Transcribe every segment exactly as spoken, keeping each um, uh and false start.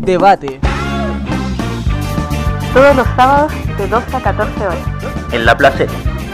Debate. Todos los sábados de doce a catorce horas. En La Placeta.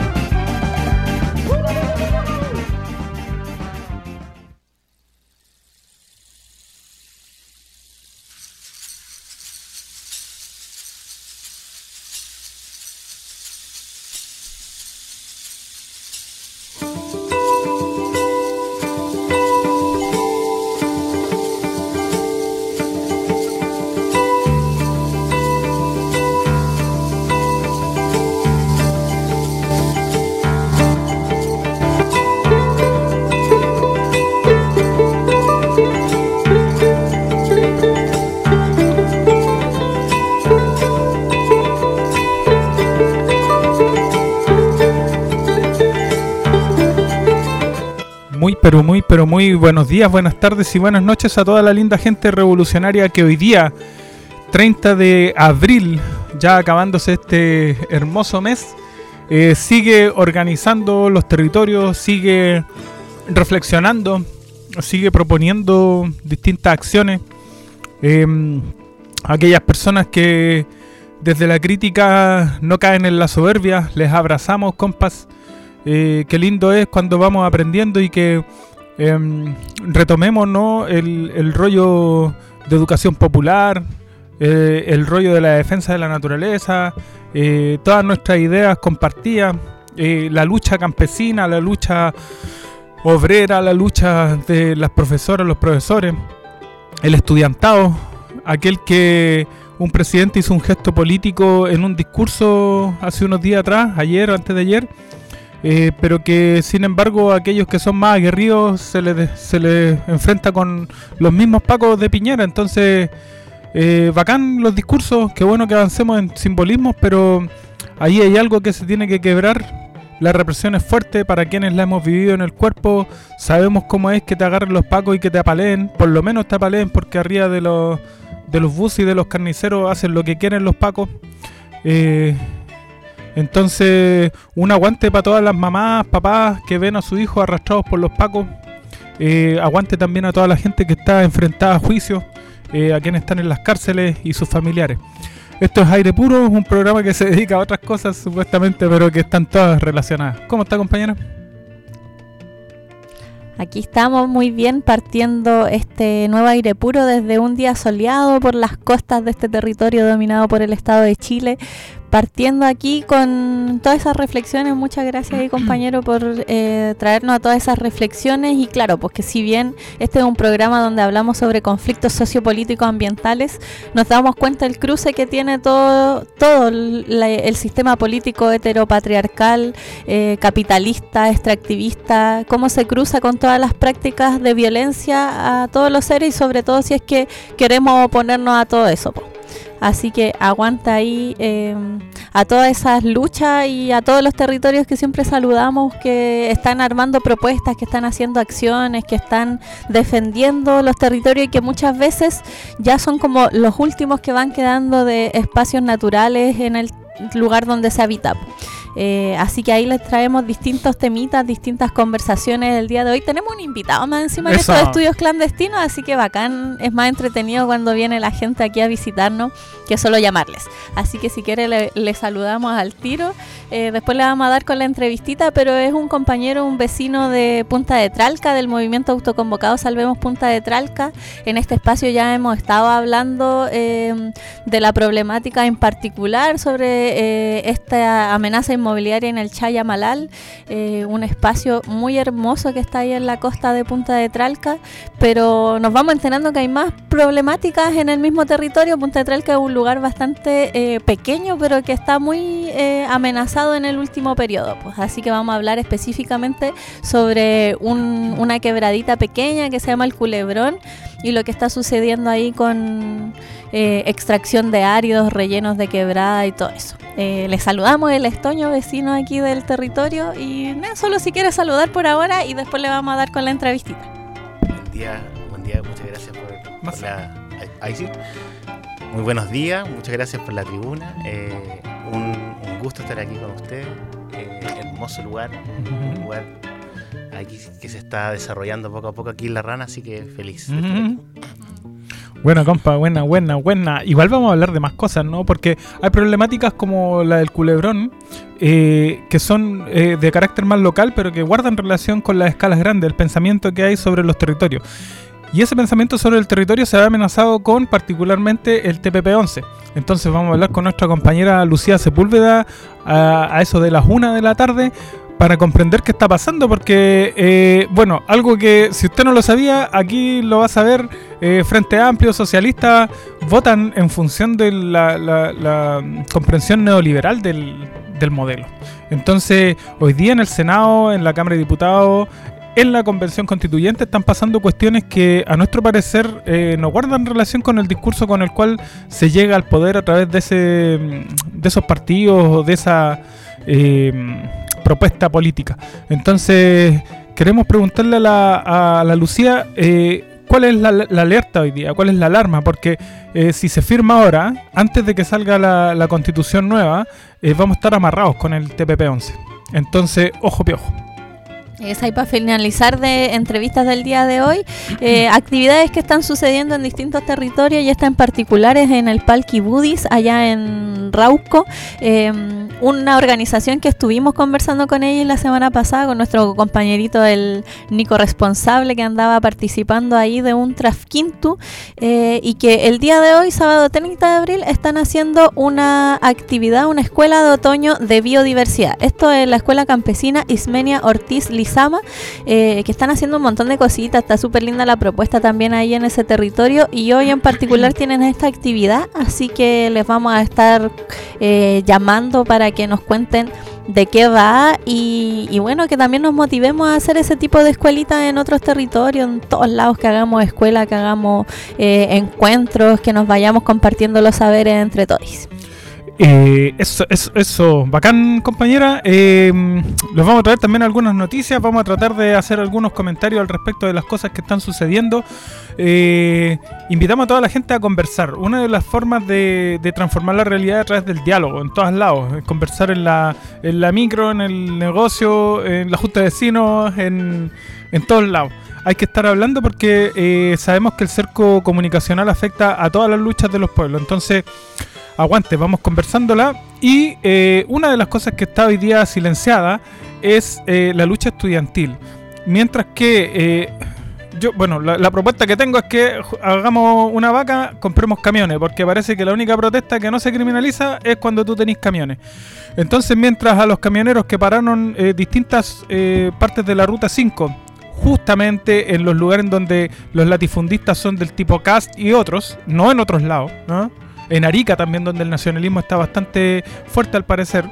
Pero muy, pero muy buenos días, buenas tardes y buenas noches a toda la linda gente revolucionaria que hoy día, treinta de abril, ya acabándose este hermoso mes, eh, sigue organizando los territorios, sigue reflexionando, sigue proponiendo distintas acciones. Eh, aquellas personas que desde la crítica no caen en la soberbia, les abrazamos, compas. Eh, qué lindo es cuando vamos aprendiendo y que eh, retomemos, ¿no?, el, el rollo de educación popular, eh, el rollo de la defensa de la naturaleza, eh, todas nuestras ideas compartidas, eh, la lucha campesina, la lucha obrera, la lucha de las profesoras, los profesores, el estudiantado, aquel que un presidente hizo un gesto político en un discurso hace unos días atrás, ayer o antes de ayer. Eh, pero que sin embargo aquellos que son más aguerridos se les se les enfrenta con los mismos pacos de Piñera. Entonces eh, bacán los discursos, qué bueno que avancemos en simbolismos, pero ahí hay algo que se tiene que quebrar. La represión es fuerte para quienes la hemos vivido en el cuerpo, sabemos cómo es que te agarren los pacos y que te apaleen, por lo menos te apaleen, porque arriba de los de los buses y de los carniceros hacen lo que quieren los pacos. eh, Entonces, un aguante para todas las mamás, papás que ven a sus hijos arrastrados por los pacos. Eh, aguante también a toda la gente que está enfrentada a juicios, eh, a quienes están en las cárceles y sus familiares. Esto es Aire Puro, un programa que se dedica a otras cosas supuestamente, pero que están todas relacionadas. ¿Cómo está, compañera? Aquí estamos muy bien, partiendo este nuevo Aire Puro desde un día soleado por las costas de este territorio dominado por el Estado de Chile. Partiendo aquí con todas esas reflexiones, muchas gracias ahí, compañero, por eh, traernos a todas esas reflexiones. Y claro, pues que si bien este es un programa donde hablamos sobre conflictos sociopolíticos ambientales, nos damos cuenta del cruce que tiene todo todo la, el sistema político heteropatriarcal, eh, capitalista, extractivista, cómo se cruza con todas las prácticas de violencia a todos los seres y sobre todo si es que queremos oponernos a todo eso, pues. Así que aguanta ahí eh, a todas esas luchas y a todos los territorios que siempre saludamos, que están armando propuestas, que están haciendo acciones, que están defendiendo los territorios y que muchas veces ya son como los últimos que van quedando de espacios naturales en el lugar donde se habita. Eh, así que ahí les traemos distintos temitas, distintas conversaciones el día de hoy. Tenemos un invitado más encima de estos estudios clandestinos, así que bacán, es más entretenido cuando viene la gente aquí a visitarnos que solo llamarles. Así que si quiere le, le saludamos al tiro, eh, después le vamos a dar con la entrevistita, pero es un compañero, un vecino de Punta de Tralca, del movimiento autoconvocado Salvemos Punta de Tralca. En este espacio ya hemos estado hablando eh, de la problemática en particular sobre eh, esta amenaza inmobiliaria en el Chayamalal, eh, un espacio muy hermoso que está ahí en la costa de Punta de Tralca, pero nos vamos enterando que hay más problemáticas en el mismo territorio. Punta de Tralca es un lugar bastante eh, pequeño, pero que está muy eh, amenazado en el último periodo, pues, así que vamos a hablar específicamente sobre un, una quebradita pequeña que se llama el Culebrón y lo que está sucediendo ahí con eh, extracción de áridos, rellenos de quebrada y todo eso. Eh, les saludamos, el Estoño, vecino aquí del territorio, y nada, solo si quiere saludar por ahora y después le vamos a dar con la entrevistita. Buen día, buen día, muchas gracias por, por la... Ahí sí. Muy buenos días, muchas gracias por la tribuna. Eh, un, un gusto estar aquí con ustedes. Eh, hermoso lugar, uh-huh. un lugar aquí que se está desarrollando poco a poco aquí en La Rana, así que feliz. Uh-huh. Buena, compa, buena, buena, buena. Igual vamos a hablar de más cosas, ¿no? Porque hay problemáticas como la del culebrón, eh, que son eh, de carácter más local, pero que guardan relación con las escalas grandes, el pensamiento que hay sobre los territorios. Y ese pensamiento sobre el territorio se ve amenazado con particularmente el T P P once. Entonces vamos a hablar con nuestra compañera Lucía Sepúlveda a, a eso de las una de la tarde para comprender qué está pasando, porque, eh, bueno, algo que si usted no lo sabía, aquí lo va a saber. eh, Frente Amplio, socialistas, votan en función de la, la, la comprensión neoliberal del, del modelo. Entonces, hoy día en el Senado, en la Cámara de Diputados, en la Convención Constituyente están pasando cuestiones que a nuestro parecer eh, no guardan relación con el discurso con el cual se llega al poder a través de ese de esos partidos o de esa eh, propuesta política. Entonces queremos preguntarle a la, a la Lucía eh, cuál es la, la alerta hoy día, cuál es la alarma, porque eh, si se firma ahora, antes de que salga la, la Constitución nueva, eh, vamos a estar amarrados con el T P P once. Entonces, ojo piojo. Es ahí para finalizar de entrevistas del día de hoy, eh, actividades que están sucediendo en distintos territorios y están en particulares en el Palqui Budis, allá en Rauco, eh, una organización que estuvimos conversando con ellos la semana pasada, con nuestro compañerito el Nico Responsable, que andaba participando ahí de un Trafquintu, eh, y que el día de hoy, sábado treinta de abril, están haciendo una actividad, una escuela de otoño de biodiversidad. Esto es la Escuela Campesina Ismenia Ortiz Liz Sama, eh, que están haciendo un montón de cositas. Está súper linda la propuesta también ahí en ese territorio, y hoy en particular tienen esta actividad, así que les vamos a estar eh, llamando para que nos cuenten de qué va y, y bueno, que también nos motivemos a hacer ese tipo de escuelitas en otros territorios, en todos lados, que hagamos escuela, que hagamos eh, encuentros, que nos vayamos compartiendo los saberes entre todos. Eh, eso, eso, eso, bacán, compañera. Eh, les vamos a traer también algunas noticias. Vamos a tratar de hacer algunos comentarios al respecto de las cosas que están sucediendo. Eh, invitamos a toda la gente a conversar. Una de las formas de, de transformar la realidad a través del diálogo, en todos lados. Conversar en la, en la micro, en el negocio, en la junta de vecinos, en, en todos lados. Hay que estar hablando porque eh, sabemos que el cerco comunicacional afecta a todas las luchas de los pueblos. Entonces, aguante, vamos conversándola. Y eh, una de las cosas que está hoy día silenciada es eh, la lucha estudiantil. Mientras que, eh, yo, bueno, la, la propuesta que tengo es que hagamos una vaca, compremos camiones, porque parece que la única protesta que no se criminaliza es cuando tú tenés camiones. Entonces, mientras a los camioneros que pararon eh, distintas eh, partes de la Ruta cinco, justamente en los lugares en donde los latifundistas son del tipo Cast y otros, no en otros lados, ¿no? En Arica también, donde el nacionalismo está bastante fuerte al parecer,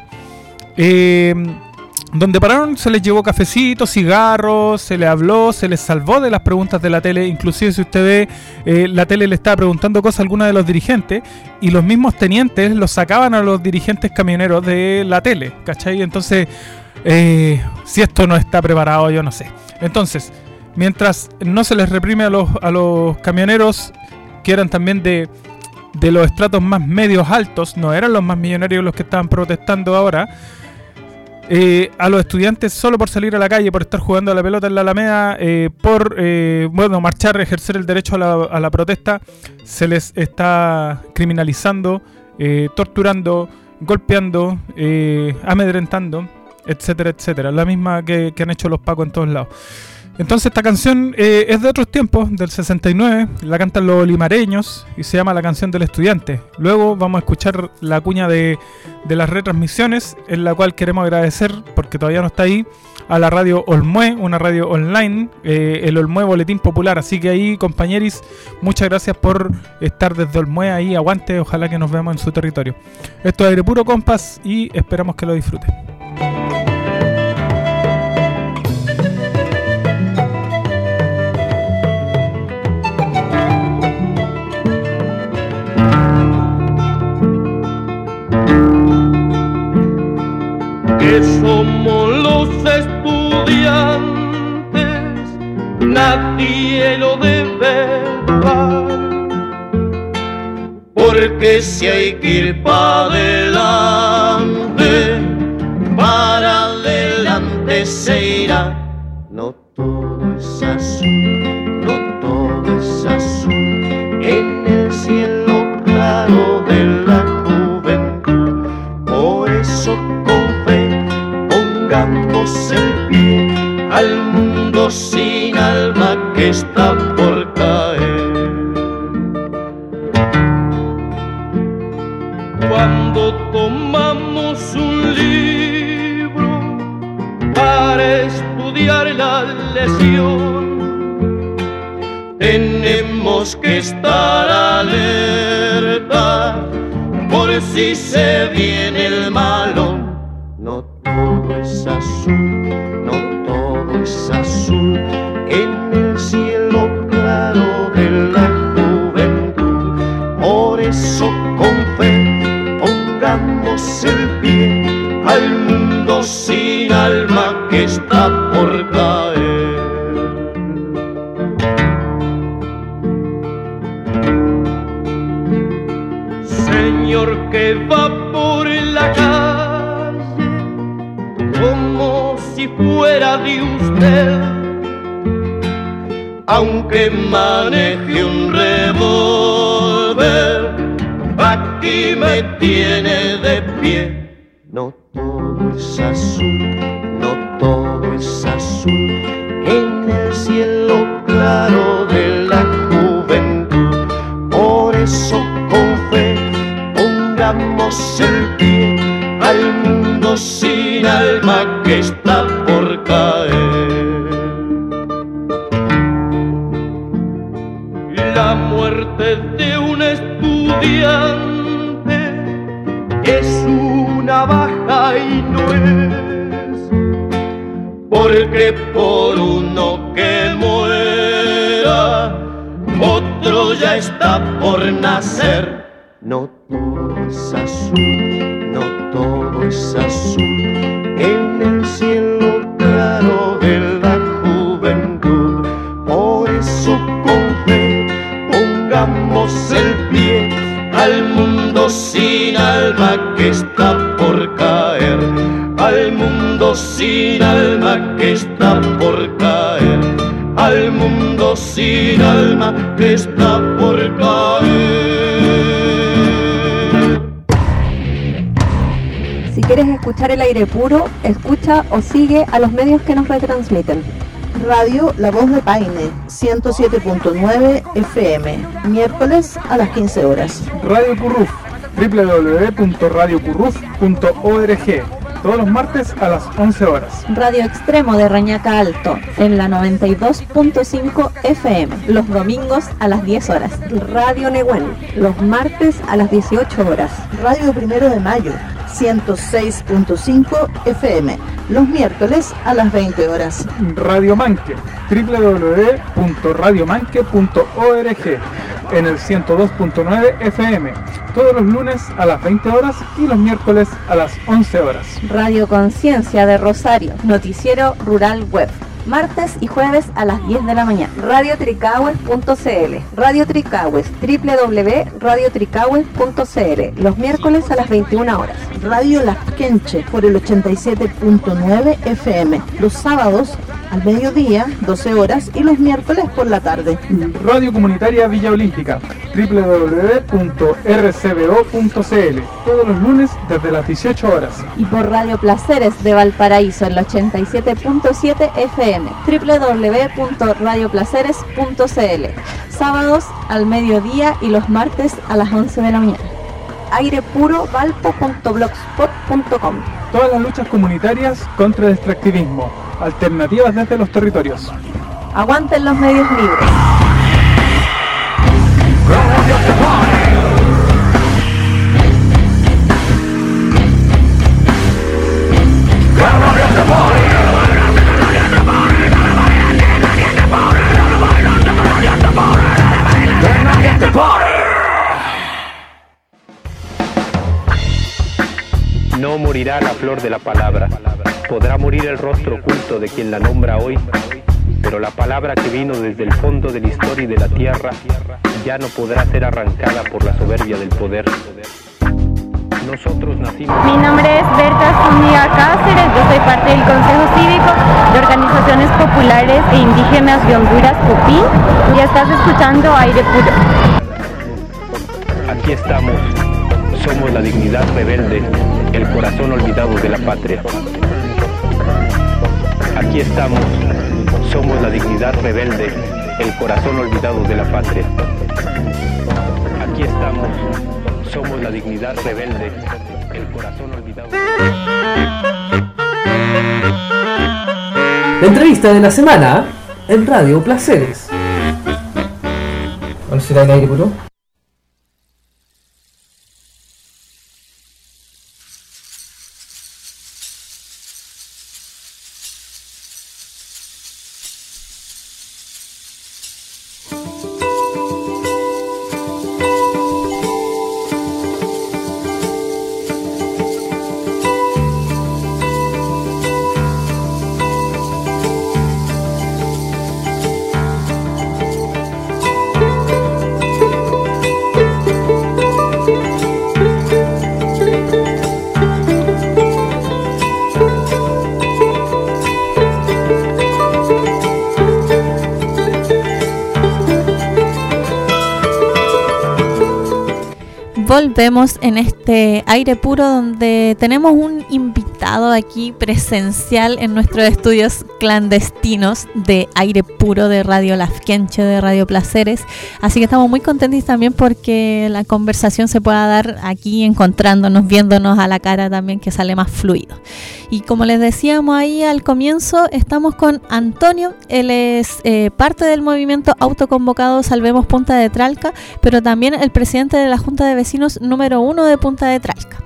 eh, donde pararon, se les llevó cafecitos, cigarros, se les habló, se les salvó de las preguntas de la tele. Inclusive si usted ve, eh, la tele le estaba preguntando cosas a algunos de los dirigentes y los mismos tenientes los sacaban a los dirigentes camioneros de la tele, ¿cachai? Entonces, eh, si esto no está preparado, yo no sé. Entonces, mientras no se les reprime a los, a los camioneros, que eran también de... de los estratos más medios altos, no eran los más millonarios los que estaban protestando ahora, eh, a los estudiantes solo por salir a la calle, por estar jugando a la pelota en la Alameda, eh, por eh, bueno, marchar, ejercer el derecho a la, a la protesta, se les está criminalizando, eh, torturando, golpeando, eh, amedrentando, etcétera, etcétera, la misma que, que han hecho los pacos en todos lados. Entonces esta canción eh, es de otros tiempos, del sesenta y nueve, la cantan los limareños y se llama La Canción del Estudiante. Luego vamos a escuchar la cuña de, de las retransmisiones, en la cual queremos agradecer, porque todavía no está ahí, a la radio Olmué, una radio online, eh, el Olmué Boletín Popular. Así que ahí, compañeris, muchas gracias por estar desde Olmué ahí, aguante, ojalá que nos veamos en su territorio. Esto es Aire Puro, compas, y esperamos que lo disfruten. Que somos los estudiantes, nadie lo debe pagar, porque si hay que ir para adelante, para adelante se irá. No todo es azul, no todo es azul en Cuando tomamos un libro para estudiar la lección, tenemos que estar alerta por si se viene el malo. No todo es azul, no todo es azul en el cielo claro de la juventud. Por eso con fe pongamos el pie al mundo sin alma que está por caer. Señor que va por la calle como si fuera de usted, aunque maneje un revólver, aquí me tiene de pie. No todo es azul, no todo es azul en el cielo claro de la juventud. Por eso con fe pongamos el pie al mundo sin alma que está por caer. La muerte de un estudiante es una baja y no es porque por uno que muera otro ya está por nacer. No todo es azul, no todo es azul en el cielo claro de la juventud. Por eso con fe pongamos el pie al mundo sin alma que está por caer, al mundo sin alma que está por caer, al mundo sin alma que está por caer. Si quieres escuchar el aire puro, escucha o sigue a los medios que nos retransmiten. Radio La Voz de Paine, ciento siete punto nueve F M, miércoles a las quince horas. Radio Curruf, doble u doble u doble u punto radio curruf punto org, todos los martes a las once horas. Radio Extremo de Reñaca Alto, en la noventa y dos punto cinco F M, los domingos a las diez horas. Radio Nehuen, los martes a las dieciocho horas. Radio Primero de Mayo, ciento seis punto cinco F M, los miércoles a las veinte horas. Radio Manque, doble u doble u doble u punto radio manque punto org, en el ciento dos punto nueve F M, todos los lunes a las veinte horas y los miércoles a las once horas. Radio Conciencia de Rosario, noticiero rural web, martes y jueves a las diez de la mañana. Radio Tricahues punto c l, Radio Tricahues, doble u doble u doble u punto radio tricahues punto c l, los miércoles a las veintiuna horas. Radio Lasquenche por el ochenta y siete punto nueve F M, los sábados al mediodía, doce horas, y los miércoles por la tarde. Radio Comunitaria Villa Olímpica, doble u doble u doble u punto r c b o punto c l, todos los lunes desde las dieciocho horas. Y por Radio Placeres de Valparaíso, en el ochenta y siete punto siete F M, doble u doble u doble u punto radio placeres punto c l, sábados al mediodía y los martes a las once de la mañana. aire puro valpo punto blogspot punto com. Todas las luchas comunitarias contra el extractivismo, alternativas desde los territorios. Aguanten los medios libres. No morirá la flor de la palabra, podrá morir el rostro oculto de quien la nombra hoy, pero la palabra que vino desde el fondo de la historia y de la tierra ya no podrá ser arrancada por la soberbia del poder. Nosotros nacimos... Mi nombre es Berta Zúñiga Cáceres, yo soy parte del Consejo Cívico de Organizaciones Populares e Indígenas de Honduras, COPIN, y estás escuchando Aire Puro. Aquí estamos, somos la dignidad rebelde, el corazón olvidado de la patria. Aquí estamos, somos la dignidad rebelde, el corazón olvidado de la patria. Aquí estamos, somos la dignidad rebelde, el corazón olvidado. La entrevista de la semana en Radio Placeres. ¿Cuál será el aire puro? Volvemos en este aire puro donde tenemos un invitado aquí presencial en nuestros estudios clandestinos de aire puro de Radio Lafkenche, de Radio Placeres. Así que estamos muy contentos también porque la conversación se pueda dar aquí encontrándonos, viéndonos a la cara también, que sale más fluido. Y como les decíamos ahí al comienzo, estamos con Antonio. Él es eh, parte del movimiento autoconvocado Salvemos Punta de Tralca, pero también el presidente de la Junta de Vecinos número uno de Punta de Tralca.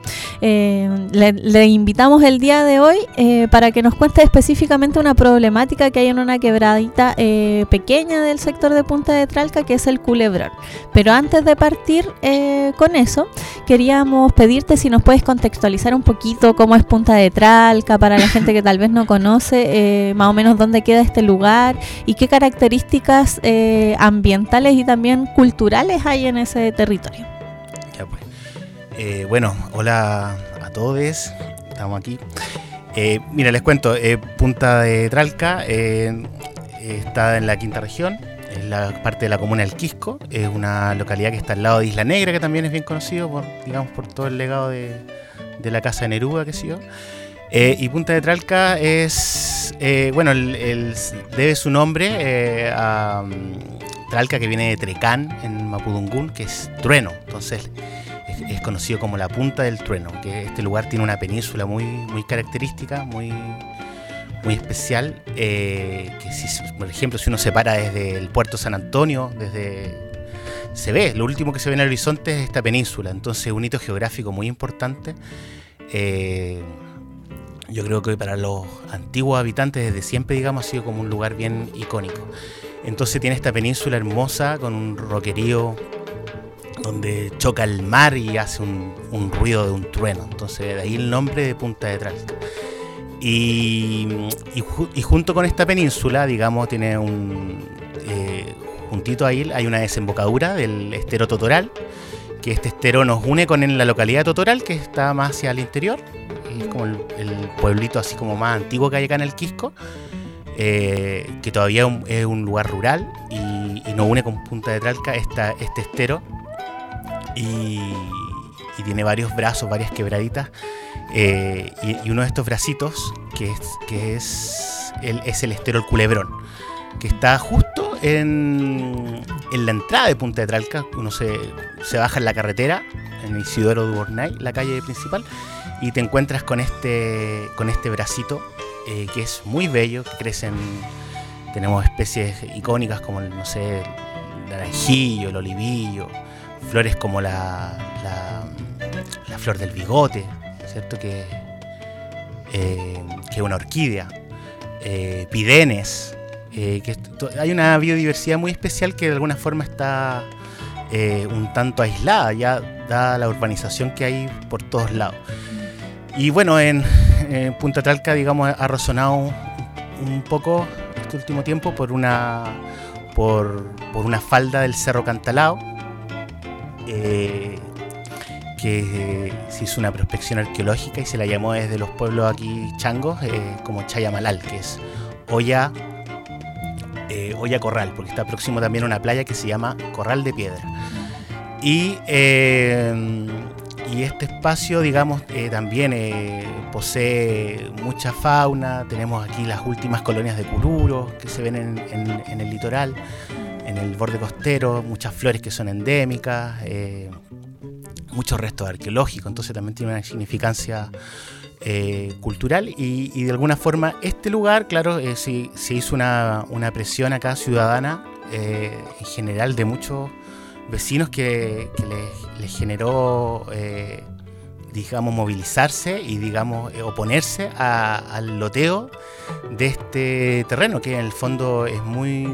Eh, le, le invitamos el día de hoy eh, para que nos cuente específicamente una problemática que hay en una quebradita eh, pequeña del sector de Punta de Tralca, que es el Culebrón. Pero antes de partir eh, con eso, queríamos pedirte si nos puedes contextualizar un poquito cómo es Punta de Tralca, para la gente que tal vez no conoce, eh, más o menos dónde queda este lugar y qué características eh, ambientales y también culturales hay en ese territorio. Ya pues. Eh, bueno, hola a todos, estamos aquí. Eh, mira, les cuento, eh, Punta de Tralca eh, está en la quinta región, es la parte de la comuna del Quisco, es una localidad que está al lado de Isla Negra, que también es bien conocido por, digamos, por todo el legado de, de la casa de Neruda, que sé yo. Eh, y Punta de Tralca es, eh, bueno, el, el, debe su nombre eh, a um, Tralca, que viene de Trecán, en Mapudungún, que es trueno. Entonces es, es conocido como la Punta del Trueno, que este lugar tiene una península muy, muy característica, muy, muy especial, eh, que si, por ejemplo, si uno se para desde el puerto San Antonio, desde se ve, lo último que se ve en el horizonte es esta península. Entonces un hito geográfico muy importante. Eh, Yo creo que para los antiguos habitantes desde siempre, digamos, ha sido como un lugar bien icónico. Entonces tiene esta península hermosa con un roquerío donde choca el mar y hace un, un ruido de un trueno. Entonces de ahí el nombre de Punta de Tralca. Y, y, y junto con esta península, digamos, tiene un... Eh, juntito ahí hay una desembocadura del estero Totoral, que este estero nos une con la localidad de Totoral, que está más hacia el interior. Es como el, el pueblito así como más antiguo que hay acá en el Quisco, eh, que todavía un, es un lugar rural y, y nos une con Punta de Tralca esta, este estero y, y tiene varios brazos, varias quebraditas, eh, y, y uno de estos bracitos que es, que es, el, es el estero El Culebrón, que está justo en, en la entrada de Punta de Tralca. Uno se, se baja en la carretera, en Isidoro Dubornay, la calle principal, y te encuentras con este con este bracito eh, que es muy bello, que crecen, tenemos especies icónicas como el, no sé, el naranjillo, el olivillo, flores como la, la, la flor del bigote, ¿cierto? Que, eh, que es una orquídea, eh, pidenes, eh, que esto, hay una biodiversidad muy especial que de alguna forma está eh, un tanto aislada, ya dada la urbanización que hay por todos lados. Y bueno, en, en Punta Tralca, digamos, ha resonado un, un poco este último tiempo por una por, por una falda del Cerro Cantalao, eh, que eh, se hizo una prospección arqueológica y se la llamó desde los pueblos aquí changos eh, como Chayamalal, que es olla, eh, olla Corral, porque está próximo también a una playa que se llama Corral de Piedra. Y... Eh, Y este espacio, digamos, eh, también eh, posee mucha fauna. Tenemos aquí las últimas colonias de cururos que se ven en, en, en el litoral, en el borde costero, muchas flores que son endémicas. Eh, muchos restos arqueológicos, entonces también tiene una significancia eh, cultural y, y de alguna forma este lugar, claro, eh, se, se hizo una, una presión acá ciudadana eh, en general de muchos vecinos que, que les, les generó, eh, digamos, movilizarse y, digamos, eh, oponerse a, al loteo de este terreno, que en el fondo es muy,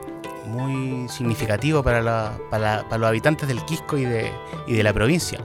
muy significativo para, la, para, para los habitantes del Quisco y de, y de la provincia.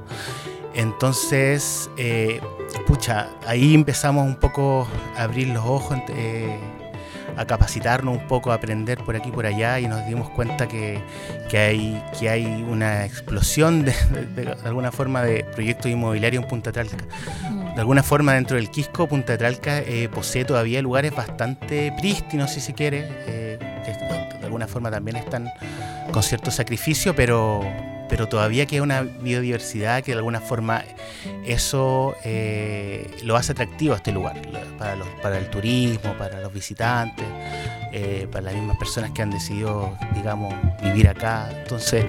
Entonces, eh, pucha, ahí empezamos un poco a abrir los ojos, eh, a capacitarnos un poco, a aprender por aquí y por allá, y nos dimos cuenta que, que, hay, que hay una explosión de, de, de alguna forma de proyectos inmobiliarios en Punta Tralca. De alguna forma dentro del Quisco, Punta Tralca eh, posee todavía lugares bastante prístinos, si se quiere, eh, que de alguna forma también están con cierto sacrificio, pero, pero todavía queda una biodiversidad que de alguna forma eso eh, lo hace atractivo a este lugar, para, los, para el turismo, para los visitantes, eh, para las mismas personas que han decidido, digamos, vivir acá. Entonces,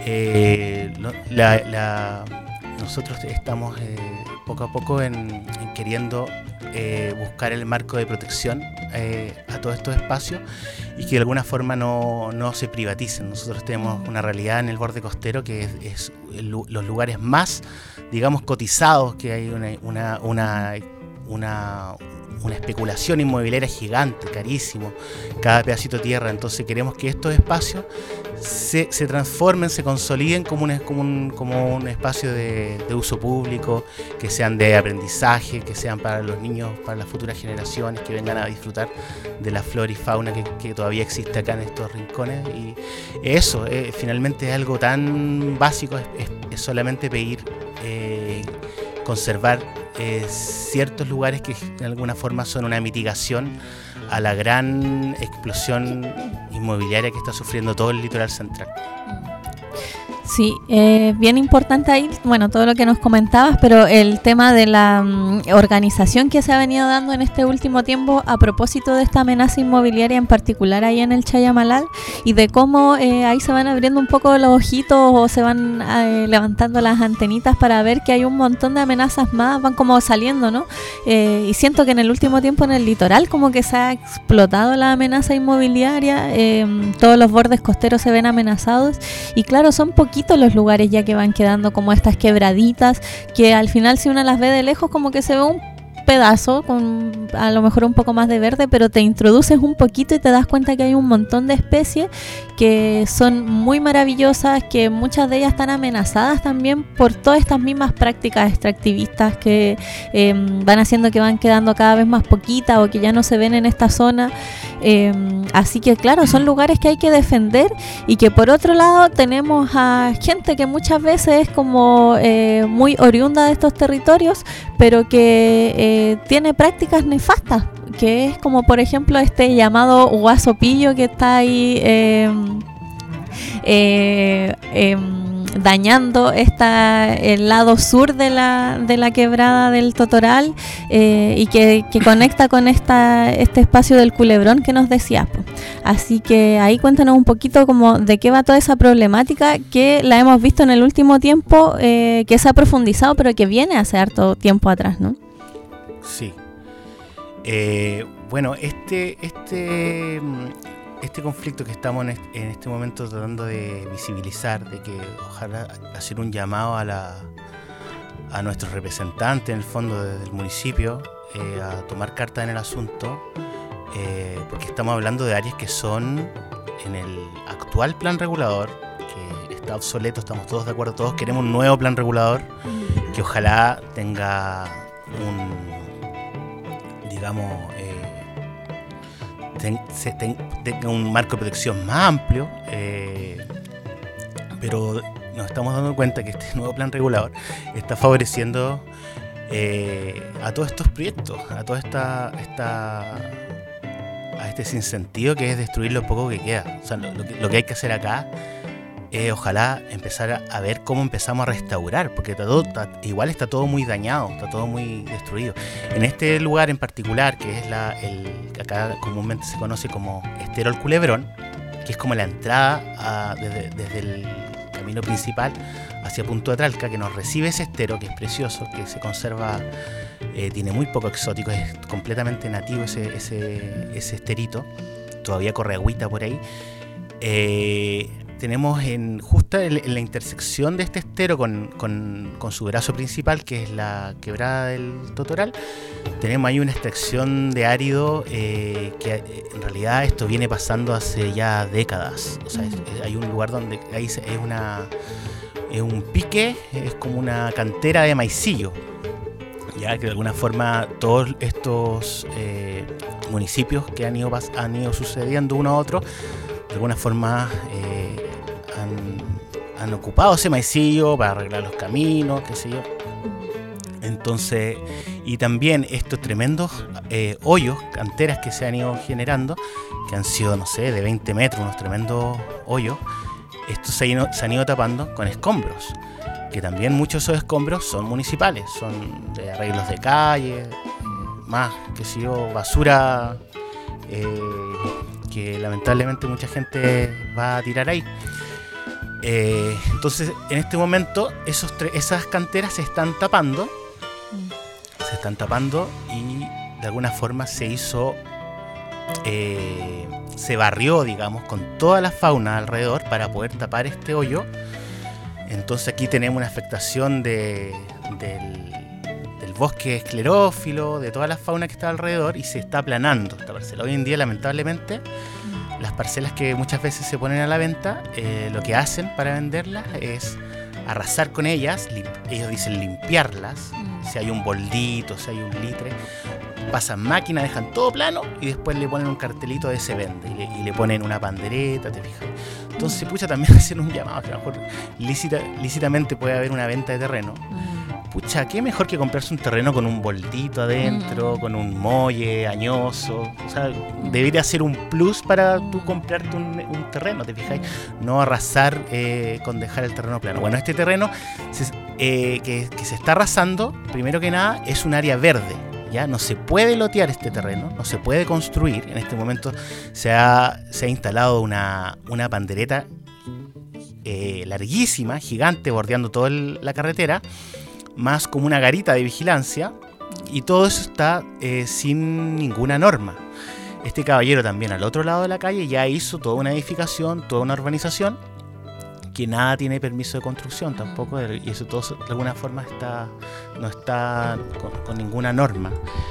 eh, la, la, nosotros estamos eh, poco a poco en, en queriendo eh, buscar el marco de protección eh, a todos estos espacios y que de alguna forma no, no se privaticen. Nosotros tenemos una realidad en el borde costero que es, es el, los lugares más, digamos, cotizados, que hay una, una, una, una, una especulación inmobiliaria gigante, carísimo, cada pedacito de tierra. Entonces queremos que estos espacios se, se transformen, se consoliden como un, como un, como un espacio de, de uso público, que sean de aprendizaje, que sean para los niños, para las futuras generaciones, que vengan a disfrutar de la flora y fauna que, que todavía existe acá en estos rincones. Y eso, eh, finalmente es algo tan básico, es, es, es solamente pedir eh, conservar eh, ciertos lugares que de alguna forma son una mitigación a la gran explosión inmobiliaria que está sufriendo todo el litoral central. Sí, eh, bien importante ahí, bueno, todo lo que nos comentabas, pero el tema de la um, organización que se ha venido dando en este último tiempo a propósito de esta amenaza inmobiliaria, en particular ahí en el Chayamalal, y de cómo eh, ahí se van abriendo un poco los ojitos o se van eh, levantando las antenitas para ver que hay un montón de amenazas más, van como saliendo, ¿no? Eh, y siento que en el último tiempo en el litoral como que se ha explotado la amenaza inmobiliaria, eh, todos los bordes costeros se ven amenazados, y claro, son poquitos los lugares ya que van quedando como estas quebraditas, que al final si uno las ve de lejos como que se ve un pedazo con a lo mejor un poco más de verde, pero te introduces un poquito y te das cuenta que hay un montón de especies que son muy maravillosas, que muchas de ellas están amenazadas también por todas estas mismas prácticas extractivistas que eh, van haciendo que van quedando cada vez más poquitas o que ya no se ven en esta zona. Eh, así que claro, son lugares que hay que defender, y que por otro lado tenemos a gente que muchas veces es como eh, muy oriunda de estos territorios, pero que eh, tiene prácticas nefastas, que es como por ejemplo este llamado guasopillo que está ahí eh, eh, eh, dañando esta, el lado sur de la, de la quebrada del Totoral, eh, y que, que conecta con esta, este espacio del Culebrón que nos decías. Así que ahí cuéntanos un poquito como de qué va toda esa problemática que la hemos visto en el último tiempo, eh, que se ha profundizado, pero que viene hace harto tiempo atrás, ¿no? Sí. Eh, bueno, este, este, este conflicto que estamos en este, en este momento tratando de visibilizar, de que ojalá hacer un llamado a, la, a nuestros representantes en el fondo del municipio eh, a tomar carta en el asunto, eh, porque estamos hablando de áreas que son en el actual plan regulador, que está obsoleto, estamos todos de acuerdo, todos queremos un nuevo plan regulador que ojalá tenga un, digamos, eh, ten, se ten, tenga un marco de protección más amplio, eh, pero nos estamos dando cuenta que este nuevo plan regulador está favoreciendo eh, a todos estos proyectos, a toda esta, esta a este sinsentido que es destruir lo poco que queda. O sea, lo, lo, que, lo que hay que hacer acá es ojalá empezar a, a ver cómo empezamos a restaurar, porque está todo, está, igual está todo muy dañado, está todo muy destruido. En este lugar en particular, que es la, el que acá comúnmente se conoce como Estero El Culebrón, que es como la entrada a, desde, desde el camino principal hacia Punta Tralca, que nos recibe ese estero, que es precioso, que se conserva, eh, tiene muy poco exótico, es completamente nativo ese, ese, ese esterito, todavía corre agüita por ahí. Eh, tenemos en justa en, en la intersección de este estero con, con, con su brazo principal, que es la quebrada del Totoral, tenemos ahí una extracción de árido eh, que eh, en realidad esto viene pasando hace ya décadas. O sea, es, es, hay un lugar donde ahí es una es un pique, es como una cantera de maicillo, ya que de alguna forma todos estos eh, municipios que han ido, han ido sucediendo uno a otro, de alguna forma eh, han, han ocupado ese maicillo para arreglar los caminos, qué sé yo. Entonces, y también estos tremendos eh, hoyos, canteras que se han ido generando, que han sido, no sé, de veinte metros, unos tremendos hoyos, estos se han ido, se han ido tapando con escombros, que también muchos de esos escombros son municipales, son de arreglos de calle, eh, más, qué sé yo, basura eh, que lamentablemente mucha gente va a tirar ahí. Eh, entonces, en este momento, esos tre- esas canteras se están tapando, se están tapando y de alguna forma se hizo, eh, se barrió, digamos, con toda la fauna alrededor para poder tapar este hoyo. Entonces aquí tenemos una afectación de, del, del bosque esclerófilo, de toda la fauna que está alrededor, y se está aplanando esta parcela. Hoy en día, lamentablemente, las parcelas que muchas veces se ponen a la venta, eh, lo que hacen para venderlas es arrasar con ellas, lim- ellos dicen limpiarlas, si hay un boldito, si hay un litre, pasan máquina, dejan todo plano y después le ponen un cartelito de se vende y le, y le ponen una pandereta, ¿te fijas? Entonces, pucha, también hacen un llamado, que a lo mejor lícita, lícitamente puede haber una venta de terreno. Pucha, qué mejor que comprarse un terreno con un boldito adentro, mm. con un molle añoso. O sea, debería ser un plus para tú comprarte un, un terreno, ¿te fijáis? No arrasar eh, con dejar el terreno plano. Bueno, este terreno se, eh, que, que se está arrasando, primero que nada, es un área verde. Ya no se puede lotear este terreno, no se puede construir. En este momento se ha, se ha instalado una, una pandereta eh, larguísima, gigante, bordeando toda el, la carretera, más como una garita de vigilancia, y todo eso está eh, sin ninguna norma. Este caballero también al otro lado de la calle ya hizo toda una edificación, toda una urbanización, que nada tiene permiso de construcción tampoco, y eso todo de alguna forma está no está con, con ninguna norma.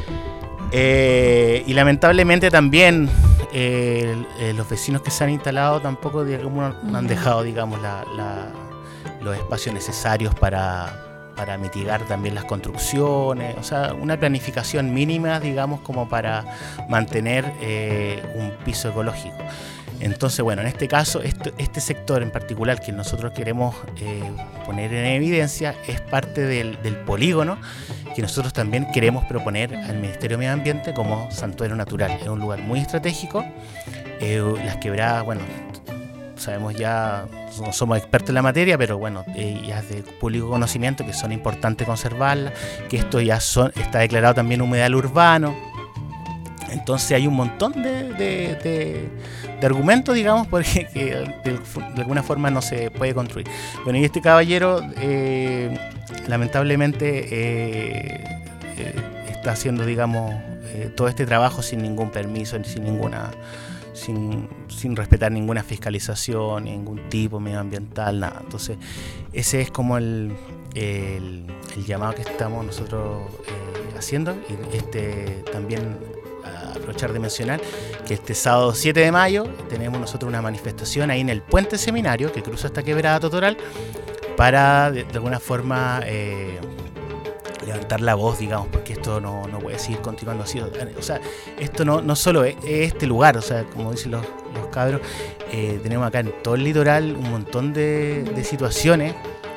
Eh, y lamentablemente también eh, eh, los vecinos que se han instalado tampoco digamos, no han dejado digamos la, la, los espacios necesarios para para mitigar también las construcciones, o sea, una planificación mínima, digamos, como para mantener eh, un piso ecológico. Entonces, bueno, en este caso, este, este sector en particular que nosotros queremos eh, poner en evidencia es parte del, del polígono que nosotros también queremos proponer al Ministerio de Medio Ambiente como santuario natural. Es un lugar muy estratégico. Eh, las quebradas, bueno, sabemos ya, no somos expertos en la materia, pero bueno, eh, ya es de público conocimiento que son importantes conservarlas, que esto ya son, está declarado también humedal urbano. Entonces hay un montón de, de, de, de argumentos, digamos, porque que de, de alguna forma no se puede construir. Bueno, y este caballero eh, lamentablemente eh, eh, está haciendo, digamos, eh, todo este trabajo sin ningún permiso, sin ninguna... Sin, sin respetar ninguna fiscalización, ningún tipo medioambiental, nada. Entonces, ese es como el, el, el llamado que estamos nosotros eh, haciendo. Y este también aprovechar de mencionar que este sábado siete de mayo tenemos nosotros una manifestación ahí en el Puente Seminario que cruza esta quebrada Totoral para de, de alguna forma eh, levantar la voz, digamos, porque esto no, no puede seguir continuando así. O sea, esto no, no solo es, es este lugar, o sea, como dicen los, los cabros, eh, tenemos acá en todo el litoral un montón de, de situaciones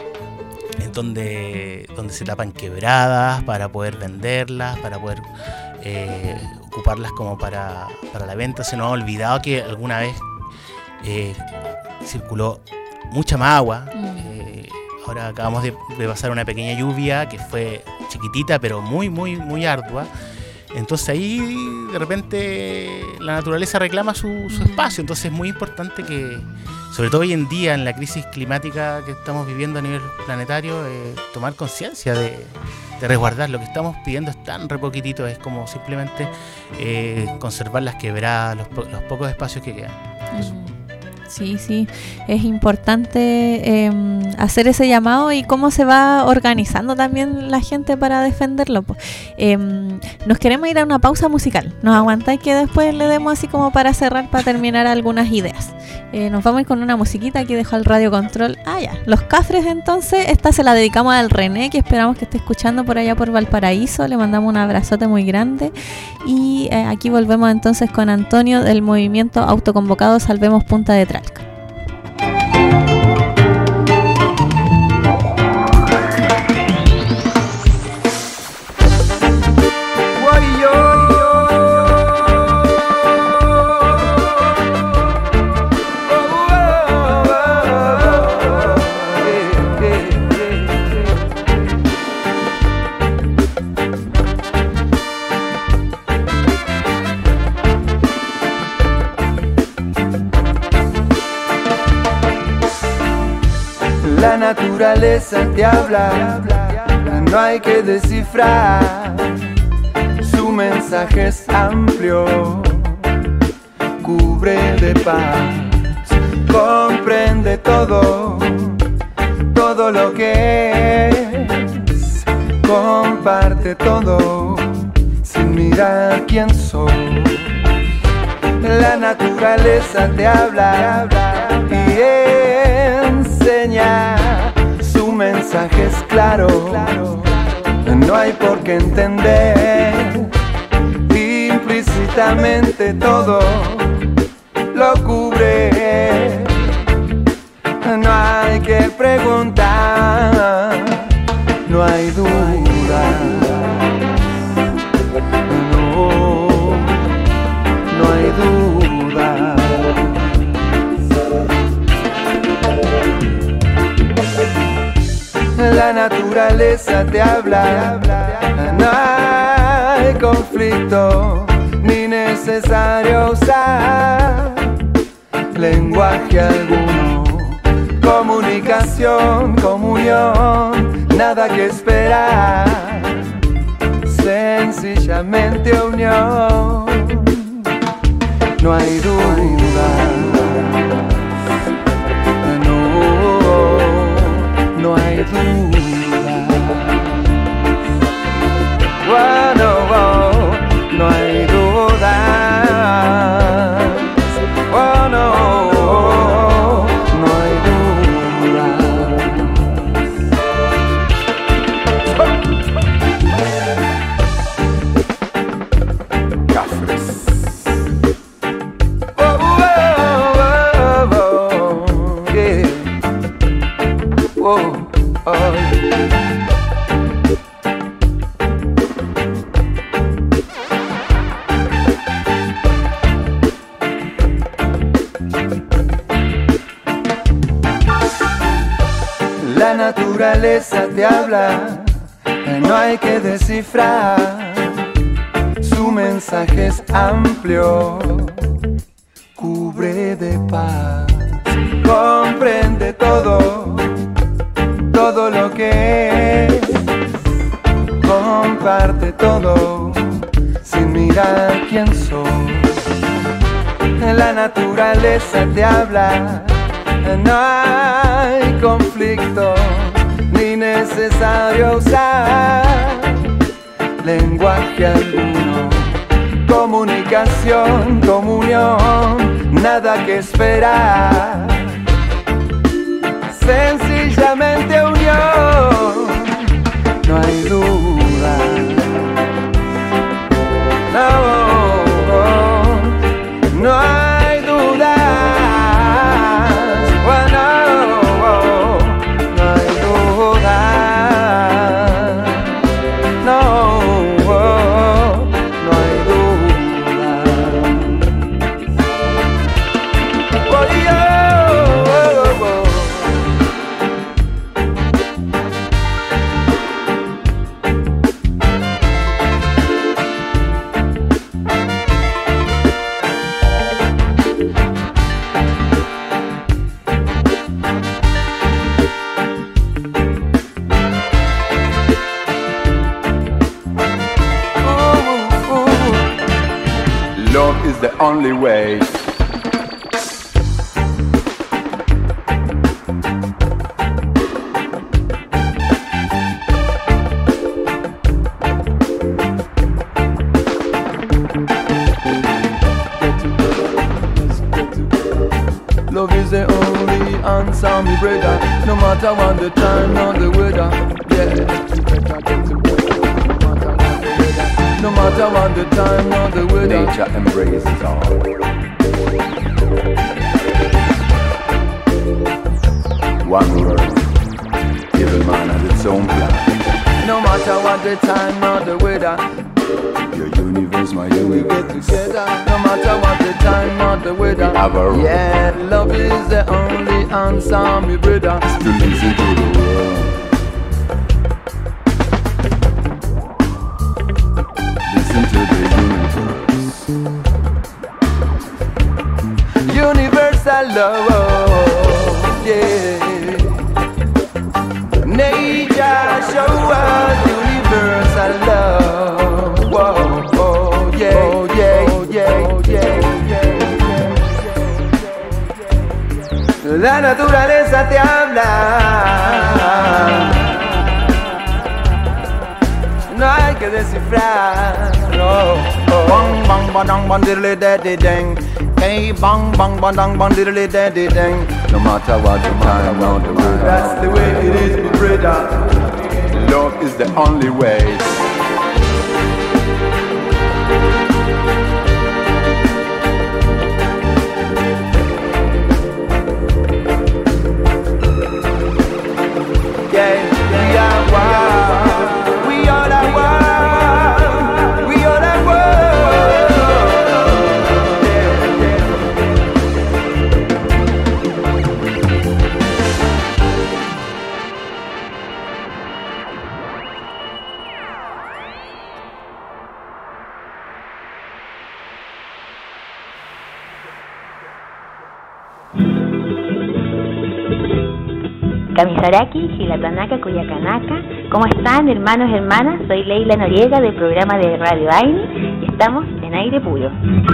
en donde, donde se tapan quebradas para poder venderlas, para poder eh, ocuparlas como para, para la venta. Se nos ha olvidado que alguna vez eh, circuló mucha más agua. Eh, ahora acabamos de, de pasar una pequeña lluvia que fue chiquitita pero muy muy muy ardua. Entonces ahí de repente la naturaleza reclama su, su espacio. Entonces es muy importante que, sobre todo hoy en día, en la crisis climática que estamos viviendo a nivel planetario, eh, tomar conciencia de, de resguardar. Lo que estamos pidiendo es tan re poquitito, es como simplemente eh, conservar las quebradas, los, po- los pocos espacios que quedan. Eso. Sí, sí, es importante eh, hacer ese llamado y cómo se va organizando también la gente para defenderlo. po. Eh, nos queremos ir a una pausa musical. ¿Nos aguantáis que después le demos así como para cerrar, para terminar algunas ideas? Eh, nos vamos a ir con una musiquita. Aquí dejo el radio control. Ah, ya, Los Cafres. Entonces, esta se la dedicamos al René, que esperamos que esté escuchando por allá por Valparaíso. Le mandamos un abrazote muy grande. Y eh, aquí volvemos entonces con Antonio del movimiento autoconvocado Salvemos Punta de Tralca. La naturaleza te habla, no hay que descifrar. Su mensaje es amplio, cubre de paz, comprende todo, todo lo que es, comparte todo, sin mirar quién sos. La naturaleza te habla y enseña, su mensaje es claro, no hay por qué entender, implícitamente todo lo cubre, no hay que preguntar, no hay duda, no, no hay duda. La naturaleza te habla, no hay conflicto, ni necesario usar lenguaje alguno, comunicación, comunión, nada que esperar, sencillamente unión, no hay duda. No hay duda, oh, no, oh, no hay duda, oh, no, oh, no hay duda. Cafres. Oh, oh, oh, oh, yeah. Oh, oh. La naturaleza te habla, no hay que descifrar, su mensaje es amplio, cubre de paz, comprende todo, todo lo que es, comparte todo, sin mirar quién sos. La naturaleza te habla, no hay conflicto, ni necesario usar lenguaje alguno, comunicación, comunión, nada que esperar, sencillamente unión, no hay duda, no, no hay duda, oh, no, no hay duda, no, no hay duda, oh, yeah. the only way. Love is the only answer, me brother. No matter what the time or the weather, yeah. No matter what the time or the weather, nature embraces all. One world, every man has its own plan. No matter what the time or the weather, your universe, my universe. We get together. No matter what the time or the weather. Our yeah, love is the only answer, me brother. To listen to the world. Listen to the universe. Universal love, yeah. Nature show us universal love. Whoa, oh, yeah, oh, yeah, oh, yeah, oh, yeah, yeah, yeah. La naturaleza te habla. No hay que descifrar. Oh, oh. Bang, bang, bang, bang, diddly, daddy, dang. Hey, bang, bang, bang, bang, bang, diddly, daddy, dang. No matter what the time or the weather, that's the way it is, my brother. Love is the only way. Yeah, we are one. We are the one. We are the one. Yeah, yeah. Kamisaraki, Gilatanaka, Cuyacanaka. ¿Cómo están, hermanos y hermanas? Soy Leila Noriega del programa de Radio Aini y estamos en Aire Puro.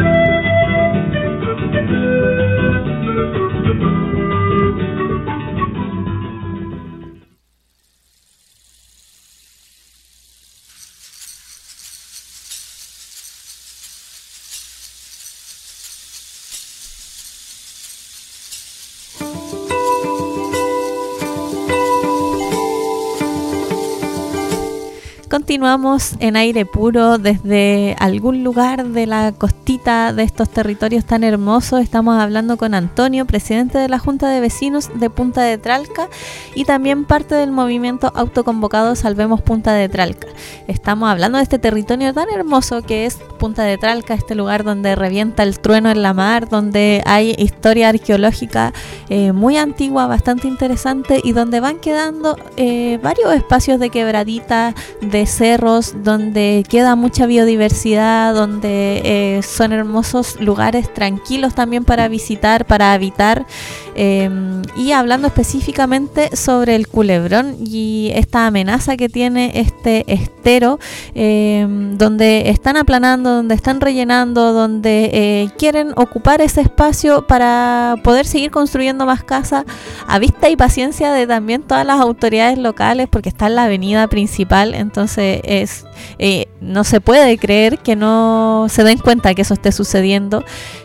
Continuamos en Aire Puro desde algún lugar de la costita de estos territorios tan hermosos. Estamos hablando con Antonio, presidente de la Junta de Vecinos de Punta de Tralca y también parte del movimiento autoconvocado Salvemos Punta de Tralca. Estamos hablando de este territorio tan hermoso que es Punta de Tralca, este lugar donde revienta el trueno en la mar, donde hay historia arqueológica eh, muy antigua, bastante interesante y donde van quedando eh, varios espacios de quebradita, de cerros, donde queda mucha biodiversidad, donde eh, son hermosos lugares tranquilos también para visitar, para habitar, eh, y hablando específicamente sobre el culebrón y esta amenaza que tiene este estero, eh, donde están aplanando, donde están rellenando, donde eh, quieren ocupar ese espacio para poder seguir construyendo más casas, a vista y paciencia de también todas las autoridades locales, porque está en la avenida principal. Entonces es eh, no se puede creer que no se den cuenta que eso esté sucediendo,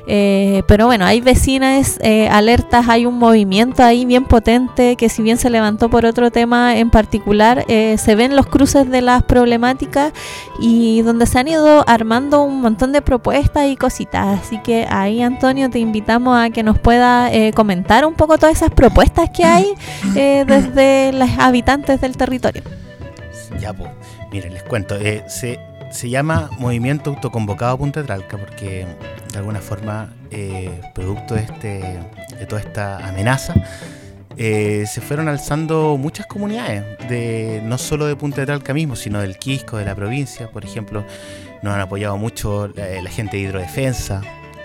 eh, pero bueno, hay vecinas eh, alertas, hay un movimiento ahí bien potente que, si bien se levantó por otro tema en particular, eh, se ven los cruces de las problemáticas y donde se han ido armando un montón de propuestas y cositas. Así que ahí, Antonio, te invitamos a que nos pueda eh, comentar un poco todas esas propuestas que hay eh, desde los habitantes del territorio. Ya, pues, miren, les cuento. Eh, se, se llama Movimiento Autoconvocado Punta de Tralca porque, de alguna forma, eh, producto de, este, de toda esta amenaza, eh, se fueron alzando muchas comunidades, de no solo de Punta de Tralca mismo, sino del Quisco, de la provincia. Por ejemplo, nos han apoyado mucho la, la gente de Hidrodefensa,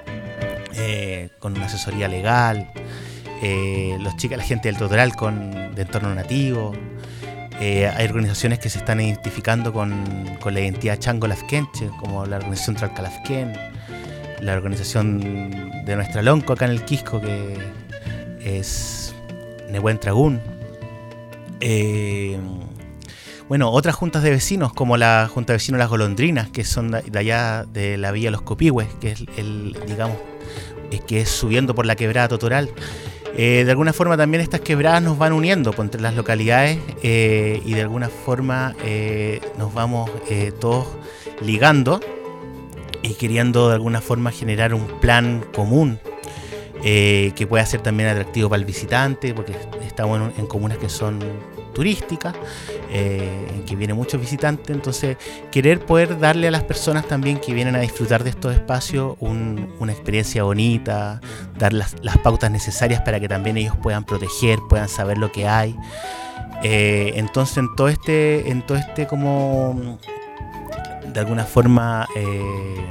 eh, con una asesoría legal, eh, los chicas, la gente del Totoral con de entorno nativo. Eh, hay organizaciones que se están identificando con, con la identidad Chango Lafkenche, como la organización Tralca Lafken, la organización de nuestra Lonco acá en el Quisco, que es Nehuen Tragún. Eh, bueno, otras juntas de vecinos, como la Junta de Vecinos Las Golondrinas, que son de allá de la Villa Los Copihue, que es el, digamos, es que es subiendo por la quebrada Totoral. Eh, de alguna forma también estas quebradas nos van uniendo pues, entre las localidades eh, y de alguna forma eh, nos vamos eh, todos ligando y queriendo de alguna forma generar un plan común eh, que pueda ser también atractivo para el visitante, porque estamos en, en comunas que son turísticas, eh, en que vienen muchos visitantes, entonces querer poder darle a las personas también que vienen a disfrutar de estos espacios un, una experiencia bonita, dar las, las pautas necesarias para que también ellos puedan proteger, puedan saber lo que hay. Eh, entonces en todo este, en todo este como de alguna forma eh,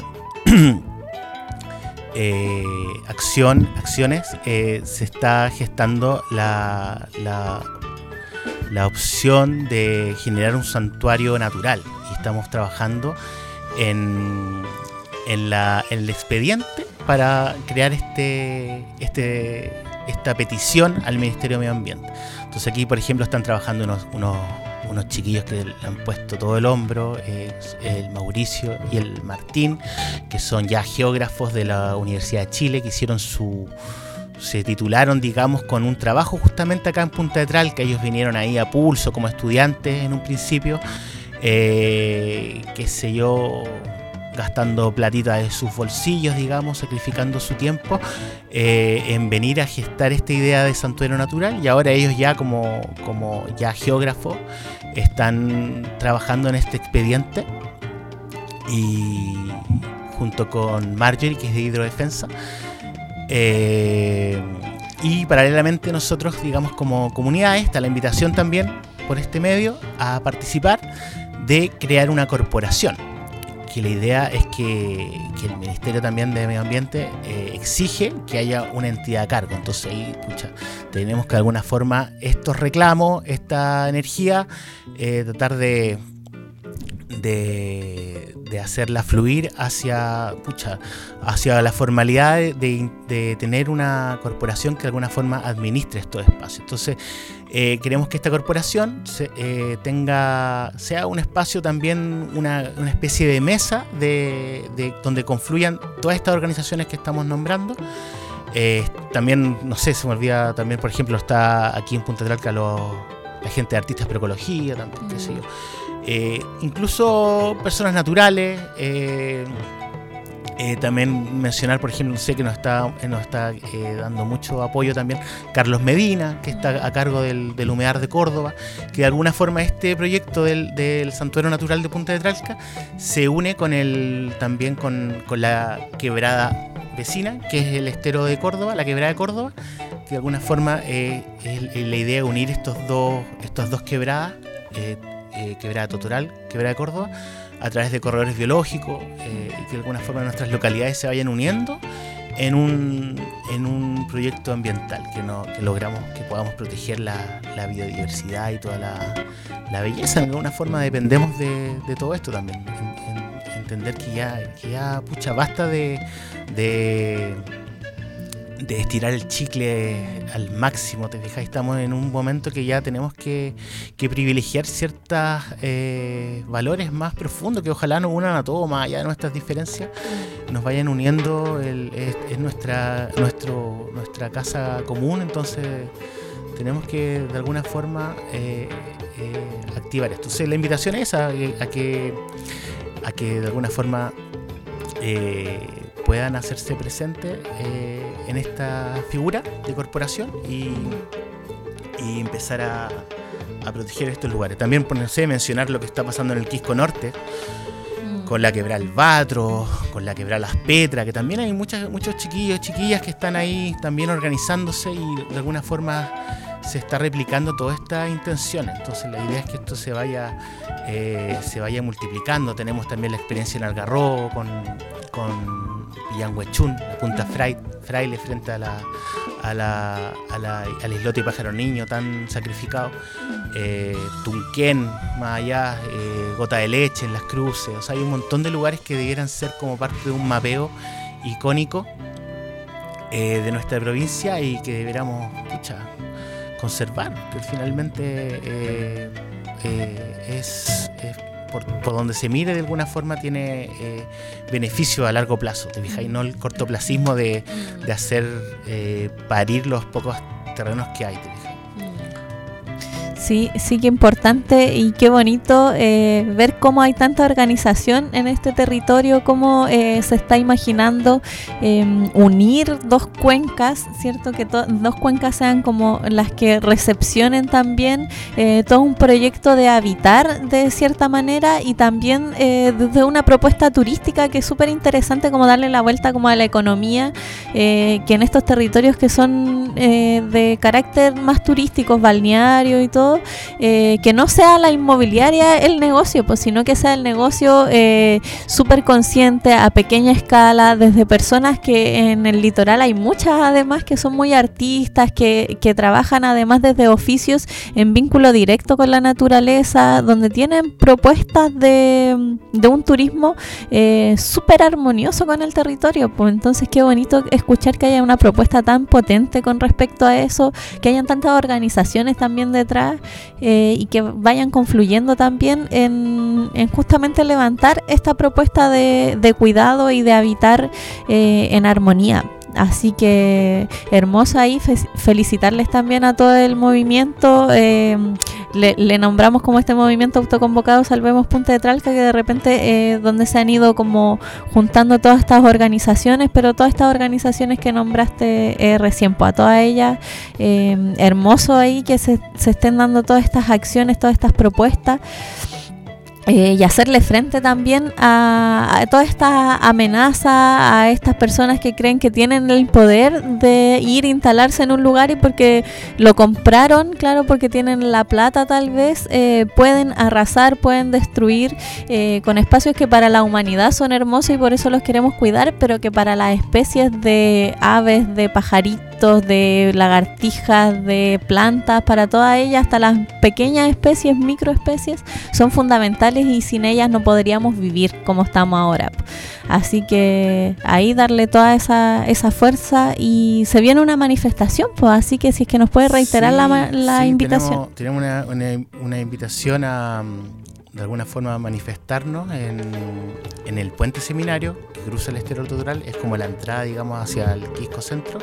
eh, acción, acciones, eh, se está gestando la, la la opción de generar un santuario natural y estamos trabajando en, en, la, en el expediente para crear este, este, esta petición al Ministerio de Medio Ambiente. Entonces aquí, por ejemplo, están trabajando unos, unos, unos chiquillos que le han puesto todo el hombro, eh, el Mauricio y el Martín, que son ya geógrafos de la Universidad de Chile, que hicieron su... se titularon, digamos, con un trabajo justamente acá en Punta de Tral, que ellos vinieron ahí a pulso como estudiantes en un principio, eh, qué sé yo, gastando platita de sus bolsillos, digamos, sacrificando su tiempo eh, en venir a gestar esta idea de santuario natural, y ahora ellos ya como, como ya geógrafos están trabajando en este expediente y junto con Marjorie, que es de hidrodefensa. Eh, y paralelamente nosotros, digamos, como comunidad, está la invitación también por este medio a participar de crear una corporación, que la idea es que, que el Ministerio también de Medio Ambiente eh, exige que haya una entidad a cargo. Entonces ahí, pucha, tenemos que de alguna forma estos reclamos, esta energía, eh, tratar de De, de hacerla fluir hacia, pucha, hacia la formalidad de, de, de tener una corporación que de alguna forma administre estos espacios. Entonces eh, queremos que esta corporación se, eh, tenga, sea un espacio también, una, una especie de mesa de, de, donde confluyan todas estas organizaciones que estamos nombrando. Eh, también, no sé, se me olvida también, por ejemplo, está aquí en Punta Tralca los, la gente de Artistas Pro Ecología, también, qué sé yo. Eh, incluso personas naturales, eh, eh, también mencionar, por ejemplo, sé que nos está, nos está eh, dando mucho apoyo también Carlos Medina, que está a cargo del, del Humedal de Córdoba, que de alguna forma este proyecto del, del Santuario Natural de Punta de Tralca se une con el, también con, con la quebrada vecina, que es el estero de Córdoba, la quebrada de Córdoba, que de alguna forma eh, es la idea de unir estos dos, estas dos quebradas, eh, Eh, quebrada Totoral, quebrada de Córdoba, a través de corredores biológicos, eh, y que de alguna forma nuestras localidades se vayan uniendo en un, en un proyecto ambiental, que, no, que logramos que podamos proteger la, la biodiversidad y toda la, la belleza. De alguna forma dependemos de, de todo esto también, en, en, entender que ya, que ya pucha, basta de, de de estirar el chicle al máximo, te fijas, estamos en un momento que ya tenemos que, que privilegiar ciertos eh, valores más profundos que ojalá nos unan a todos, más allá de nuestras diferencias, nos vayan uniendo, el, es, es nuestra, nuestro, nuestra casa común, entonces tenemos que de alguna forma eh, eh, activar esto. Entonces la invitación es a, a, que, a que de alguna forma eh, puedan hacerse presentes eh, en esta figura de corporación y, y empezar a, a proteger estos lugares. También, por no sé, mencionar lo que está pasando en el Quisco Norte, mm. con la quebrada Albatros, con la quebrada Las Petras, que también hay muchas, muchos chiquillos, chiquillas que están ahí también organizándose y de alguna forma se está replicando toda esta intención. Entonces la idea es que esto se vaya eh, se vaya multiplicando. Tenemos también la experiencia en Algarrobo con, con Pillanhuechún, la Punta Fraile, Fraile frente a la a la, a la al islote de Pájaro Niño tan sacrificado, eh, Tunquén más allá, eh, Gota de Leche en Las Cruces. O sea, hay un montón de lugares que debieran ser como parte de un mapeo icónico eh, de nuestra provincia y que deberíamos pucha, conservar, que finalmente eh, eh, es, es por, por donde se mire de alguna forma tiene eh, beneficio a largo plazo, ¿te fijas? Y no el cortoplacismo de, de hacer eh, parir los pocos terrenos que hay, ¿te fijas? Sí, sí que importante y qué bonito eh, ver cómo hay tanta organización en este territorio, cómo eh, se está imaginando eh, unir dos cuencas, ¿cierto? Que to- dos cuencas sean como las que recepcionen también eh, todo un proyecto de habitar de cierta manera y también eh, desde una propuesta turística que es súper interesante, como darle la vuelta como a la economía, eh, que en estos territorios que son eh, de carácter más turísticos, balneario y todo, Eh, que no sea la inmobiliaria el negocio, pues, sino que sea el negocio eh, súper consciente, a pequeña escala, desde personas que en el litoral hay muchas además que son muy artistas, que, que trabajan además desde oficios en vínculo directo con la naturaleza, donde tienen propuestas de, de un turismo eh, súper armonioso con el territorio. Pues entonces qué bonito escuchar que haya una propuesta tan potente con respecto a eso, que hayan tantas organizaciones también detrás. Eh, y que vayan confluyendo también en, en justamente levantar esta propuesta de, de cuidado y de habitar eh, en armonía. Así que hermoso ahí, fe- felicitarles también a todo el movimiento. Eh, le, le nombramos como este movimiento autoconvocado Salvemos Punta de Tralca, que de repente eh, donde se han ido como juntando todas estas organizaciones, pero todas estas organizaciones que nombraste eh, recién, pues a todas ellas, eh, hermoso ahí que se, se estén dando todas estas acciones, todas estas propuestas. Eh, y hacerle frente también a, a toda esta amenaza, a estas personas que creen que tienen el poder de ir a instalarse en un lugar y porque lo compraron, claro, porque tienen la plata tal vez, eh, pueden arrasar, pueden destruir eh, con espacios que para la humanidad son hermosos y por eso los queremos cuidar, pero que para las especies de aves, de pajaritos, de lagartijas, de plantas, para todas ellas, hasta las pequeñas especies, microespecies, son fundamentales y sin ellas no podríamos vivir como estamos ahora. Así que ahí darle toda esa, esa fuerza y se viene una manifestación, pues así que si es que nos puede reiterar sí, la, la sí, invitación. Tenemos, tenemos una, una, una invitación a de alguna forma manifestarnos en, en el puente Seminario que cruza el estero Totoral, es como la entrada, digamos, hacia el Quisco Centro.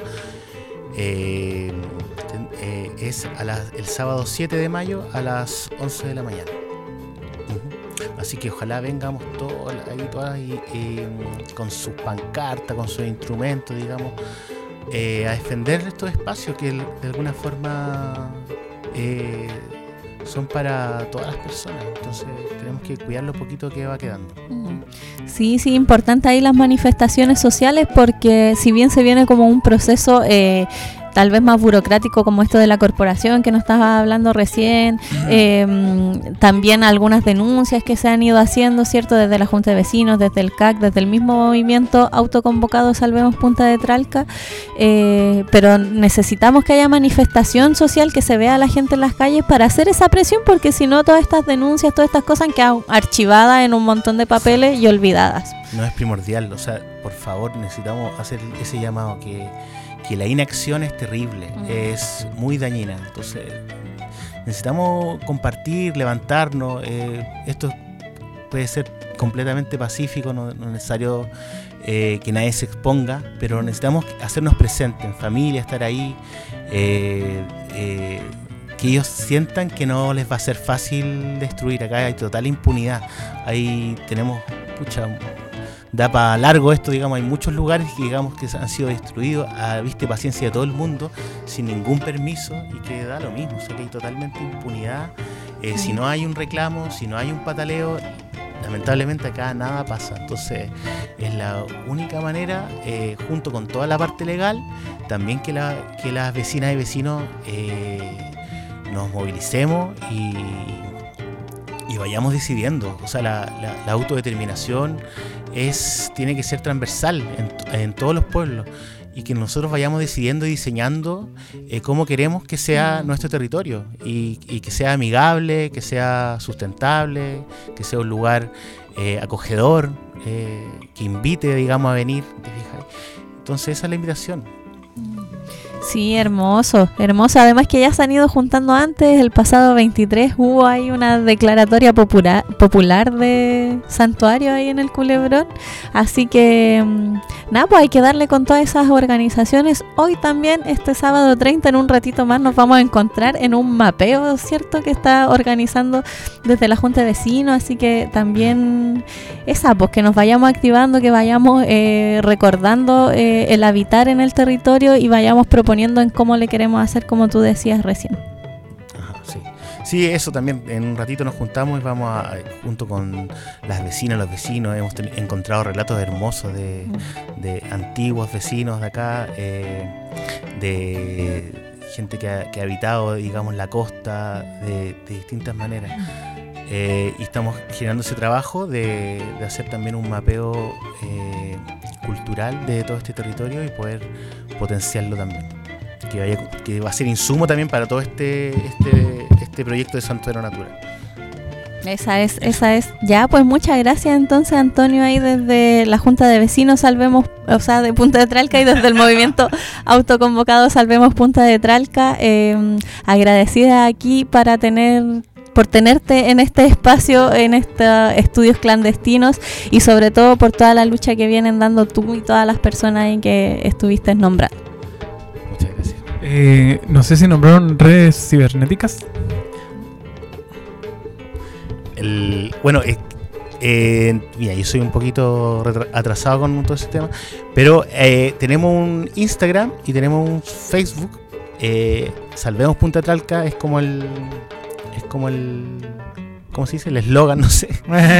Eh, ten, eh, es a la, el sábado siete de mayo a las once de la mañana. Uh-huh. Así que ojalá vengamos todos ahí todas y, y, con sus pancartas, con sus instrumentos, digamos, eh, a defender estos espacios que de alguna forma eh, son para todas las personas. Entonces tenemos que cuidar lo poquito que va quedando. Sí, sí, importante ahí las manifestaciones sociales, porque si bien se viene como un proceso eh, tal vez más burocrático como esto de la corporación que nos estaba hablando recién, uh-huh. eh, también algunas denuncias que se han ido haciendo, ¿cierto? Desde la Junta de Vecinos, desde el C A C, desde el mismo movimiento autoconvocado Salvemos Punta de Tralca, eh, pero necesitamos que haya manifestación social, que se vea a la gente en las calles para hacer esa presión, porque si no todas estas denuncias, todas estas cosas quedan archivadas en un montón de papeles y olvidadas. No es primordial, o sea, por favor necesitamos hacer ese llamado que que la inacción es terrible, uh-huh. es muy dañina, entonces necesitamos compartir, levantarnos, eh, esto puede ser completamente pacífico, no, no es necesario eh, que nadie se exponga, pero necesitamos hacernos presentes en familia, estar ahí, eh, eh, que ellos sientan que no les va a ser fácil destruir. Acá hay total impunidad, ahí tenemos, pucha, da para largo esto, digamos, hay muchos lugares que digamos que han sido destruidos a vista y paciencia de todo el mundo sin ningún permiso y que da lo mismo, o sea que hay totalmente impunidad, eh, si no hay un reclamo, si no hay un pataleo, lamentablemente acá nada pasa. Entonces es la única manera, eh, junto con toda la parte legal, también que, la, que las vecinas y vecinos eh, nos movilicemos y, y vayamos decidiendo, o sea la, la, la autodeterminación es tiene que ser transversal en, en todos los pueblos. y que nosotros vayamos decidiendo y diseñando eh, cómo queremos que sea nuestro territorio y, y que sea amigable, que sea sustentable, que sea un lugar eh, acogedor, eh, que invite, digamos, a venir. ¿Te fijas? Entonces esa es la invitación. Sí, hermoso, hermoso. Además que ya se han ido juntando antes, el pasado veintitrés hubo ahí una declaratoria popular, popular de santuario ahí en el Culebrón. Así que, nada, pues hay que darle con todas esas organizaciones. Hoy también, este sábado treinta, en un ratito más, nos vamos a encontrar en un mapeo, ¿cierto? Que está organizando desde la Junta de Vecinos. Así que también esa, pues que nos vayamos activando, que vayamos eh, recordando eh, el habitar en el territorio y vayamos proponiendo en cómo le queremos hacer, como tú decías recién. Ajá, sí. Sí, eso también, en un ratito nos juntamos y vamos a, junto con las vecinas, los vecinos, hemos ten, encontrado relatos hermosos de, de antiguos vecinos de acá, eh, de gente que ha, que ha habitado, digamos, la costa de, de distintas maneras. Eh, y estamos generando ese trabajo de, de hacer también un mapeo eh, cultural de todo este territorio y poder potenciarlo también. Que, vaya, que va a ser insumo también para todo este, este, este proyecto de Santuario Natural. Esa es, esa es. Ya, pues muchas gracias entonces, Antonio, ahí desde la Junta de Vecinos Salvemos, o sea, de Punta de Tralca, y desde el movimiento autoconvocado Salvemos Punta de Tralca. Eh, agradecida aquí para tener... por tenerte en este espacio, en estos estudios clandestinos, y sobre todo por toda la lucha que vienen dando tú y todas las personas ahí que estuviste nombrando. Muchas gracias. Eh, no sé si nombraron redes cibernéticas. El, bueno, eh, eh, mira, yo soy un poquito retra- atrasado con todo ese tema, pero eh, tenemos un Instagram y tenemos un Facebook. Eh, Salvemos Punta Tralca es como el... es como el, ¿cómo se dice? El eslogan, no sé.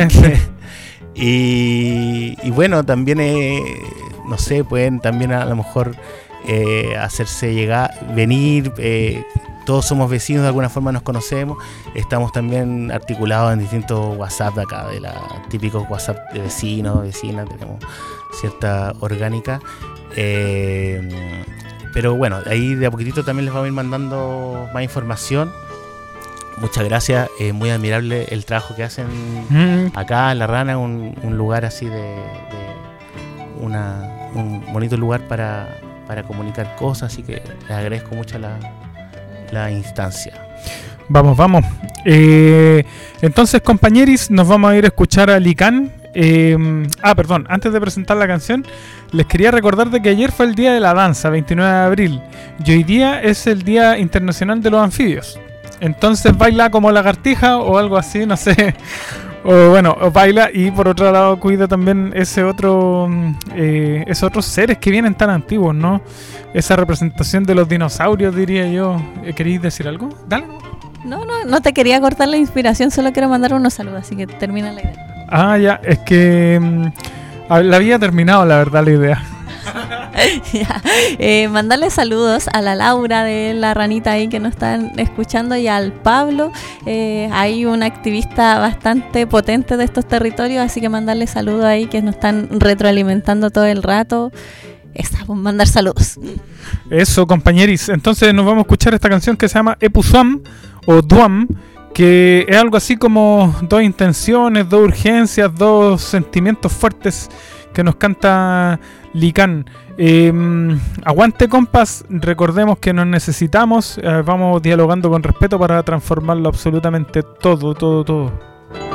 y, y bueno, también, eh, no sé, pueden también a lo mejor eh, hacerse llegar, venir, eh, todos somos vecinos, de alguna forma nos conocemos, estamos también articulados en distintos WhatsApp de acá, de la típicos WhatsApp de vecinos, vecinas, tenemos cierta orgánica. Eh, pero bueno, ahí de a poquitito también les vamos a ir mandando más información. Muchas gracias, es eh, muy admirable el trabajo que hacen mm. acá en La Rana, un, un lugar así de, de una, un bonito lugar para, para comunicar cosas, así que les agradezco mucho la, la instancia. Vamos, vamos. Eh, entonces, compañeros, nos vamos a ir a escuchar a Licán. Eh, ah, perdón, antes de presentar la canción, les quería recordar de que ayer fue el Día de la Danza, veintinueve de abril, y hoy día es el Día Internacional de los Anfibios. Entonces baila como lagartija o algo así, no sé. O bueno, o baila, y por otro lado cuida también ese otro, eh, esos otros seres que vienen tan antiguos, ¿no? Esa representación de los dinosaurios, diría yo. ¿Queréis decir algo? Dale. No, no, no te quería cortar la inspiración, solo quiero mandar unos saludos, así que termina la idea. Ah, ya, es que um, la había terminado, la verdad, la idea. Ya. Eh, mandarle saludos a la Laura de La Ranita ahí que nos están escuchando, y al Pablo. Eh, hay un activista bastante potente de estos territorios, así que mandarle saludos ahí que nos están retroalimentando todo el rato. Esa, pues mandar saludos. Eso, compañeris. Entonces nos vamos a escuchar esta canción que se llama Epusuam o Duam, que es algo así como dos intenciones, dos urgencias, dos sentimientos fuertes que nos canta Licán. Eh, aguante, compas, recordemos que nos necesitamos, eh, vamos dialogando con respeto para transformarlo absolutamente todo, todo, todo.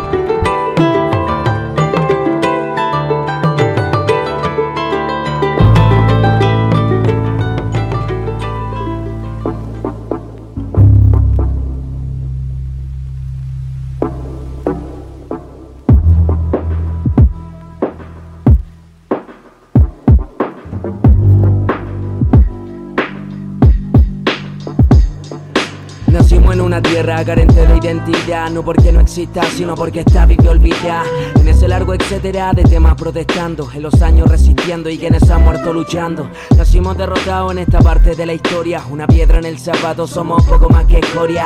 Una tierra carente de identidad, no porque no exista, sino porque está viva y olvidada. En ese largo etcétera de temas protestando, en los años resistiendo y quienes han muerto luchando. Nacimos derrotados en esta parte de la historia, una piedra en el zapato, somos poco más que escoria.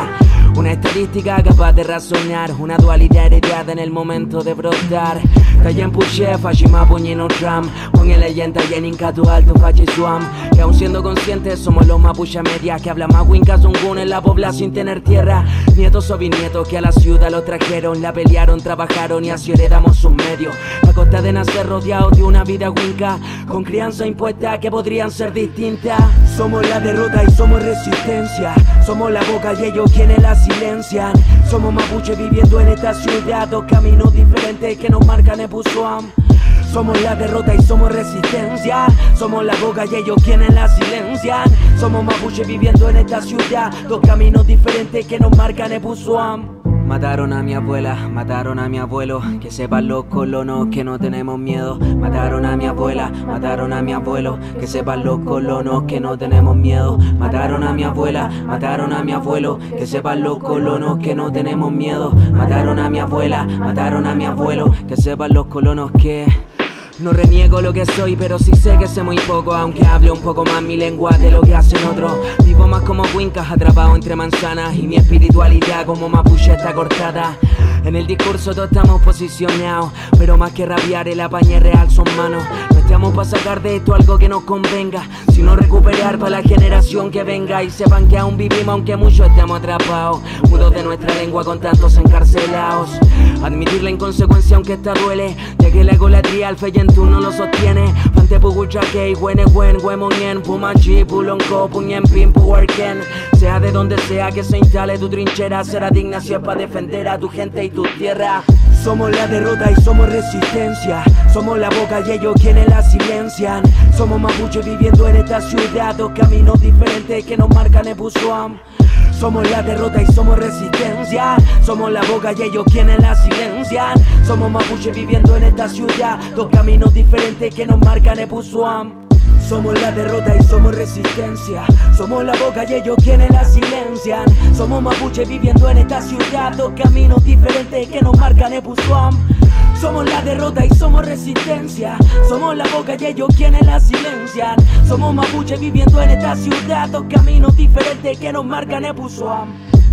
Una estadística capaz de razonar, una dualidad heredada en el momento de brotar. Tayen puxe, fashima puñino tram, pon en leyenda y en incatu alto fascisuam. Que aún siendo conscientes somos los mapuche media, que habla más winca zungun en la pobla sin tener tierra. Nietos o bisnietos que a la ciudad lo trajeron, la pelearon, trabajaron y así heredamos sus medios. A costa de nacer rodeados de una vida winca, con crianza impuesta que podrían ser distintas. Somos la derrota y somos resistencia. Somos la boca y ellos quienes la silencian. Somos mapuche viviendo en esta ciudad, dos caminos diferentes que nos marcan Epuzuam. Somos la derrota y somos resistencia. Somos la boca y ellos quienes la silencian. Somos mapuche viviendo en esta ciudad, dos caminos diferentes que nos marcan Epuzuam. Mataron a mi abuela, mataron a mi abuelo, que sepan los colonos que no tenemos miedo. Mataron a mi abuela, mataron a mi abuelo, que sepan los colonos que no tenemos miedo. Mataron a mi abuela, mataron a mi abuelo, que sepan los colonos que no tenemos miedo. Mataron a mi abuela, mataron a mi abuelo, que sepan los colonos que... No reniego lo que soy, pero sí sé que sé muy poco, aunque hable un poco más mi lengua de lo que hacen otros. Vivo más como wincas, atrapado entre manzanas, y mi espiritualidad como mapuche está cortada. En el discurso todos estamos posicionados, pero más que rabiar el apañe real son manos. No estamos para sacar de esto algo que nos convenga, sino recuperar para la generación que venga. Y sepan que aún vivimos aunque muchos estemos atrapados, mudos de nuestra lengua con tantos encarcelados. Admitir la inconsecuencia aunque esta duele, ya que la egolatría al feyentú no lo sostiene. Pante pugucha que huene buen huemonien, pumachi, pulonco, puñen pin, puerken. Sea de donde sea que se instale tu trinchera, será digna si es para defender a tu gente y tu tierra. Somos la derrota y somos resistencia. Somos la boca y ellos quienes la silencian. Somos mapuche viviendo en esta ciudad, dos caminos diferentes que nos marcan Epuzuam. Somos la derrota y somos resistencia. Somos la boca y ellos quienes la silencian. Somos mapuche viviendo en esta ciudad, dos caminos diferentes que nos marcan Epuzuam. Somos la derrota y somos resistencia. Somos la boca y ellos quienes la silencian. Somos mapuche viviendo en esta ciudad, dos caminos diferentes que nos marcan Epuzuam. Somos la derrota y somos resistencia. Somos la boca y ellos quienes la silencian. Somos mapuche viviendo en esta ciudad, dos caminos diferentes que nos marcan Epuzuam.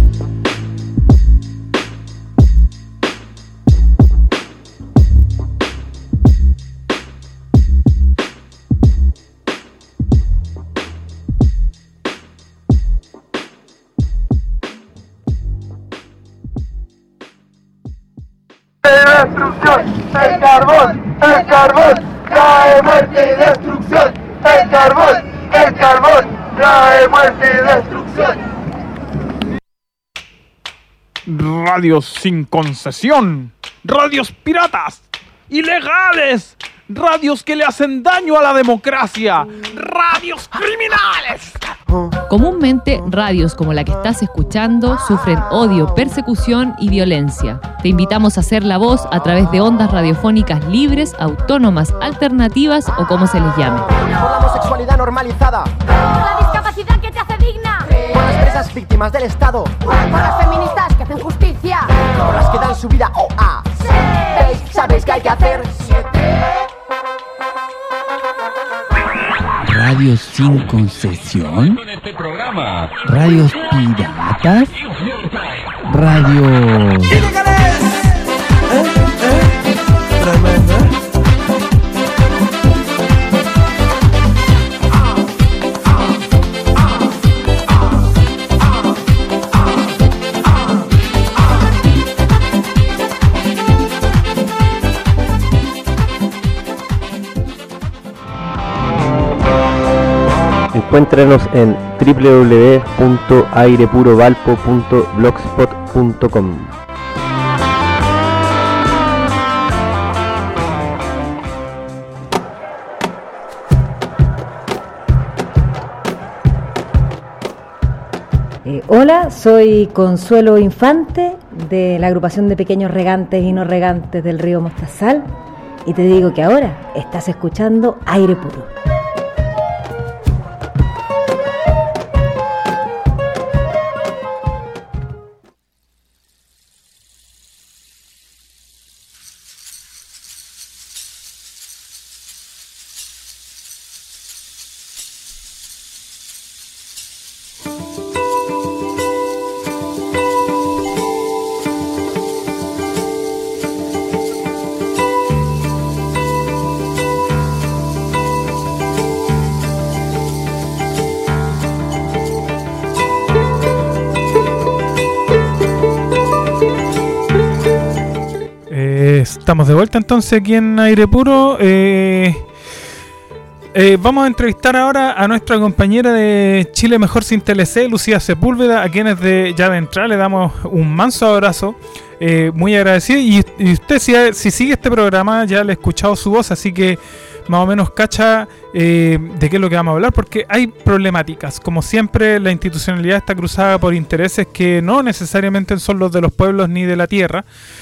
Destrucción, el carbón, el carbón, trae muerte y destrucción. El carbón, el carbón, trae muerte y destrucción. Radios sin concesión, radios piratas, ilegales, radios que le hacen daño a la democracia, radios criminales. Comúnmente, radios como la que estás escuchando sufren odio, persecución y violencia. Te invitamos a hacer la voz a través de ondas radiofónicas libres, autónomas, alternativas o como se les llame. Por la homosexualidad normalizada, por la discapacidad que te hace digna, por las presas víctimas del Estado, por las feministas que hacen justicia, por las que dan su vida o a. ¿Veis? ¿Sabéis qué hay que hacer? ¿Radios sin concesión? ¿Radios piratas? ¿Radios...? ¡Ilegales! ¿Eh? ¿Eh? Tremendo. Encuéntranos en doble u doble u doble u punto aire puro valpo punto blogspot punto com. Eh, hola, soy Consuelo Infante de la agrupación de pequeños regantes y no regantes del río Mostazal y te digo que ahora estás escuchando Aire Puro. estamos de vuelta entonces aquí en Aire Puro. Eh, eh, vamos a entrevistar ahora a nuestra compañera de Chile Mejor Sin T L C, Lucía Sepúlveda, a quienes de ya de entrada le damos un manso abrazo. Eh, muy agradecido. Y, y usted, si, si sigue este programa, ya le he escuchado su voz, así que más o menos cacha eh, de qué es lo que vamos a hablar, porque hay problemáticas. Como siempre, la institucionalidad está cruzada por intereses que no necesariamente son los de los pueblos ni de la tierra.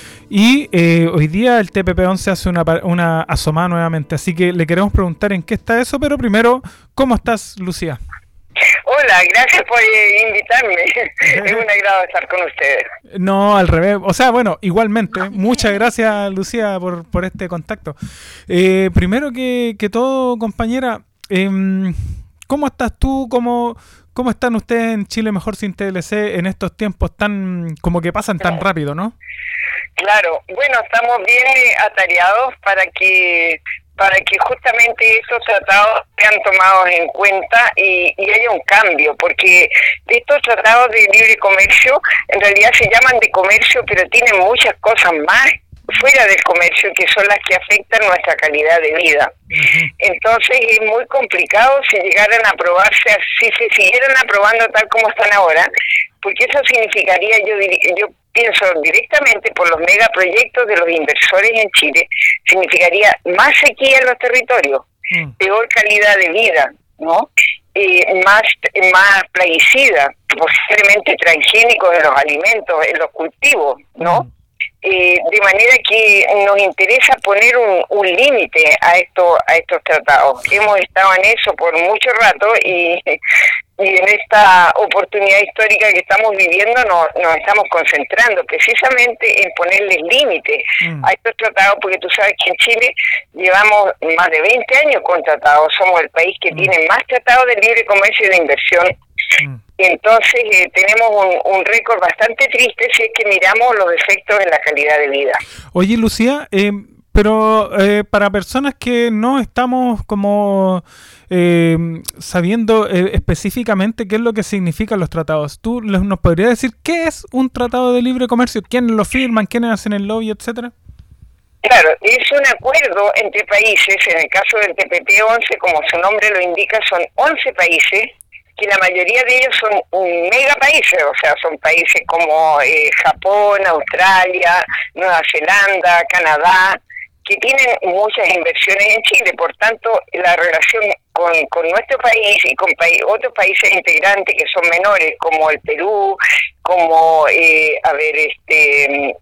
Y eh, hoy día el T P P once hace una, una asomada nuevamente, así que le queremos preguntar en qué está eso, pero primero, ¿cómo estás, Lucía? Hola, gracias por eh, invitarme. Es un agrado estar con ustedes. No, al revés. O sea, bueno, igualmente. Muchas gracias, Lucía, por, por este contacto. Eh, primero que, que todo, compañera, eh, ¿cómo estás tú? ¿Cómo, ¿Cómo están ustedes en Chile Mejor Sin T L C en estos tiempos tan, como que pasan tan rápido, no? Claro, bueno, estamos bien eh, atareados para que para que justamente estos tratados sean tomados en cuenta y, y haya un cambio, porque estos tratados de libre comercio en realidad se llaman de comercio, pero tienen muchas cosas más fuera del comercio que son las que afectan nuestra calidad de vida. Uh-huh. Entonces es muy complicado si llegaran a aprobarse, si se siguieran aprobando tal como están ahora, porque eso significaría, yo yo pienso directamente por los megaproyectos de los inversores en Chile, significaría más sequía en los territorios, uh-huh. peor calidad de vida, ¿no? Eh, más más plaguicida, posiblemente transgénicos en los alimentos, en los cultivos, ¿no? Uh-huh. Eh, de manera que nos interesa poner un, un límite a esto, a estos tratados. Hemos estado en eso por mucho rato y, y en esta oportunidad histórica que estamos viviendo nos, nos estamos concentrando precisamente en ponerles límites mm. a estos tratados, porque tú sabes que en Chile llevamos más de veinte años con tratados, somos el país que mm. tiene más tratados de libre comercio y de inversión. Mm. Entonces eh, tenemos un, un récord bastante triste si es que miramos los efectos en la calidad de vida. Oye, Lucía, eh, pero eh, para personas que no estamos como eh, sabiendo eh, específicamente qué es lo que significan los tratados, ¿tú nos podrías decir qué es un tratado de libre comercio? ¿Quiénes lo firman? ¿Quiénes hacen el lobby, etcétera? Claro, es un acuerdo entre países. En el caso del T P P once, como su nombre lo indica, son once países, que la mayoría de ellos son megapaíses, o sea, son países como eh, Japón, Australia, Nueva Zelanda, Canadá, que tienen muchas inversiones en Chile. Por tanto, la relación con, con nuestro país y con paí- otros países integrantes que son menores, como el Perú, como, eh, a ver, este...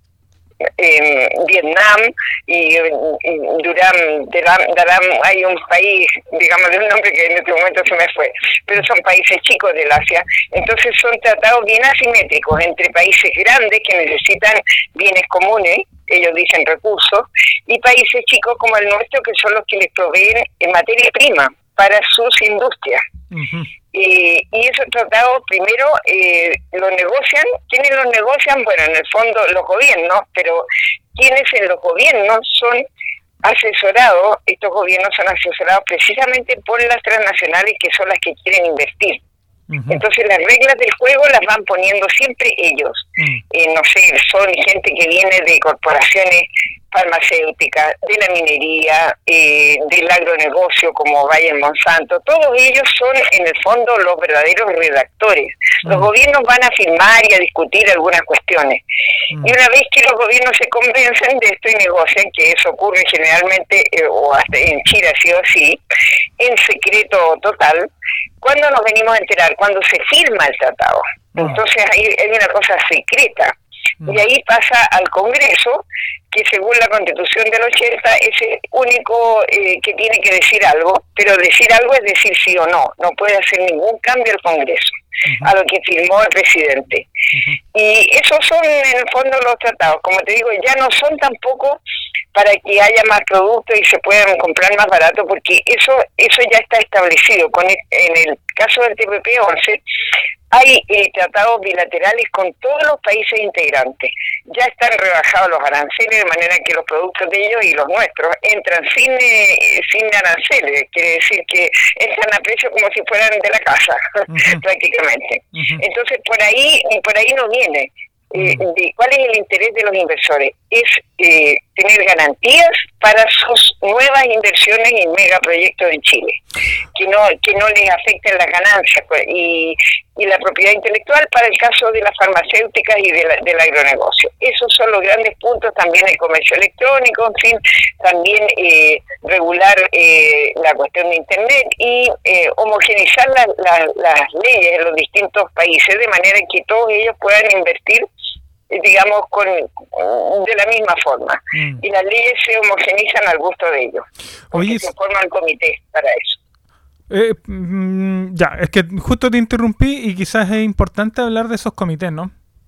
en Vietnam y, y Durán, Durán, hay un país, digamos de un nombre que en este momento se me fue, pero son países chicos del Asia. Entonces son tratados bien asimétricos entre países grandes que necesitan bienes comunes, ellos dicen recursos, y países chicos como el nuestro que son los que les proveen en materia prima para sus industrias. Uh-huh. Eh, y esos tratados primero eh, los negocian. ¿Quiénes los negocian? Bueno, en el fondo los gobiernos, pero quienes en los gobiernos son asesorados, estos gobiernos son asesorados precisamente por las transnacionales que son las que quieren invertir. Uh-huh. Entonces las reglas del juego las van poniendo siempre ellos. Uh-huh. Eh, no sé, son gente que viene de corporaciones farmacéuticas, de la minería, eh, del agronegocio como Bayer Monsanto. Todos ellos son en el fondo los verdaderos redactores. Los uh-huh. gobiernos van a firmar y a discutir algunas cuestiones. Uh-huh. Y una vez que los gobiernos se convencen de esto y negocian, que eso ocurre generalmente, eh, o hasta en Chile ha sido así, en secreto total, ¿cuándo nos venimos a enterar? Cuando se firma el tratado. Uh-huh. Entonces hay, hay una cosa secreta. Uh-huh. Y ahí pasa al Congreso, que según la Constitución del ochenta es el único eh, que tiene que decir algo, pero decir algo es decir sí o no, no puede hacer ningún cambio el Congreso, uh-huh. a lo que firmó el presidente. Uh-huh. Y esos son en el fondo los tratados, como te digo, ya no son tampoco para que haya más productos y se puedan comprar más barato, porque eso eso ya está establecido. Con el, en el caso del T P P once, hay eh, tratados bilaterales con todos los países integrantes. Ya están rebajados los aranceles, de manera que los productos de ellos y los nuestros entran sin eh, sin aranceles. Quiere decir que entran a precio como si fueran de la casa, uh-huh. prácticamente. Uh-huh. Entonces, por ahí por ahí no viene. Eh, de ¿Cuál es el interés de los inversores? Es eh, tener garantías para sus nuevas inversiones en megaproyectos en Chile, que no que no les afecten las ganancias y, y la propiedad intelectual para el caso de las farmacéuticas y de la, del agronegocio. Esos son los grandes puntos, también el comercio electrónico, en fin, también eh, regular eh, la cuestión de Internet y eh, homogeneizar la, la, las leyes en los distintos países de manera que todos ellos puedan invertir, digamos, con de la misma forma. Mm. Y las leyes se homogenizan al gusto de ellos. Oye, se forman comités para eso. Eh, mm, ya, es que justo te interrumpí y quizás es importante hablar de esos comités, ¿no?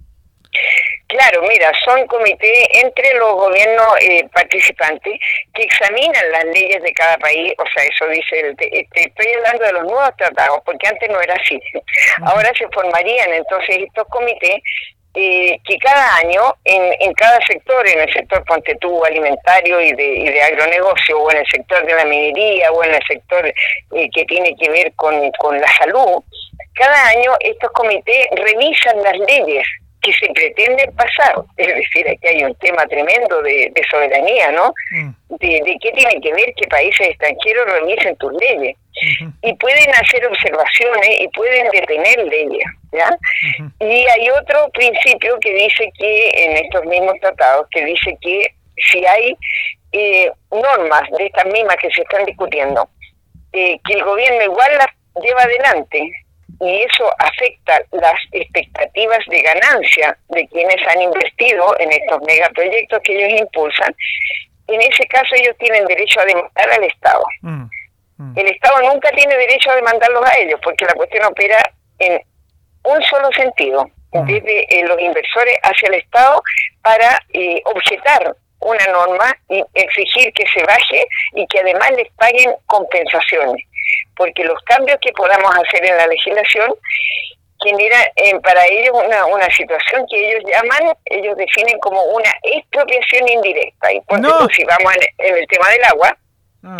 Claro, mira, son comités entre los gobiernos eh, participantes que examinan las leyes de cada país, o sea, eso dice, el, te, te estoy hablando de los nuevos tratados, porque antes no era así. Uh-huh. Ahora se formarían entonces estos comités Eh, que cada año en, en cada sector, en el sector ponte tú alimentario y de, y de agronegocio, o en el sector de la minería, o en el sector eh, que tiene que ver con, con la salud, cada año estos comités revisan las leyes que se pretenden pasar. Es decir, aquí hay un tema tremendo de, de soberanía, ¿no? Mm. De, de qué tiene que ver que países extranjeros revisen tus leyes. Uh-huh. Y pueden hacer observaciones y pueden detener leyes, ¿ya? Uh-huh. Y hay otro principio que dice que, en estos mismos tratados, que dice que si hay eh, normas de estas mismas que se están discutiendo, eh, que el gobierno igual las lleva adelante, y eso afecta las expectativas de ganancia de quienes han invertido en estos megaproyectos que ellos impulsan, en ese caso ellos tienen derecho a demandar al Estado. Mm. Mm. El Estado nunca tiene derecho a demandarlos a ellos, porque la cuestión opera en un solo sentido, mm. desde eh, los inversores hacia el Estado para eh, objetar una norma y exigir que se baje y que además les paguen compensaciones, porque los cambios que podamos hacer en la legislación genera eh, para ellos una, una situación que ellos llaman, ellos definen como una expropiación indirecta. Y por no. si vamos en, en el tema del agua, ah.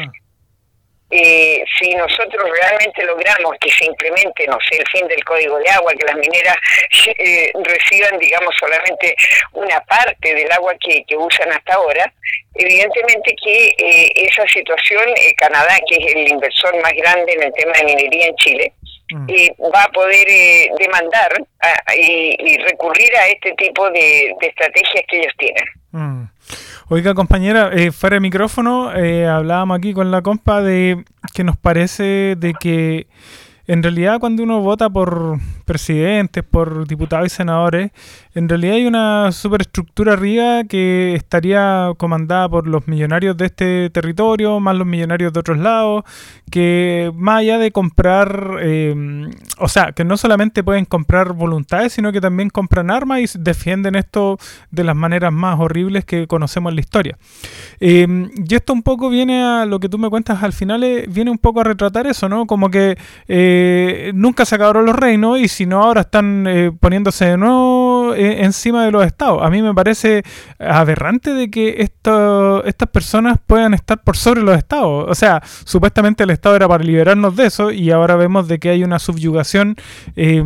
eh, si nosotros realmente logramos que se implemente, no sé, el fin del código de agua, que las mineras eh, reciban, digamos, solamente una parte del agua que, que usan hasta ahora, evidentemente que eh, esa situación, eh, Canadá, que es el inversor más grande en el tema de minería en Chile, mm. eh, va a poder eh, demandar a, y, y recurrir a este tipo de, de estrategias que ellos tienen. Mm. Oiga, compañera, eh, fuera de micrófono, eh, hablábamos aquí con la compa de que nos parece de que en realidad cuando uno vota por presidentes, por diputados y senadores, en realidad hay una superestructura arriba que estaría comandada por los millonarios de este territorio, más los millonarios de otros lados, que más allá de comprar, eh, o sea, que no solamente pueden comprar voluntades, sino que también compran armas y defienden esto de las maneras más horribles que conocemos en la historia. Eh, y esto un poco viene a lo que tú me cuentas al final, eh, viene un poco a retratar eso, ¿no? Como que eh, nunca se acabaron los reinos y si no ahora están eh, poniéndose de nuevo eh, encima de los estados. A mí me parece aberrante de que esto, estas personas puedan estar por sobre los estados. O sea, supuestamente el estado era para liberarnos de eso y ahora vemos de que hay una subyugación. Eh,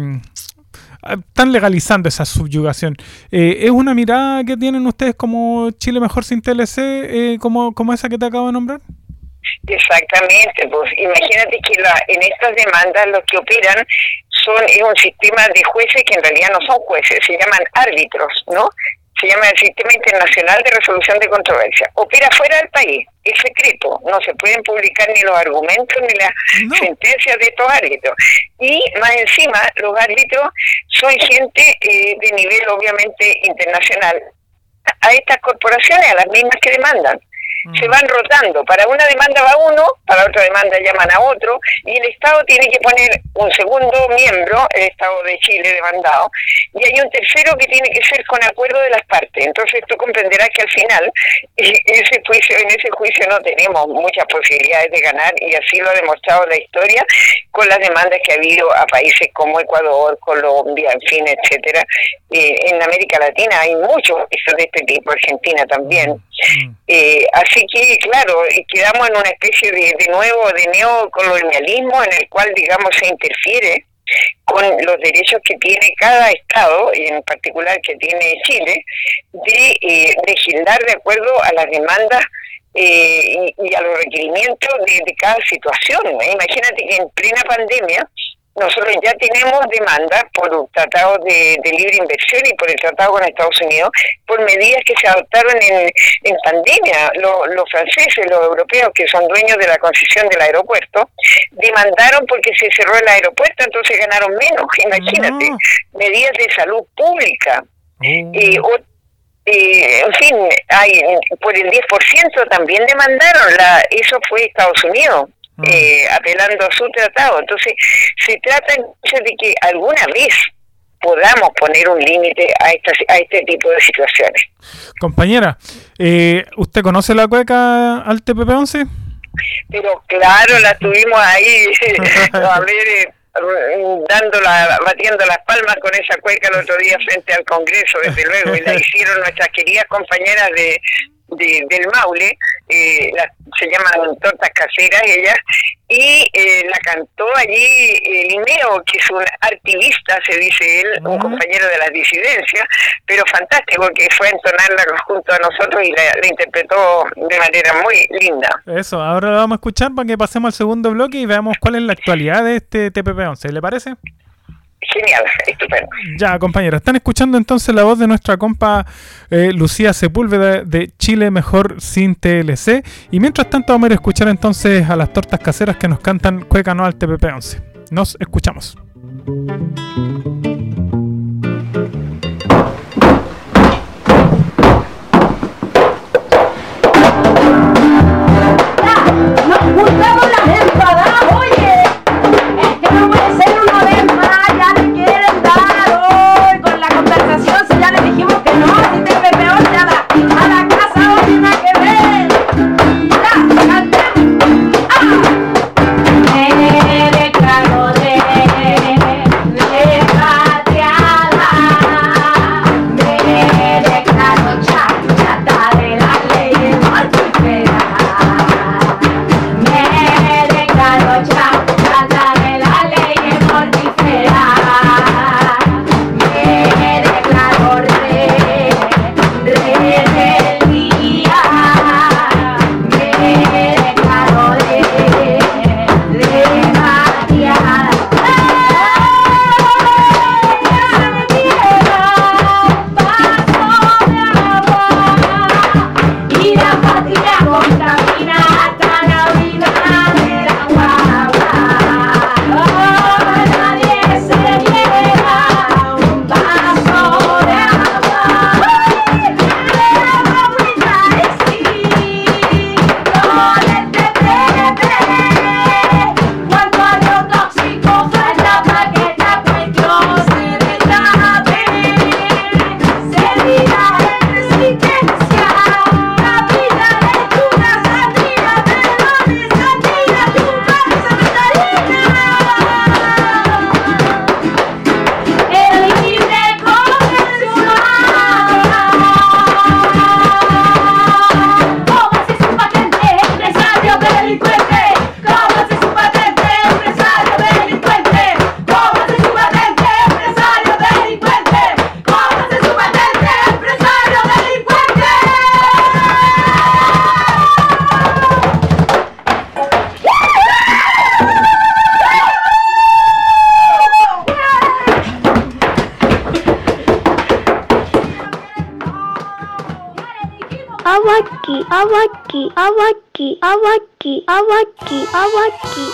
están legalizando esa subyugación. Eh, ¿Es una mirada que tienen ustedes como Chile Mejor Sin T L C, eh, como, como esa que te acabo de nombrar? Exactamente, pues imagínate que la, en estas demandas los que operan son es un sistema de jueces que en realidad no son jueces, se llaman árbitros, ¿no? Se llama el Sistema Internacional de Resolución de Controversia. Opera fuera del país, es secreto, no se pueden publicar ni los argumentos ni las no. sentencias de estos árbitros. Y más encima, los árbitros son gente eh, de nivel obviamente internacional a estas corporaciones, a las mismas que demandan. Se van rotando, para una demanda va uno, para otra demanda llaman a otro, y el Estado tiene que poner un segundo miembro, el Estado de Chile demandado, y hay un tercero que tiene que ser con acuerdo de las partes. Entonces tú comprenderás que al final ese juicio, en ese juicio no tenemos muchas posibilidades de ganar, y así lo ha demostrado la historia con las demandas que ha habido a países como Ecuador, Colombia, en fin, etcétera. Eh, en América Latina hay muchos juicios de este tipo, Argentina también. Eh, así que, claro, quedamos en una especie de, de nuevo, de neocolonialismo en el cual, digamos, se interfiere con los derechos que tiene cada Estado, y en particular que tiene Chile, de eh, legislar de acuerdo a las demandas eh, y, y a los requerimientos de, de cada situación. ¿eh? Imagínate que en plena pandemia nosotros ya tenemos demandas por un tratado de, de libre inversión y por el tratado con Estados Unidos, por medidas que se adoptaron en, en pandemia. Los, los franceses, los europeos, que son dueños de la concesión del aeropuerto, demandaron porque se cerró el aeropuerto, entonces ganaron menos, imagínate. No. Medidas de salud pública. Mm. Eh, o, eh, en fin, hay por el diez por ciento también demandaron, la, eso fue Estados Unidos. Eh, apelando a su tratado. Entonces se trata entonces de que alguna vez podamos poner un límite a, esta, a este tipo de situaciones. Compañera, eh, ¿usted conoce la cueca al T P P once? Pero claro, la tuvimos ahí a ver, eh, dando la, batiendo las palmas con esa cueca el otro día frente al Congreso, desde luego, y la hicieron nuestras queridas compañeras de De, del Maule, eh, la, se llaman Tortas Caseras ellas, y eh, la cantó allí eh, Linneo, que es un artivista, se dice él, uh-huh. un compañero de las disidencias, pero fantástico, que fue a entonarla junto a nosotros y la, la interpretó de manera muy linda. Eso, ahora la vamos a escuchar para que pasemos al segundo bloque y veamos cuál es la actualidad de este T P P once, ¿le parece? Genial, estupendo. Ya, compañeros, están escuchando entonces la voz de nuestra compa eh, Lucía Sepúlveda de Chile Mejor Sin T L C. Y mientras tanto vamos a ir a escuchar entonces a las Tortas Caseras que nos cantan Cueca No al T P P once. Nos escuchamos. ¡Nos juntamos las empadadas, oye! Es que no puede ser una vez más. Si ya le dijimos que no, si te ve peor, a la, a la casa hoy una que ver. Ya, cantemos. ¡Ah! Me declaro de repatriada. Me declaro chata de la ley mortífera. Me declaro chata de la ley mortífera. Awaki, awaki, awaki, awaki, awaki, awaki.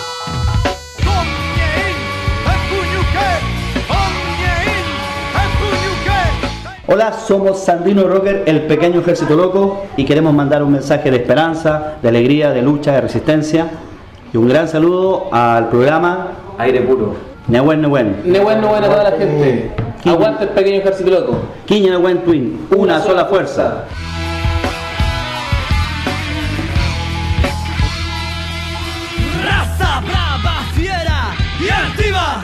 Hola, somos Sandino Rocker, el pequeño ejército loco, y queremos mandar un mensaje de esperanza, de alegría, de lucha, de resistencia, y un gran saludo al programa Aire Puro. Nehuen, Nehuen. Nehuen, Nehuen a toda la gente. Aguante el pequeño ejército loco. Quiña Nehuen Twin, una, una sola fuerza. Raza brava, fiera y activa.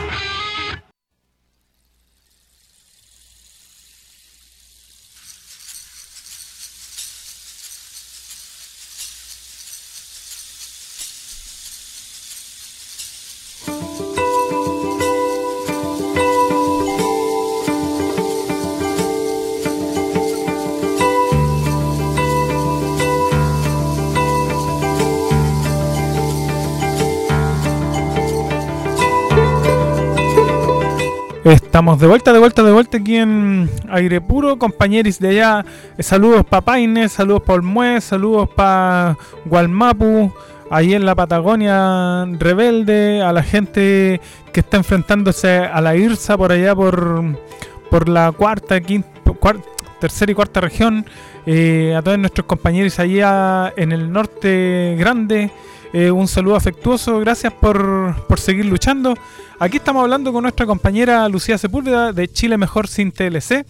Estamos de vuelta, de vuelta, de vuelta aquí en Aire Puro, compañeros de allá. Eh, saludos para Paine, saludos para Olmué, saludos para Gualmapu, ahí en la Patagonia rebelde, a la gente que está enfrentándose a la IRSA por allá por, por la cuarta, quinta, cuarta, tercera y cuarta región, eh, a todos nuestros compañeros allá en el norte grande. Eh, un saludo afectuoso, gracias por, por seguir luchando. Aquí estamos hablando con nuestra compañera Lucía Sepúlveda de Chile Mejor Sin T L C,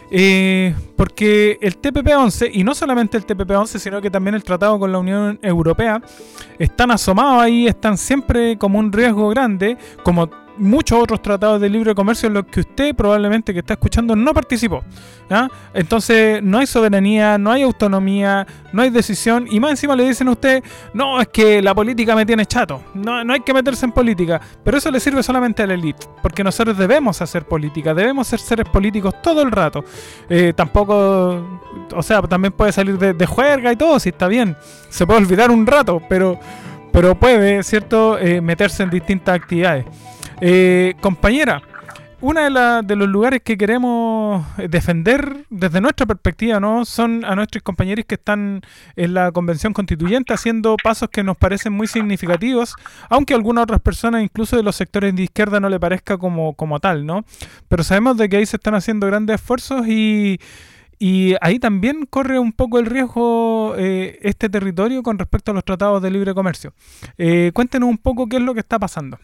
eh, porque el T P P once, y no solamente el T P P once, sino que también el tratado con la Unión Europea, están asomados ahí, están siempre como un riesgo grande, como muchos otros tratados de libre comercio en los que usted probablemente que está escuchando no participó, ¿ya? Entonces no hay soberanía, no hay autonomía, no hay decisión, y más encima le dicen a usted, no, es que la política me tiene chato, no, no hay que meterse en política, pero eso le sirve solamente a la élite, porque nosotros debemos hacer política, debemos ser seres políticos todo el rato. Eh, tampoco, o sea, también puede salir de, de juerga y todo, si está bien, se puede olvidar un rato, pero, pero puede, ¿cierto?, eh, meterse en distintas actividades. Eh, compañera, uno de, la, de los lugares que queremos defender desde nuestra perspectiva, ¿no?, son a nuestros compañeros que están en la Convención Constituyente haciendo pasos que nos parecen muy significativos, aunque a algunas otras personas, incluso de los sectores de izquierda, no le parezca como, como tal, ¿no? Pero sabemos de que ahí se están haciendo grandes esfuerzos y, y ahí también corre un poco el riesgo eh, este territorio con respecto a los tratados de libre comercio. Eh, cuéntenos un poco qué es lo que está pasando.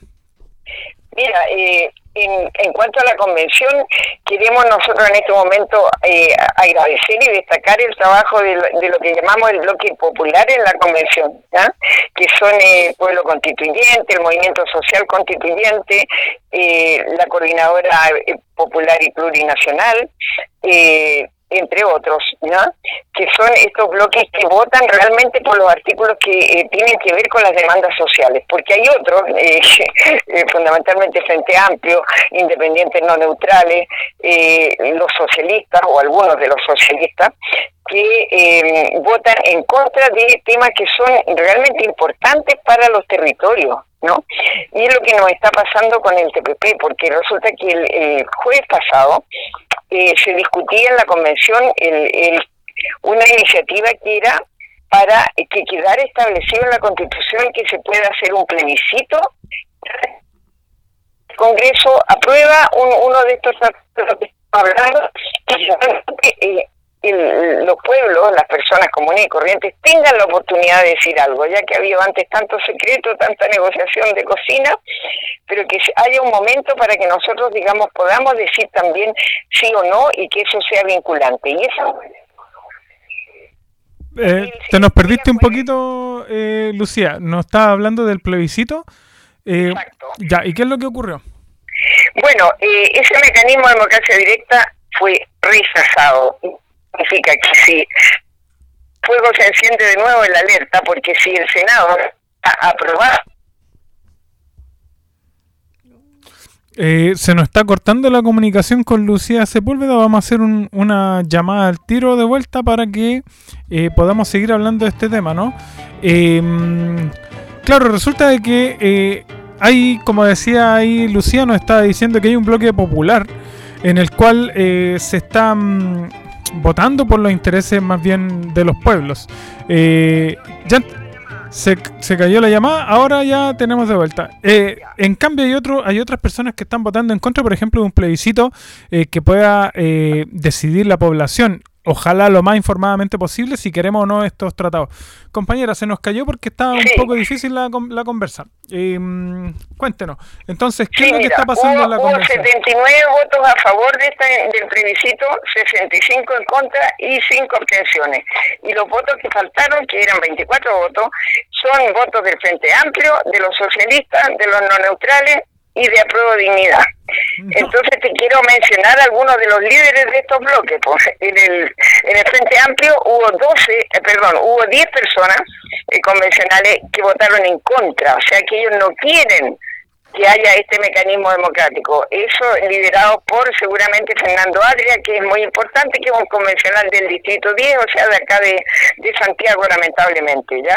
Mira, eh, en, en cuanto a la convención, queremos nosotros en este momento eh, agradecer y destacar el trabajo de lo, de lo que llamamos el bloque popular en la convención, ¿ya? Que son el eh, Pueblo Constituyente, el Movimiento Social Constituyente, eh, la Coordinadora Popular y Plurinacional, eh, entre otros, ¿ya? Que son estos bloques que votan realmente por los artículos que eh, tienen que ver con las demandas sociales, porque hay otros, eh, eh, fundamentalmente Frente Amplio, independientes no neutrales, eh, los socialistas o algunos de los socialistas, que eh, votan en contra de temas que son realmente importantes para los territorios, ¿no? Y es lo que nos está pasando con el T P P, porque resulta que el, el jueves pasado eh, se discutía en la convención el, el, una iniciativa que era para que quedara establecido en la Constitución que se pueda hacer un plebiscito. El Congreso aprueba un, uno de estos tratados que estamos hablando, que eh, el, los pueblos, las personas comunes y corrientes tengan la oportunidad de decir algo, ya que había antes tanto secreto, tanta negociación de cocina, pero que haya un momento para que nosotros, digamos, podamos decir también sí o no y que eso sea vinculante. Y eso... Eh, te nos perdiste un poquito, eh, Lucía. Nos estaba hablando del plebiscito. Eh, Exacto. Ya, ¿y qué es lo que ocurrió? Bueno, eh, ese mecanismo de democracia directa fue rechazado. Significa que si fuego se enciende de nuevo en la alerta, porque si el Senado ha aprobado... Eh, se nos está cortando la comunicación con Lucía Sepúlveda. Vamos a hacer un, una llamada al tiro de vuelta para que eh, podamos seguir hablando de este tema, ¿no? Eh, claro, resulta de que eh, hay, como decía ahí Lucía, nos estaba diciendo que hay un bloque popular en el cual eh, se están votando por los intereses más bien de los pueblos. Eh, ya se, se cayó la llamada, ahora ya tenemos de vuelta. Eh, en cambio hay otro, hay otras personas que están votando en contra, por ejemplo, de un plebiscito eh, que pueda eh, decidir la población. Ojalá lo más informadamente posible si queremos o no estos tratados. Compañera, se nos cayó porque estaba un sí. poco difícil la, la conversa. Eh, cuéntenos. Entonces, ¿qué sí, es lo mira, que está pasando hubo, en la hubo conversa? setenta y nueve votos a favor de este, del plebiscito, sesenta y cinco en contra y cinco abstenciones. Y los votos que faltaron, que eran veinticuatro votos, son votos del Frente Amplio, de los socialistas, de los no neutrales y de Apruebo Dignidad. Entonces te quiero mencionar algunos de los líderes de estos bloques. Pues en el en el Frente Amplio hubo doce, eh, perdón, hubo diez personas eh, convencionales que votaron en contra, o sea que ellos no quieren que haya este mecanismo democrático. Eso liderado por seguramente Fernando Adria, que es muy importante, que es un convencional del Distrito diez, o sea, de acá de, de Santiago, lamentablemente, ¿ya?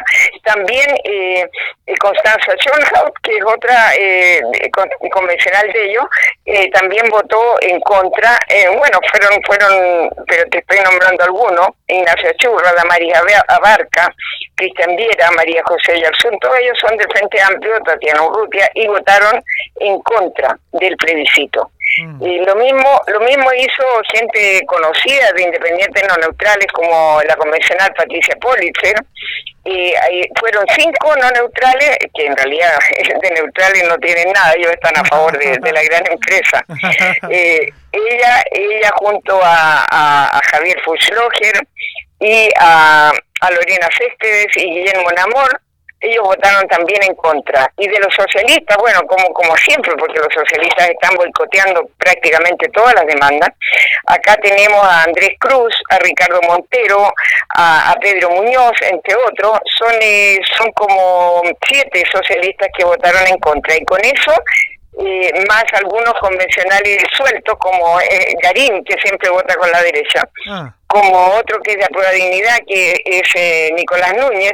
también eh, Constanza Schönhaus, que es otra eh, con, convencional de ellos, eh, también votó en contra. Eh, bueno, fueron, fueron, pero te estoy nombrando algunos: Ignacio Churra, Damaris Abarca, Cristian Viera, María José Yarzún, todos ellos son del Frente Amplio, Tatiana Urrutia, y votaron en contra del plebiscito. Mm. Y lo mismo lo mismo hizo gente conocida de independientes no neutrales, como la convencional Patricia Politzer. Y ahí fueron cinco no neutrales, que en realidad de neutrales no tienen nada, ellos están a favor de, de la gran empresa. Eh, ella ella junto a, a, a Javier Fuchsloger y a, a Lorena Céspedes y Guillermo Namor, ellos votaron también en contra. Y de los socialistas, bueno, como como siempre, porque los socialistas están boicoteando prácticamente todas las demandas, acá tenemos a Andrés Cruz, a Ricardo Montero, a, a Pedro Muñoz, entre otros. Son eh, son como siete socialistas que votaron en contra, y con eso, eh, más algunos convencionales sueltos, como eh, Garín, que siempre vota con la derecha, ah. como otro que es de Aprueba Dignidad, que es eh, Nicolás Núñez.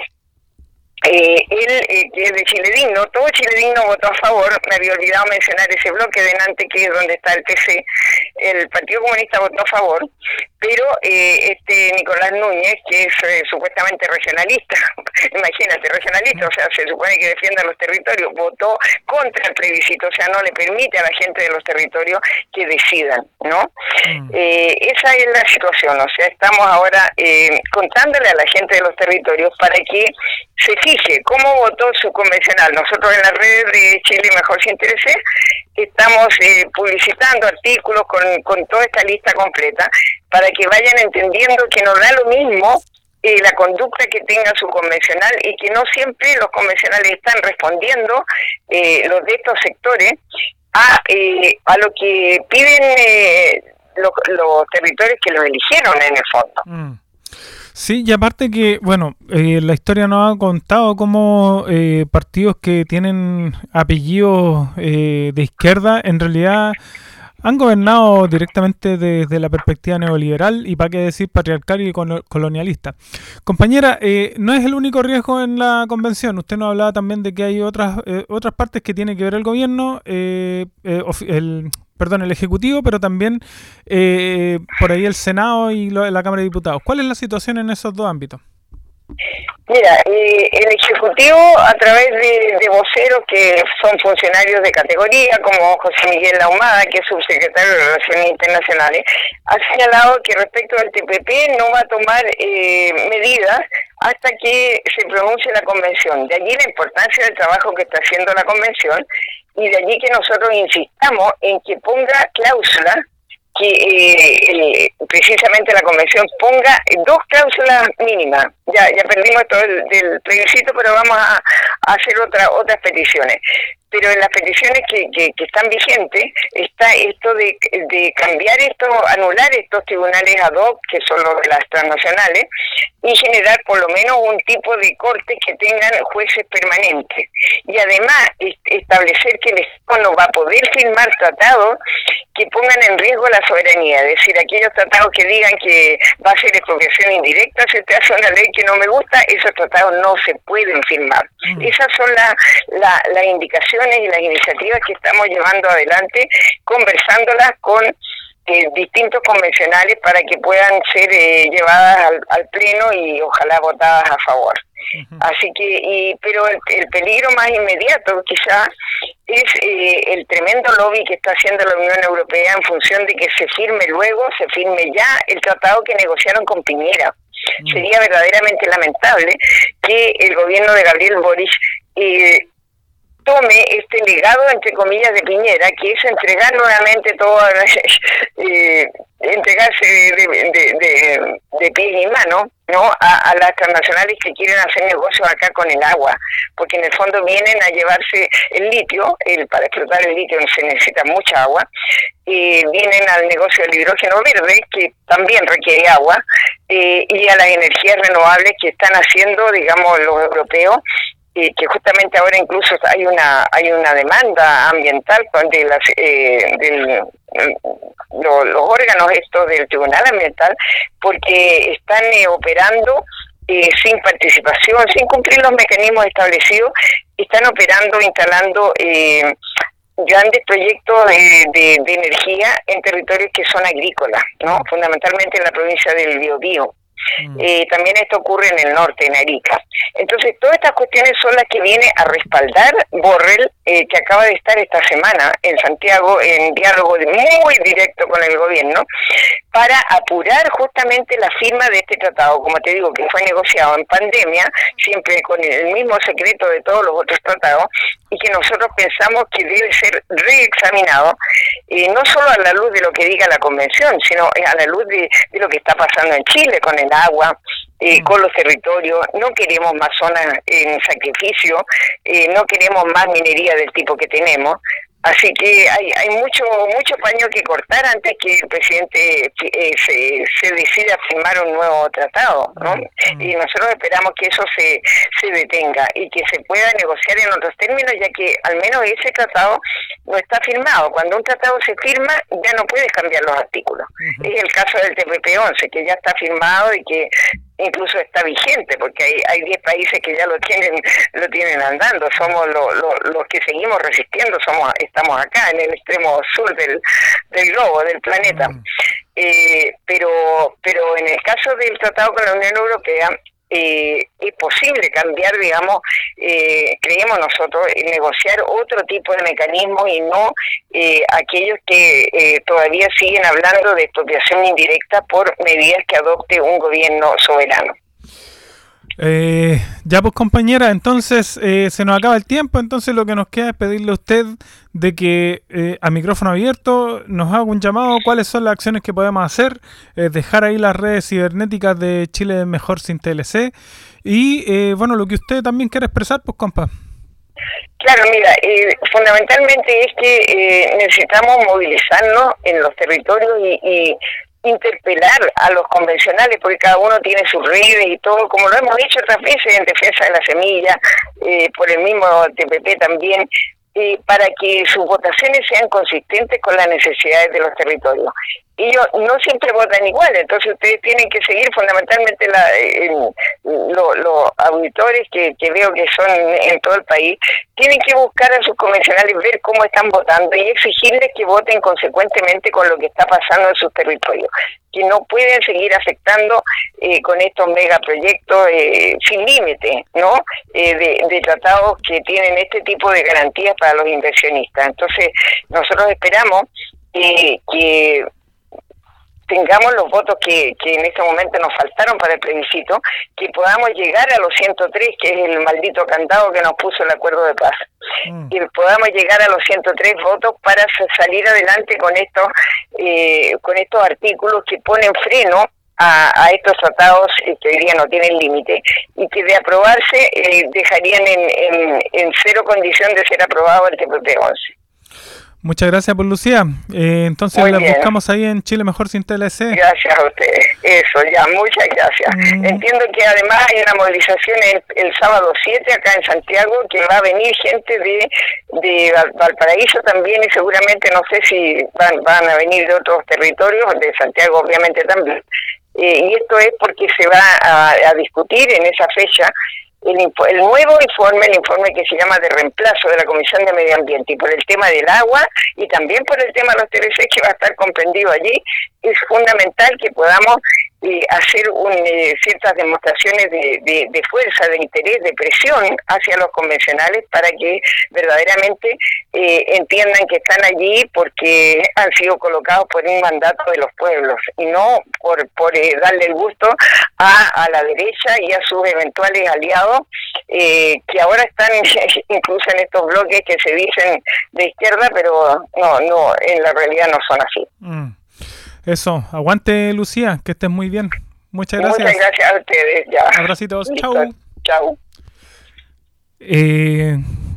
Eh, él, eh, que es de Chile Digno, todo Chile Digno votó a favor. Me había olvidado mencionar ese bloque de Nantes, que es donde está el P C. El Partido Comunista votó a favor, pero eh, este Nicolás Núñez, que es eh, supuestamente regionalista, imagínate, regionalista, o sea, se supone que defiende a los territorios, votó contra el plebiscito, o sea, no le permite a la gente de los territorios que decidan, ¿no? Mm. Eh, esa es la situación, o sea, estamos ahora eh, contándole a la gente de los territorios para que se fije cómo votó su convencional. Nosotros en las redes de Chile Mejor Se Interese estamos eh, publicitando artículos con, con toda esta lista completa para que vayan entendiendo que no da lo mismo eh, la conducta que tenga su convencional, y que no siempre los convencionales están respondiendo, eh, los de estos sectores, a, eh, a lo que piden eh, los, los territorios que los eligieron en el fondo. Mm. Sí, y aparte que, bueno, eh, la historia nos ha contado cómo eh, partidos que tienen apellidos eh, de izquierda, en realidad han gobernado directamente desde la perspectiva neoliberal, y para qué decir patriarcal y colonialista. Compañera, eh, no es el único riesgo en la convención. Usted nos hablaba también de que hay otras eh, otras partes que tiene que ver el gobierno, eh, eh, el... perdón, el Ejecutivo, pero también eh, por ahí el Senado y lo, la Cámara de Diputados. ¿Cuál es la situación en esos dos ámbitos? Mira, eh, el Ejecutivo, a través de, de voceros que son funcionarios de categoría, como José Miguel Ahumada, que es subsecretario de Relaciones Internacionales, ha señalado que respecto al T P P no va a tomar eh, medidas hasta que se pronuncie la convención. De allí la importancia del trabajo que está haciendo la convención, y de allí que nosotros insistamos en que ponga cláusulas, que eh, el, precisamente la convención ponga dos cláusulas mínimas. Ya ya perdimos todo el del plebiscito, pero vamos a, a hacer otra, otras peticiones. Pero en las peticiones que, que, que están vigentes está esto de, de cambiar esto, anular estos tribunales ad hoc, que son los de las transnacionales, y generar por lo menos un tipo de corte que tengan jueces permanentes. Y además est- establecer que el Estado no va a poder firmar tratados que pongan en riesgo la soberanía. Es decir, aquellos tratados que digan que va a ser expropiación indirecta, si usted hace una ley que no me gusta, esos tratados no se pueden firmar. Mm. Esas son las la, la indicaciones y las iniciativas que estamos llevando adelante, conversándolas con eh, distintos convencionales para que puedan ser eh, llevadas al, al pleno y ojalá votadas a favor. Uh-huh. Así que, y, pero el, el peligro más inmediato quizá es eh, el tremendo lobby que está haciendo la Unión Europea en función de que se firme luego, se firme ya el tratado que negociaron con Piñera. Uh-huh. Sería verdaderamente lamentable que el gobierno de Gabriel Boric eh, tome este legado, entre comillas, de Piñera, que es entregar nuevamente todo, eh, entregarse de, de, de, de, de pies y manos, ¿no?, a, a las transnacionales que quieren hacer negocios acá con el agua, porque en el fondo vienen a llevarse el litio, el, para explotar el litio se necesita mucha agua, eh, vienen al negocio del hidrógeno verde, que también requiere agua, eh, y a las energías renovables que están haciendo, digamos, los europeos, Eh, que justamente ahora incluso hay una hay una demanda ambiental de las eh, del, lo, los órganos estos del Tribunal Ambiental, porque están eh, operando eh, sin participación, sin cumplir los mecanismos establecidos, están operando, instalando eh, grandes proyectos de, de, de energía en territorios que son agrícolas, ¿no? Fundamentalmente en la provincia del Biobío. Mm. Eh, también esto ocurre en el norte, en Arica. Entonces, todas estas cuestiones son las que viene a respaldar Borrell, eh, que acaba de estar esta semana en Santiago en diálogo muy directo con el gobierno, para apurar justamente la firma de este tratado, como te digo, que fue negociado en pandemia, siempre con el mismo secreto de todos los otros tratados, y que nosotros pensamos que debe ser reexaminado, eh, no solo a la luz de lo que diga la Convención, sino a la luz de, de lo que está pasando en Chile con el agua, eh, con los territorios. No queremos más zonas en sacrificio, eh, no queremos más minería del tipo que tenemos. Así que hay hay mucho mucho paño que cortar antes que el presidente eh, se, se decida firmar un nuevo tratado, ¿no? Mm. Y nosotros esperamos que eso se, se detenga y que se pueda negociar en otros términos, ya que al menos ese tratado no está firmado. Cuando un tratado se firma, ya no puedes cambiar los artículos. Uh-huh. Es el caso del T P P once, que ya está firmado y que incluso está vigente, porque hay hay diez países que ya lo tienen lo tienen andando. Somos lo, lo, los que seguimos resistiendo, somos estamos acá en el extremo sur del, del globo, del planeta. Mm. Eh, pero pero en el caso del tratado con la Unión Europea, eh, es posible cambiar, digamos, eh, creemos nosotros, eh, negociar otro tipo de mecanismos y no eh, aquellos que eh, todavía siguen hablando de expropiación indirecta por medidas que adopte un gobierno soberano. Eh, ya pues compañera, entonces eh, se nos acaba el tiempo, entonces lo que nos queda es pedirle a usted de que eh, a micrófono abierto nos haga un llamado, cuáles son las acciones que podemos hacer, eh, dejar ahí las redes cibernéticas de Chile Mejor Sin T L C y eh, bueno, lo que usted también quiere expresar, pues compa. Claro, mira, eh, fundamentalmente es que eh, necesitamos movilizarnos en los territorios y, y interpelar a los convencionales, porque cada uno tiene sus redes y todo, como lo hemos dicho otras veces en defensa de la semilla, eh, por el mismo T P P también, eh, para que sus votaciones sean consistentes con las necesidades de los territorios. Ellos no siempre votan igual, entonces ustedes tienen que seguir fundamentalmente la, eh, los lo auditores que, que veo que son en todo el país, tienen que buscar a sus convencionales, ver cómo están votando y exigirles que voten consecuentemente con lo que está pasando en sus territorios, que no pueden seguir afectando eh, con estos megaproyectos eh, sin límite, ¿no? Eh, de, de tratados que tienen este tipo de garantías para los inversionistas. Entonces, nosotros esperamos eh, que tengamos los votos que, que en este momento nos faltaron para el plebiscito, que podamos llegar a los ciento tres, que es el maldito candado que nos puso el acuerdo de paz, mm. que podamos llegar a los ciento tres votos para salir adelante con estos eh, con estos artículos que ponen freno a, a estos tratados eh, que hoy día no tienen límite y que de aprobarse eh, dejarían en, en, en cero condición de ser aprobado el T P P once. Muchas gracias por Lucía. Eh, entonces la buscamos ahí en Chile Mejor Sin T L C. Gracias a ustedes. Eso, ya, muchas gracias. Mm. Entiendo que además hay una movilización el, el sábado siete acá en Santiago, que va a venir gente de, de Valparaíso también y seguramente no sé si van, van a venir de otros territorios, de Santiago obviamente también. Eh, y esto es porque se va a, a discutir en esa fecha El, el nuevo informe, el informe que se llama de reemplazo de la Comisión de Medio Ambiente, y por el tema del agua y también por el tema de los T L C que va a estar comprendido allí, es fundamental que podamos eh, hacer un, eh, ciertas demostraciones de, de, de fuerza, de interés, de presión hacia los convencionales para que verdaderamente eh, entiendan que están allí porque han sido colocados por un mandato de los pueblos y no por, por eh, darle el gusto a, a la derecha y a sus eventuales aliados eh, que ahora están incluso en estos bloques que se dicen de izquierda, pero no, no, en la realidad no son así. Mm. Eso, aguante Lucía, que estés muy bien. Muchas gracias. Muchas gracias a ustedes. Ya. Abracitos, Listo. chau. Chau. Eh,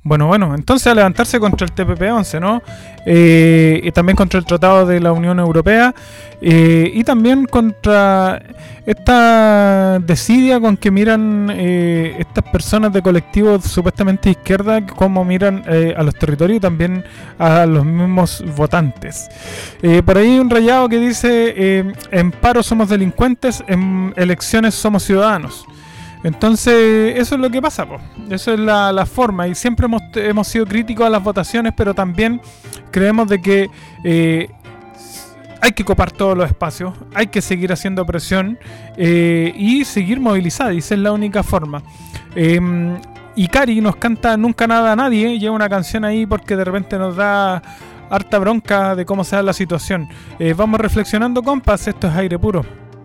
Bueno, bueno, entonces a levantarse contra el T P P once, ¿no? Eh, y también contra el Tratado de la Unión Europea eh, y también contra esta desidia con que miran eh, estas personas de colectivos supuestamente de izquierda, como miran eh, a los territorios y también a los mismos votantes. Eh, por ahí hay un rayado que dice, eh, en paro somos delincuentes, en elecciones somos ciudadanos. Entonces, eso es lo que pasa, po. Eso es la, la forma, y siempre hemos, hemos sido críticos a las votaciones, pero también creemos de que eh, hay que copar todos los espacios, hay que seguir haciendo presión eh, y seguir movilizados, y esa es la única forma. Eh, y Cari nos canta Nunca Nada a Nadie, lleva una canción ahí porque de repente nos da harta bronca de cómo se da la situación. Eh, vamos reflexionando, compas, esto es Aire Puro.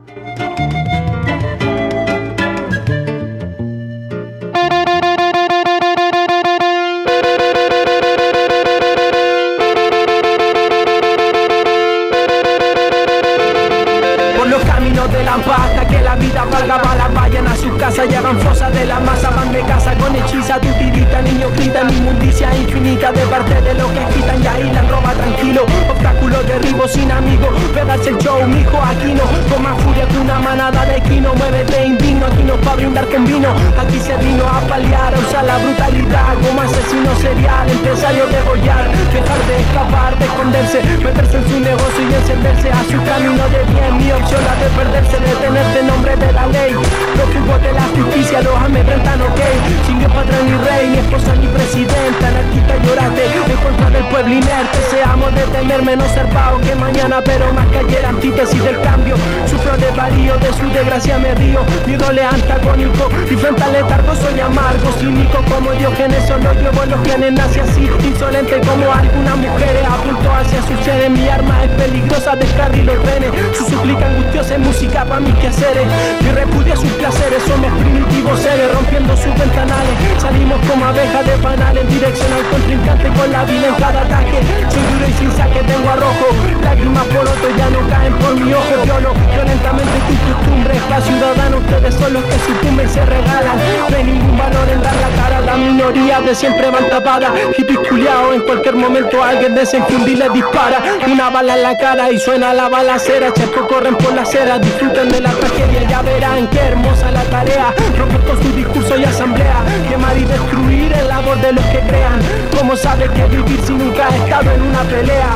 Basta que la vida valga balas, vayan a sus casas y hagan fosas de la masa, van de casa con hechiza, tu tirita, niños gritan, inmundicia infinita de parte de los que quitan y aíslan, roba tranquilo, obstáculos derribo sin amigos, pegarse el show, mijo, aquí no, con más furia que una manada de quino, muévete indigno, aquí no pa' brindar con vino, aquí se vino a paliar, a usar la brutalidad, como asesino serial, empresario de degollar, dejar de escapar, de esconderse, meterse en su negocio y encenderse a su camino de bien, mi opción la de perderse, detenerte en nombre de la ley. Los jugos de la justicia los amedrentan, ok. Sin Dios, patrón ni rey, ni esposa ni presidenta, anarquista llorate en contra del pueblo inerte. Seamos de temer menos zarpado que mañana, pero más que ayer, antítesis del cambio. Sufro de varío, de su desgracia me río. Mi dole antagónico y frente al letargo soy amargo, cínico como Diógenes, solo llevo los genes, nace así, insolente como algunas mujeres, apunto hacia su sede. Mi arma es peligrosa, descarrilo trenes, su súplica angustiosa es música para mis quehaceres, y repudia sus placeres, somos primitivos seres, rompiendo sus ventanales, salimos como abejas de panal en dirección al contrincante con la vida en cada ataque, soy duro y sin saque, tengo arrojo, lágrimas por otro ya no caen por mi ojo, violo violentamente tus costumbres, la ciudadana, ustedes son los que sucumben y se regalan, no hay ningún valor en dar la cara, la minoría de siempre van tapada, hippies culiados, en cualquier momento alguien desenfundir les dispara, una bala en la cara y suena la balacera, chascos corren por la acera, disfruten de la tragedia, ya verán qué hermosa la tarea, romper con su discurso y asamblea, quemar y destruir el labor de los que crean, como sabe que vivir si nunca ha estado en una pelea.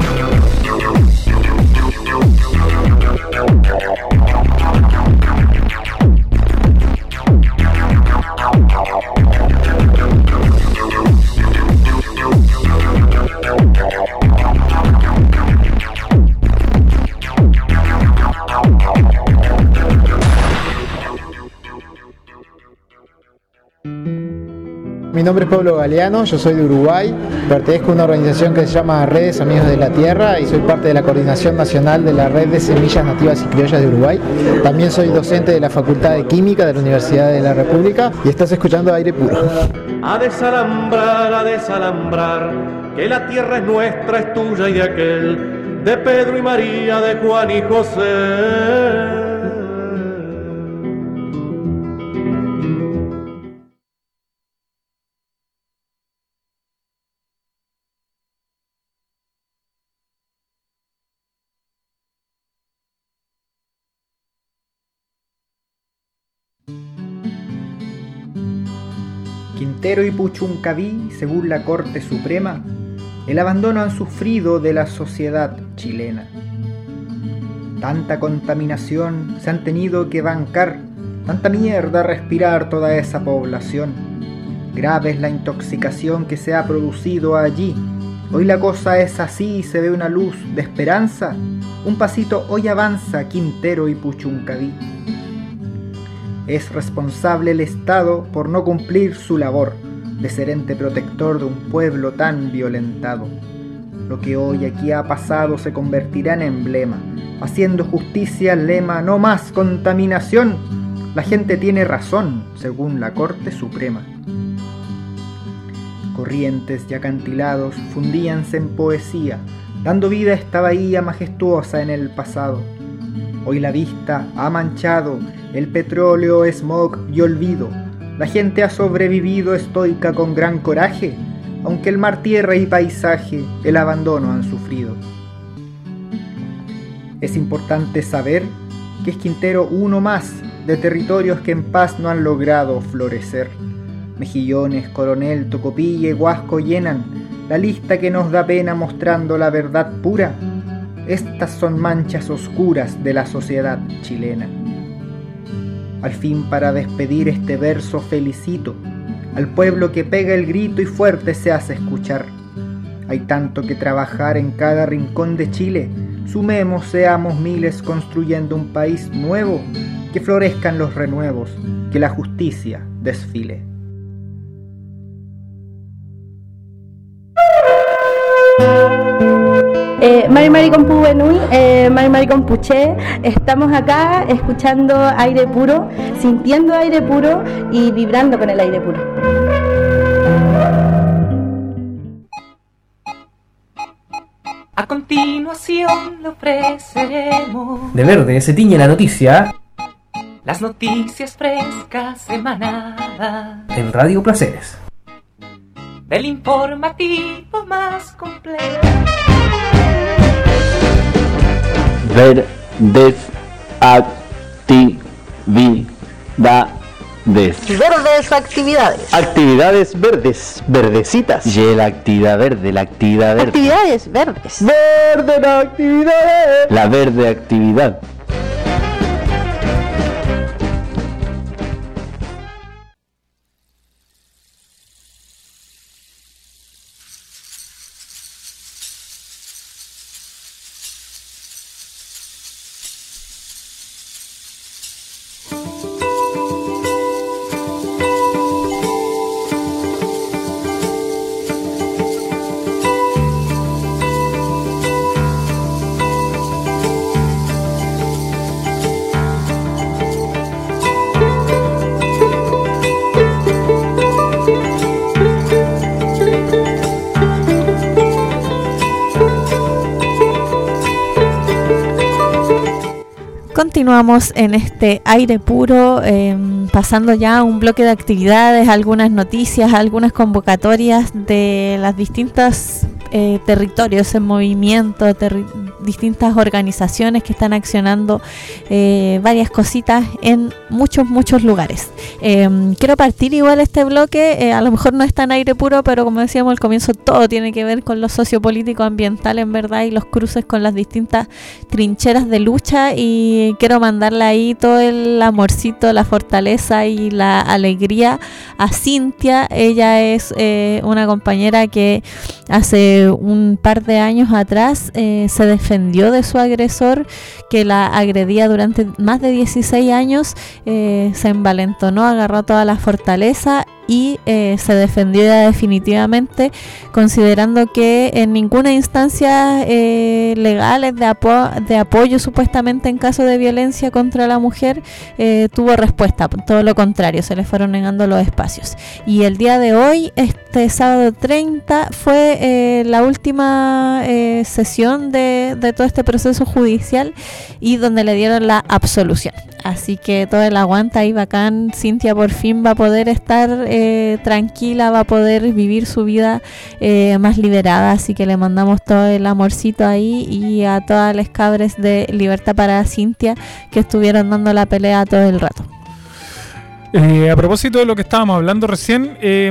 Mi nombre es Pablo Galeano, yo soy de Uruguay, pertenezco a una organización que se llama Redes Amigos de la Tierra y soy parte de la Coordinación Nacional de la Red de Semillas Nativas y Criollas de Uruguay. También soy docente de la Facultad de Química de la Universidad de la República y estás escuchando Aire Puro. A desalambrar, a desalambrar, que la tierra es nuestra, es tuya y de aquel, de Pedro y María, de Juan y José. Quintero y Puchuncaví, según la Corte Suprema, el abandono han sufrido de la sociedad chilena. Tanta contaminación se han tenido que bancar, tanta mierda respirar toda esa población. Grave es la intoxicación que se ha producido allí. Hoy la cosa es así y se ve una luz de esperanza. Un pasito hoy avanza Quintero y Puchuncaví. Es responsable el Estado por no cumplir su labor de ser ente protector de un pueblo tan violentado. Lo que hoy aquí ha pasado se convertirá en emblema, haciendo justicia al lema no más contaminación. La gente tiene razón, según la Corte Suprema. Corrientes y acantilados fundíanse en poesía, dando vida a esta bahía majestuosa en el pasado. Hoy la vista ha manchado el petróleo, smog y olvido. La gente ha sobrevivido estoica con gran coraje, aunque el mar, tierra y paisaje el abandono han sufrido. Es importante saber que es Quintero uno más de territorios que en paz no han logrado florecer. Mejillones, Coronel, Tocopilla y Huasco llenan la lista que nos da pena mostrando la verdad pura. Estas son manchas oscuras de la sociedad chilena. Al fin, para despedir este verso, felicito al pueblo que pega el grito y fuerte se hace escuchar. Hay tanto que trabajar en cada rincón de Chile. Sumemos, seamos miles construyendo un país nuevo. Que florezcan los renuevos, que la justicia desfile. Eh, Mari Mari con Pubenui, eh, Mari Mari con Puché, estamos acá escuchando aire puro, sintiendo aire puro y vibrando con el aire puro. A continuación le ofreceremos de verde se tiñe la noticia las noticias frescas semanadas en Radio Placeres, del informativo más completo. Verdes actividades. Verdes actividades. Actividades verdes, verdecitas. Y la actividad verde, la actividad verde. Actividades verdes. Verde la actividad. La verde actividad. Continuamos en este aire puro, eh, pasando ya a un bloque de actividades, algunas noticias, algunas convocatorias de las distintas eh, territorios en movimiento, terri- distintas organizaciones que están accionando eh, varias cositas en muchos, muchos lugares. Eh, quiero partir igual este bloque, eh, a lo mejor no es tan aire puro, pero como decíamos al comienzo, todo tiene que ver con lo sociopolítico ambiental en verdad y los cruces con las distintas trincheras de lucha, y quiero mandarle ahí todo el amorcito, la fortaleza y la alegría a Cintia. Ella es eh, una compañera que hace un par de años atrás eh, se defendió de su agresor, que la agredía durante más de dieciséis años, eh, se envalentonó, agarró toda la fortaleza y eh, se defendió ya definitivamente, considerando que en ninguna instancia eh, legales de, apo- de apoyo supuestamente en caso de violencia contra la mujer eh, tuvo respuesta, todo lo contrario, se le fueron negando los espacios. Y el día de hoy, este sábado treinta, fue eh, la última eh, sesión de, de todo este proceso judicial y donde le dieron la absolución. Así que todo el aguanta ahí bacán. Cintia por fin va a poder estar eh, tranquila, va a poder vivir su vida eh, más liberada. Así que le mandamos todo el amorcito ahí, y a todas las cabres de Libertad para Cintia que estuvieron dando la pelea todo el rato. Eh, a propósito de lo que estábamos hablando recién, eh,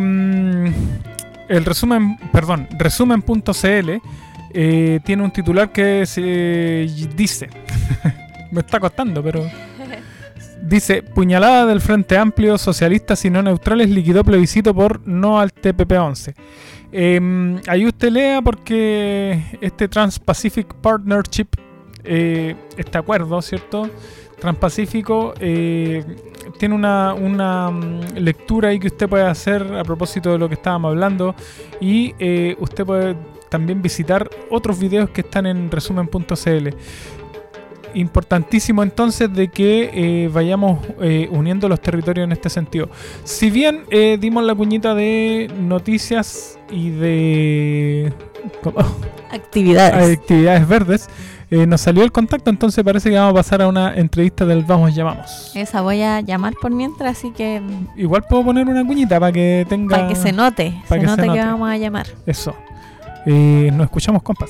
el resumen, perdón, resumen punto c l eh, tiene un titular que se dice, me está costando, pero... Dice: puñalada del Frente Amplio, socialistas y no neutrales liquidó plebiscito por no al T P P once. Eh, ahí usted lea, porque este Trans-Pacific Partnership, eh, este acuerdo, ¿cierto? Transpacífico, eh, tiene una, una um, lectura ahí que usted puede hacer a propósito de lo que estábamos hablando, y eh, usted puede también visitar otros videos que están en resumen punto c l. Importantísimo entonces de que eh, vayamos eh, uniendo los territorios en este sentido. Si bien eh, dimos la cuñita de noticias y de ¿cómo? actividades actividades verdes, eh, nos salió el contacto, entonces parece que vamos a pasar a una entrevista del Vamos Llamamos. Esa voy a llamar por mientras, así que... Igual puedo poner una cuñita para que tenga... Para que se note, se que note se note que vamos a llamar. Eso. Eh, nos escuchamos, compas.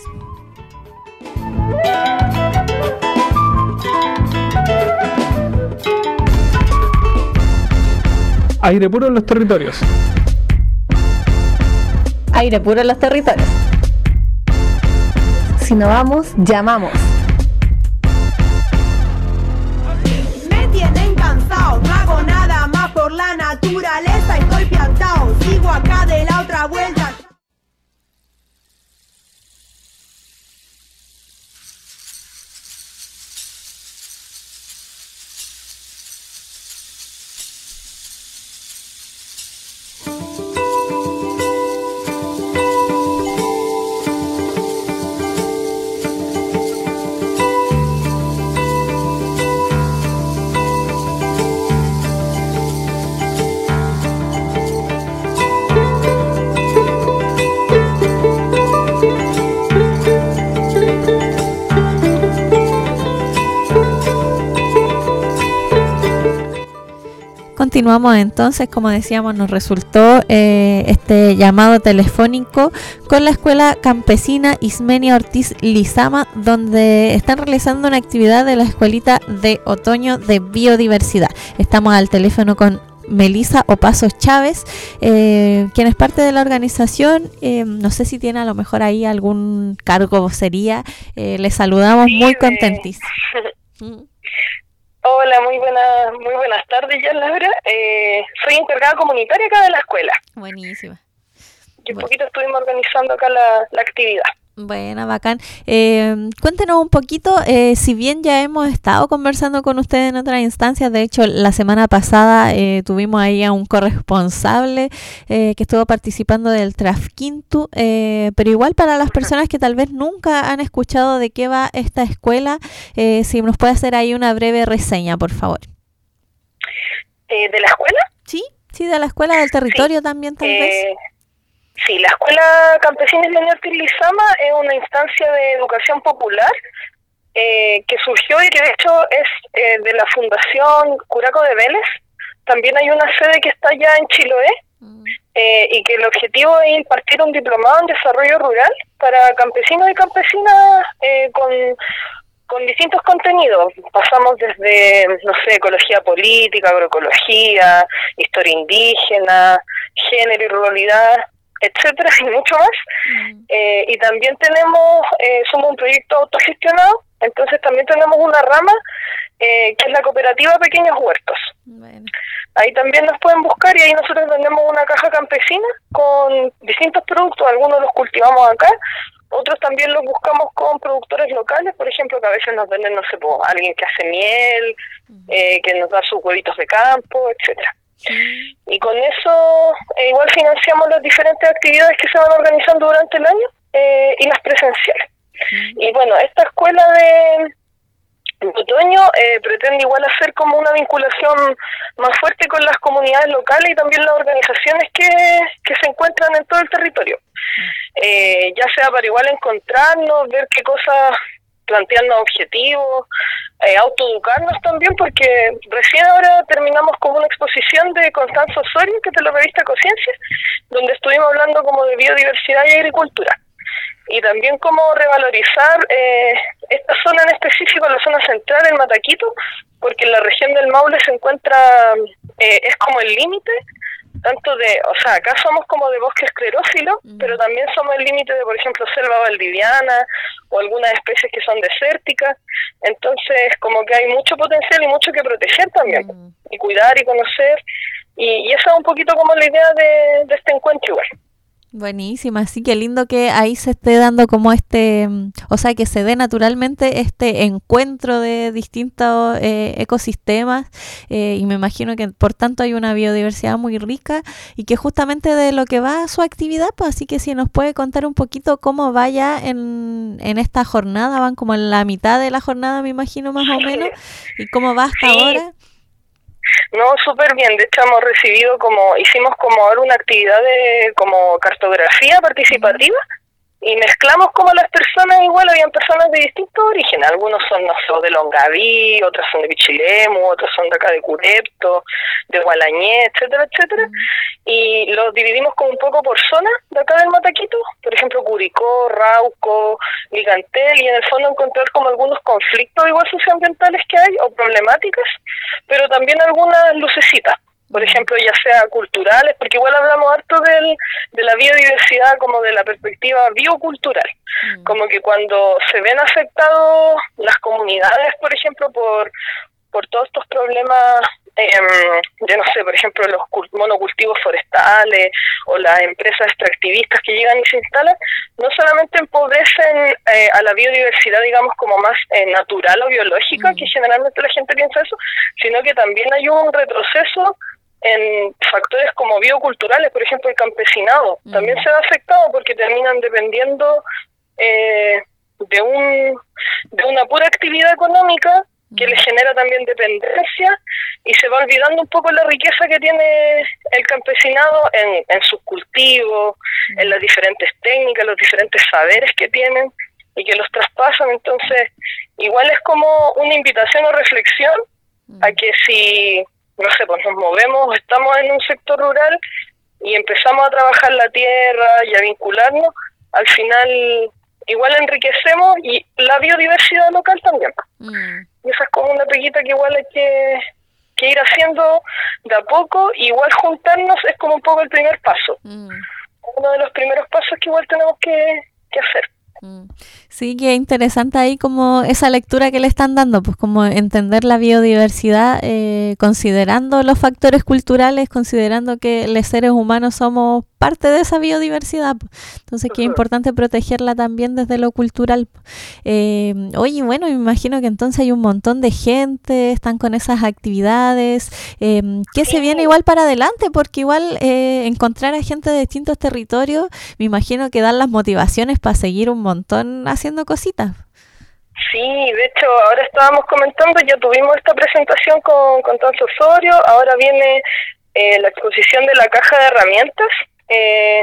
Aire puro en los territorios. Aire puro en los territorios. Si no vamos, llamamos. Me tienen cansado, no hago nada más por la naturaleza, estoy plantado, sigo acá de la otra vuelta. Continuamos entonces, como decíamos, nos resultó eh, este llamado telefónico con la Escuela Campesina Ismenia Ortiz Lizama, donde están realizando una actividad de la Escuelita de Otoño de Biodiversidad. Estamos al teléfono con Melisa Opasos Chávez, eh, quien es parte de la organización. Eh, no sé si tiene a lo mejor ahí algún cargo, vocería. Eh, le saludamos sí, muy contentísimos. Hola, muy buenas, muy buenas tardes, ya Laura. Eh, soy encargada comunitaria acá de la escuela. Buenísima. Y un bueno. poquito estuvimos organizando acá la, la actividad. Buena, bacán. Eh, cuéntenos un poquito, eh, si bien ya hemos estado conversando con ustedes en otras instancias, de hecho la semana pasada eh, tuvimos ahí a un corresponsable eh, que estuvo participando del Trafquintu, eh, pero igual para las personas que tal vez nunca han escuchado de qué va esta escuela, eh, si nos puede hacer ahí una breve reseña, por favor. Eh, ¿De la escuela? Sí, sí, de la escuela, del territorio sí. también tal eh... vez. Sí, la Escuela Campesina Ismenia Ortiz Lizama es una instancia de educación popular eh, que surgió y que de hecho es eh, de la Fundación Curaco de Vélez. También hay una sede que está allá en Chiloé eh, y que el objetivo es impartir un diplomado en desarrollo rural para campesinos y campesinas eh, con, con distintos contenidos. Pasamos desde, no sé, ecología política, agroecología, historia indígena, género y ruralidad, etcétera, y mucho más. Mm. Eh, y también tenemos, eh, somos un proyecto autogestionado, entonces también tenemos una rama eh, que es la cooperativa Pequeños Huertos. Bueno. Ahí también nos pueden buscar y ahí nosotros tenemos una caja campesina con distintos productos, algunos los cultivamos acá, otros también los buscamos con productores locales, por ejemplo, que a veces nos venden, no sé, pues, alguien que hace miel, mm. eh, que nos da sus huevitos de campo, etcétera. Sí. Y con eso eh, igual financiamos las diferentes actividades que se van organizando durante el año eh, y las presenciales. Sí. Y bueno, esta escuela de, de otoño eh, pretende igual hacer como una vinculación más fuerte con las comunidades locales y también las organizaciones que, que se encuentran en todo el territorio. Eh, ya sea para igual encontrarnos, ver qué cosas, plantearnos objetivos, eh, autoeducarnos también, porque recién ahora terminamos con una exposición de Constanza Osorio, que es de la revista Ecociencia, donde estuvimos hablando como de biodiversidad y agricultura. Y también cómo revalorizar eh, esta zona en específico, la zona central, el Mataquito, porque en la región del Maule se encuentra, eh, es como el límite, tanto de, o sea, acá somos como de bosque esclerófilo, mm. pero también somos el límite de, por ejemplo, selva valdiviana o algunas especies que son desérticas. Entonces, como que hay mucho potencial y mucho que proteger también, mm. y cuidar y conocer. Y, y esa es un poquito como la idea de, de este encuentro igual. Buenísima, sí, qué lindo que ahí se esté dando como este, o sea, que se dé naturalmente este encuentro de distintos eh, ecosistemas eh, y me imagino que por tanto hay una biodiversidad muy rica y que justamente de lo que va su actividad, pues así que si nos puede contar un poquito cómo vaya en, en esta jornada, van como en la mitad de la jornada me imagino más o menos, y cómo va hasta sí. ahora. No, súper bien. De hecho, hemos recibido como, hicimos como ahora una actividad de como cartografía participativa, y mezclamos como las personas, igual habían personas de distintos orígenes, algunos son, no sé, de Longaví, otras son de Pichilemu, otros son de acá de Curepto, de Gualañé, etcétera, etcétera, y los dividimos como un poco por zonas de acá del Mataquito, por ejemplo Curicó, Rauco, Ligantel, y en el fondo encontrar como algunos conflictos igual socioambientales que hay, o problemáticas, pero también algunas lucecitas. Por ejemplo, ya sea culturales, porque igual hablamos harto del, de la biodiversidad como de la perspectiva biocultural, mm. como que cuando se ven afectados las comunidades, por ejemplo, por, por todos estos problemas, eh, yo no sé, por ejemplo, los monocultivos forestales o las empresas extractivistas que llegan y se instalan, no solamente empobrecen eh, a la biodiversidad, digamos, como más eh, natural o biológica, mm. que generalmente la gente piensa eso, sino que también hay un retroceso en factores como bioculturales, por ejemplo el campesinado, mm. también se ve afectado porque terminan dependiendo eh, de un de una pura actividad económica que mm. les genera también dependencia, y se va olvidando un poco la riqueza que tiene el campesinado en, en sus cultivos, mm. en las diferentes técnicas, los diferentes saberes que tienen y que los traspasan. Entonces igual es como una invitación o reflexión mm. a que si no sé, pues nos movemos, estamos en un sector rural y empezamos a trabajar la tierra y a vincularnos, al final igual enriquecemos y la biodiversidad local también. Mm. Y esa es como una peguita que igual hay que, que ir haciendo de a poco, y igual juntarnos es como un poco el primer paso. Mm. Uno de los primeros pasos que igual tenemos que, que hacer. Sí, qué interesante ahí como esa lectura que le están dando, pues como entender la biodiversidad eh, considerando los factores culturales, considerando que los seres humanos somos parte de esa biodiversidad. Entonces, qué importante protegerla también desde lo cultural. Eh, oye, bueno, me imagino que entonces hay un montón de gente, están con esas actividades. Eh, ¿Qué se viene igual para adelante? Porque igual eh, encontrar a gente de distintos territorios, me imagino que dan las motivaciones para seguir un montón haciendo cositas. Sí, de hecho, ahora estábamos comentando, ya tuvimos esta presentación con, con Tanzo Osorio, ahora viene eh, la exposición de la caja de herramientas, eh,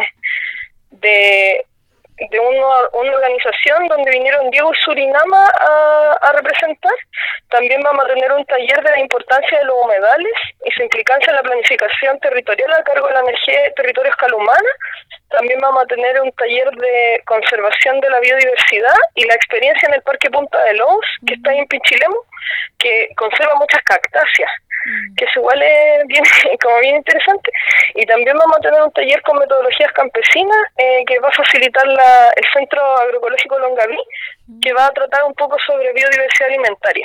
de, de uno, una organización donde vinieron Diego y Surinama a, a representar. También vamos a tener un taller de la importancia de los humedales y su implicancia en la planificación territorial a cargo de la N G Territorios Calumana. También vamos a tener un taller de conservación de la biodiversidad y la experiencia en el Parque Punta de Lobos, que está ahí en Pichilemu, que conserva muchas cactáceas, que es igual es bien, como bien interesante. Y también vamos a tener un taller con metodologías campesinas eh, que va a facilitar la, el Centro Agroecológico Longaví, que va a tratar un poco sobre biodiversidad alimentaria.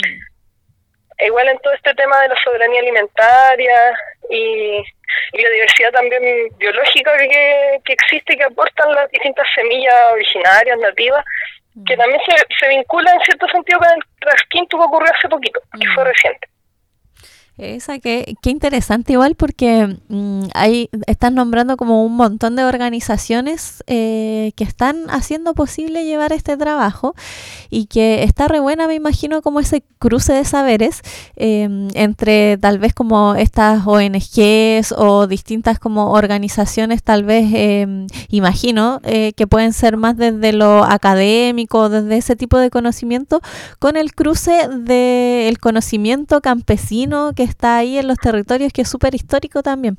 E igual en todo este tema de la soberanía alimentaria y, y la diversidad también biológica que, que existe y que aportan las distintas semillas originarias, nativas, que también se, se vincula en cierto sentido con el trasquinto que ocurrió hace poquito, que fue reciente. Esa, qué, qué interesante igual, porque mmm, ahí están nombrando como un montón de organizaciones eh, que están haciendo posible llevar este trabajo, y que está re buena, me imagino, como ese cruce de saberes eh, entre tal vez como estas O N Ges o distintas como organizaciones, tal vez eh, imagino eh, que pueden ser más desde lo académico, desde ese tipo de conocimiento, con el cruce del conocimiento campesino que está ahí en los territorios, que es súper histórico también.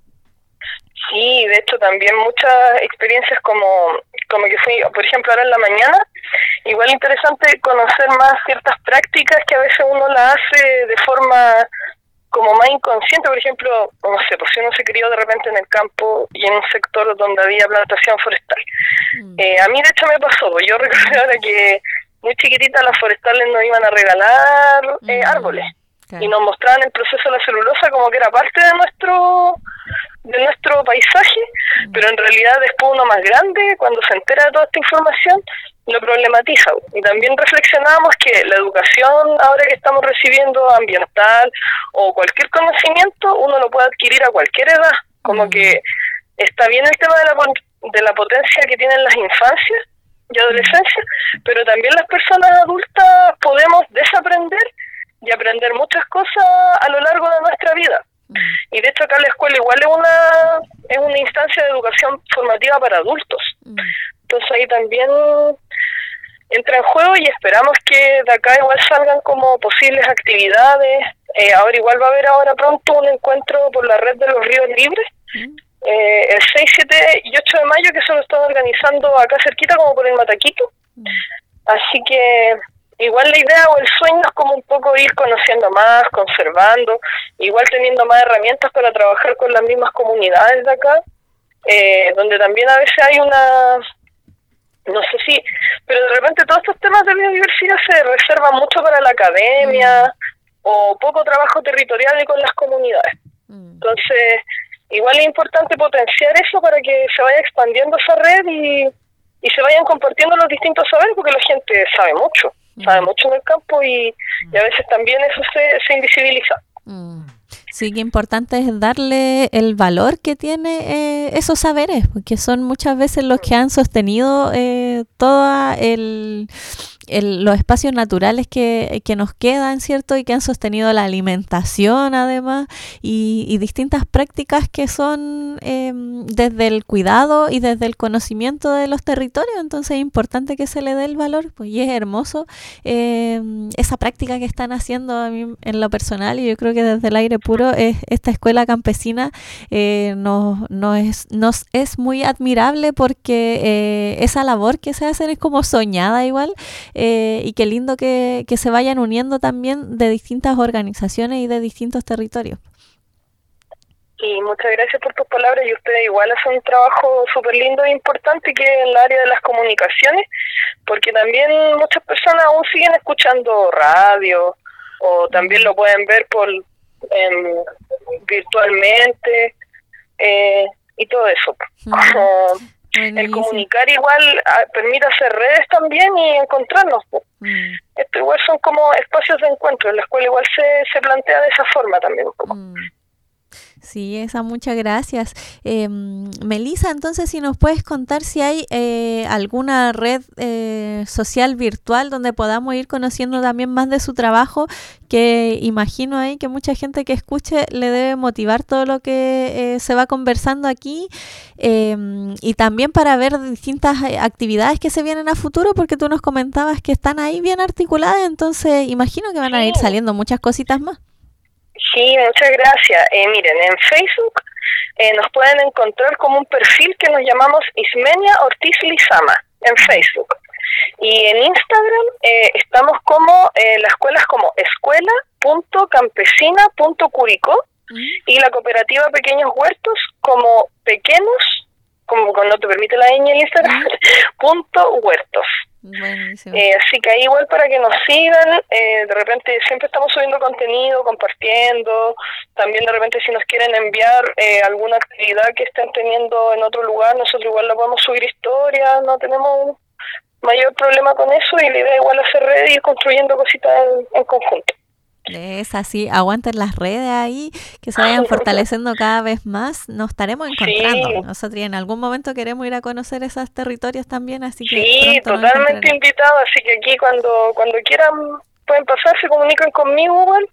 Sí, de hecho también muchas experiencias como, como que fui, por ejemplo, ahora en la mañana, igual interesante conocer más ciertas prácticas que a veces uno las hace de forma como más inconsciente. Por ejemplo, no sé, pues si uno se crió de repente en el campo y en un sector donde había plantación forestal. Mm. Eh, a mí de hecho me pasó, yo recuerdo ahora que muy chiquitita las forestales nos iban a regalar eh, mm. árboles. Y nos mostraban el proceso de la celulosa como que era parte de nuestro de nuestro paisaje, mm. pero en realidad después uno más grande, cuando se entera de toda esta información, lo problematiza. Y también reflexionábamos que la educación ahora que estamos recibiendo ambiental o cualquier conocimiento, uno lo puede adquirir a cualquier edad. Como mm. que está bien el tema de la, de la potencia que tienen las infancias y adolescencia, pero también las personas adultas podemos desaprender y aprender muchas cosas a lo largo de nuestra vida. Mm. Y de hecho acá la escuela igual es una es una instancia de educación formativa para adultos, mm. Entonces ahí también entra en juego y esperamos que de acá igual salgan como posibles actividades. Eh, ahora igual va a haber ahora pronto un encuentro por la red de los ríos libres, eh, el seis, siete y ocho de mayo, que se lo están organizando acá cerquita como por el Mataquito. Así que igual la idea o el sueño es como un poco ir conociendo más, conservando, igual teniendo más herramientas para trabajar con las mismas comunidades de acá, eh, donde también a veces hay una, no sé si, pero de repente todos estos temas de biodiversidad se reservan mucho para la academia, mm. o poco trabajo territorial y con las comunidades. Mm. Entonces, igual es importante potenciar eso para que se vaya expandiendo esa red y, y se vayan compartiendo los distintos saberes, porque la gente sabe mucho. sabe mucho en el campo y, y a veces también eso se, se invisibiliza. Mm. Sí, que importante es darle el valor que tiene eh, esos saberes, porque son muchas veces los que han sostenido eh, todo el, el, los espacios naturales que, que nos quedan, ¿cierto? Y que han sostenido la alimentación además y, y distintas prácticas que son eh, desde el cuidado y desde el conocimiento de los territorios. Entonces es importante que se le dé el valor, pues, y es hermoso eh, esa práctica que están haciendo a mí en lo personal, y yo creo que desde el Aire Puro es, esta escuela campesina eh, nos, nos, es, nos es muy admirable, porque eh, esa labor que se hace es como soñada igual, eh, y qué lindo que, que se vayan uniendo también de distintas organizaciones y de distintos territorios. Y muchas gracias por tus palabras, y ustedes igual hacen un trabajo súper lindo e importante que es en el área de las comunicaciones, porque también muchas personas aún siguen escuchando radio, o también lo pueden ver por eh, virtualmente, eh, y todo eso. Como el comunicar igual a, permite hacer redes también y encontrarnos. Mm. Esto igual son como espacios de encuentro, en la escuela igual se, se plantea de esa forma también un poco. Mm. Sí, esa, muchas gracias. Eh, Melissa, entonces, si nos puedes contar si hay eh, alguna red eh, social virtual donde podamos ir conociendo también más de su trabajo, que imagino ahí que mucha gente que escuche le debe motivar todo lo que eh, se va conversando aquí, eh, y también para ver distintas actividades que se vienen a futuro, porque tú nos comentabas que están ahí bien articuladas, entonces imagino que van a ir saliendo muchas cositas más. Sí, muchas gracias. Eh, miren, en Facebook eh, nos pueden encontrar como un perfil que nos llamamos Ismenia Ortiz Lizama, en Facebook. Y en Instagram eh, estamos como, eh, la escuela es como escuela punto campesina punto curicó, mm. y la cooperativa Pequeños Huertos como pequeños, como cuando te permite la ñ en Instagram, mm. punto huertos. Eh, así que ahí igual para que nos sigan, eh, de repente siempre estamos subiendo contenido, compartiendo, también de repente si nos quieren enviar eh, alguna actividad que estén teniendo en otro lugar, nosotros igual la podemos subir historias, no tenemos mayor problema con eso, y la idea igual hacer redes y ir construyendo cositas en, en conjunto. Es así, aguanten las redes ahí, que se vayan fortaleciendo cada vez más. Nos estaremos encontrando. Sí. Nosotros en algún momento queremos ir a conocer esos territorios también, así que sí, totalmente invitados. Así que aquí cuando cuando quieran pueden pasar, se comunican conmigo igual,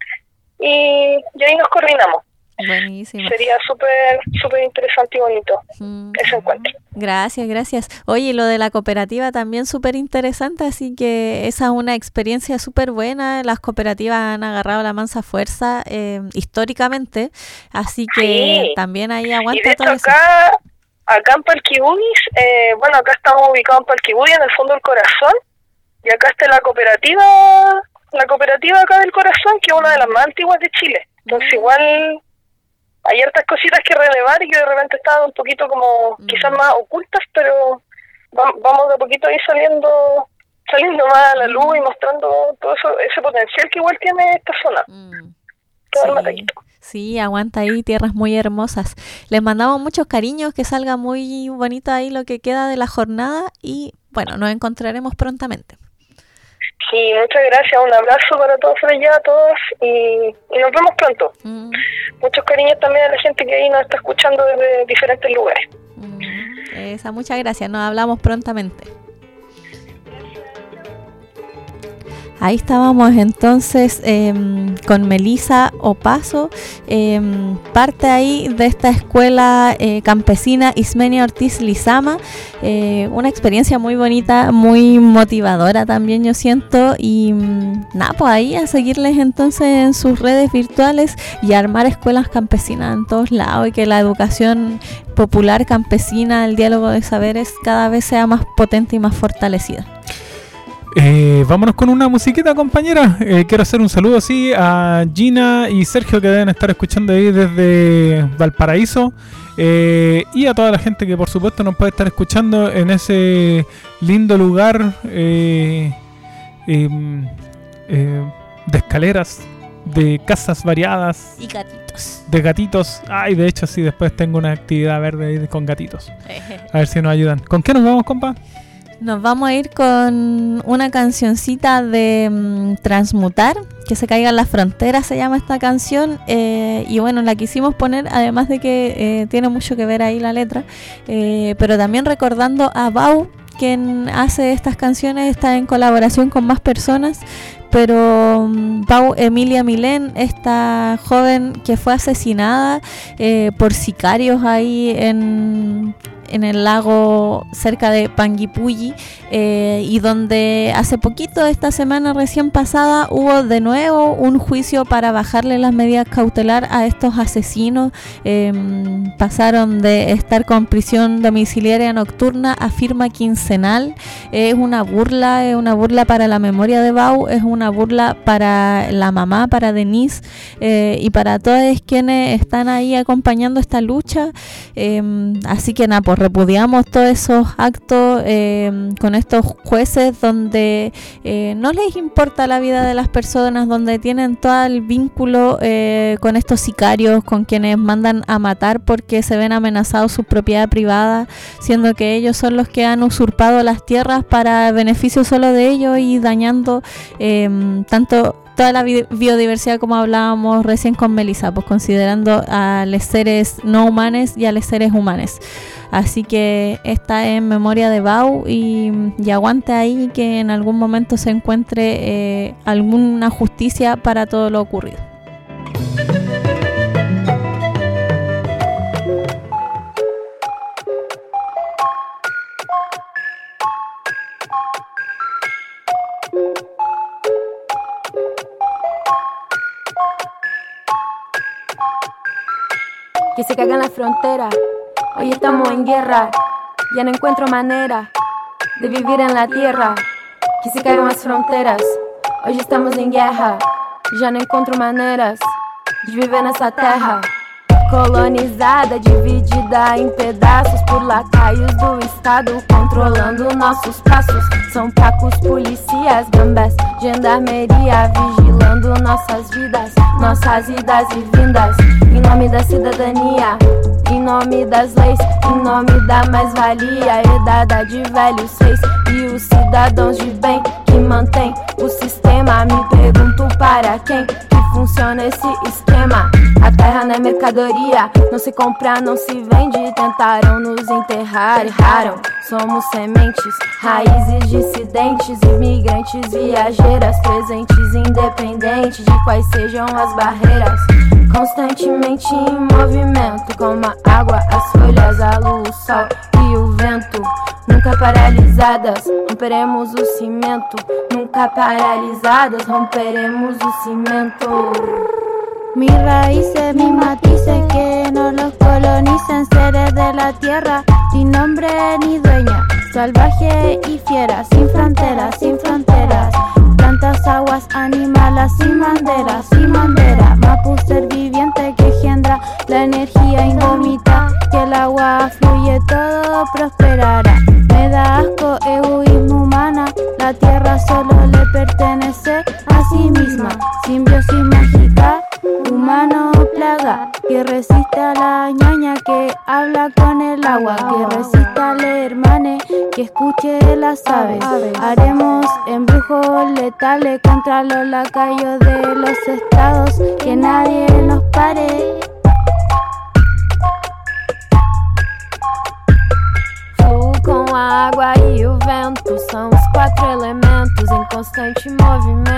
y, y ahí nos coordinamos. Buenísimo. Sería súper súper interesante y bonito mm. ese encuentro. Gracias, gracias. Oye, lo de la cooperativa también súper interesante, así que esa es una experiencia súper buena. Las cooperativas han agarrado la mansa fuerza eh, históricamente, así que sí. También ahí aguanta. Y de hecho todo acá, eso. acá en Palquibugis, eh, bueno, acá estamos ubicados en Palquibugis, en el fondo del corazón, y acá está la cooperativa, la cooperativa acá del corazón, que es una de las más antiguas de Chile. Entonces mm. igual hay hartas cositas que relevar y que de repente estaban un poquito como mm. quizás más ocultas, pero va, vamos de a poquito ahí saliendo saliendo más a la luz y mostrando todo eso, ese potencial que igual tiene esta zona. Mm. Todo sí. El Mataquito. Sí, aguanta ahí, tierras muy hermosas. Les mandamos muchos cariños, que salga muy bonito ahí lo que queda de la jornada, y bueno, nos encontraremos prontamente. Sí, muchas gracias, un abrazo para todos allá, a todas, y, y nos vemos pronto. Mm. Muchos cariños también a la gente que ahí nos está escuchando desde diferentes lugares. Mm. Esa, muchas gracias, nos hablamos prontamente. Ahí estábamos entonces eh, con Melisa Opaso, eh, parte ahí de esta escuela eh, campesina Ismenia Ortiz Lizama, eh, una experiencia muy bonita, muy motivadora también yo siento, y nada, pues ahí a seguirles entonces en sus redes virtuales y a armar escuelas campesinas en todos lados, y que la educación popular campesina, el diálogo de saberes cada vez sea más potente y más fortalecida. Eh, vámonos con una musiquita, compañera. Eh, quiero hacer un saludo así a Gina y Sergio, que deben estar escuchando ahí desde Valparaíso, eh, y a toda la gente que por supuesto nos puede estar escuchando en ese lindo lugar eh, eh, eh, de escaleras, de casas variadas y gatitos. De gatitos. Ay, de hecho sí, después tengo una actividad verde ahí con gatitos. A ver si nos ayudan. ¿Con qué nos vamos, compa? Nos vamos a ir con una cancioncita de um, Transmutar, que se caigan las fronteras, se llama esta canción, eh, y bueno, la quisimos poner, además de que eh, tiene mucho que ver ahí la letra, eh, pero también recordando a Bau, quien hace estas canciones, está en colaboración con más personas, pero um, Bau Emilia Milén, esta joven que fue asesinada eh, por sicarios ahí en... en el lago cerca de Panguipulli, eh, y donde hace poquito, esta semana recién pasada, hubo de nuevo un juicio para bajarle las medidas cautelares a estos asesinos. Eh, pasaron de estar con prisión domiciliaria nocturna a firma quincenal. Es una burla, es una burla para la memoria de Bau, es una burla para la mamá, para Denise, eh, y para todos quienes están ahí acompañando esta lucha. Eh, así que nada, por repudiamos todos esos actos eh, con estos jueces donde eh, no les importa la vida de las personas, donde tienen todo el vínculo eh, con estos sicarios, con quienes mandan a matar porque se ven amenazados su propiedad privada, siendo que ellos son los que han usurpado las tierras para beneficio solo de ellos y dañando eh, tanto toda la biodiversidad, como hablábamos recién con Melisa, pues considerando a los seres no humanos y a los seres humanos. Así que está en memoria de Bau, y, y aguante ahí que en algún momento se encuentre eh, alguna justicia para todo lo ocurrido. Que se cagan las fronteras. Hoy estamos en guerra, ya no encuentro manera de vivir en la tierra. Que se caigan las fronteras. Hoy estamos em guerra, já não encontro maneiras de viver nessa terra colonizada, dividida em pedaços por lacaios do Estado, controlando nossos passos. São pacos, policias, gambés, gendarmeria, vigilando nossas vidas, nossas idas e vindas, em nome da cidadania, em nome das leis, em nome da mais-valia herdada de velhos reis e os cidadãos de bem que mantém o sistema. Me pergunto para quem que funciona esse esquema. A terra não é mercadoria, não se compra, não se vende. Tentaram nos enterrar, erraram. Somos sementes, raízes dissidentes, imigrantes, viajeiras, presentes, independentes de quais sejam as barreiras. Constantemente em movimento, como a água, as folhas, a luz, o sol e o vento. Nunca paralisadas, romperemos o cimento. Nunca paralisadas, romperemos o cimento. Mis raíces, mis matices, que no los colonicen, seres de la tierra, sin nombre ni dueña, salvaje y fiera, sin fronteras, sin fronteras. Plantas, aguas, animales, sin bandera, sin bandera. Mapu, ser viviente que engendra la energía indómita, que el agua fluye, todo prosperará. Me da asco, egoísmo humana, la tierra solo le pertenece a sí misma. Simbiosis mágica, humano plaga, que resiste a la ñaña, que habla con el agua, que resiste al hermane, que escuche las aves. Haremos embrujos letales contra los lacayos de los estados, que nadie nos pare. Fluo com a água e o vento, são os quatro elementos em constante movimento.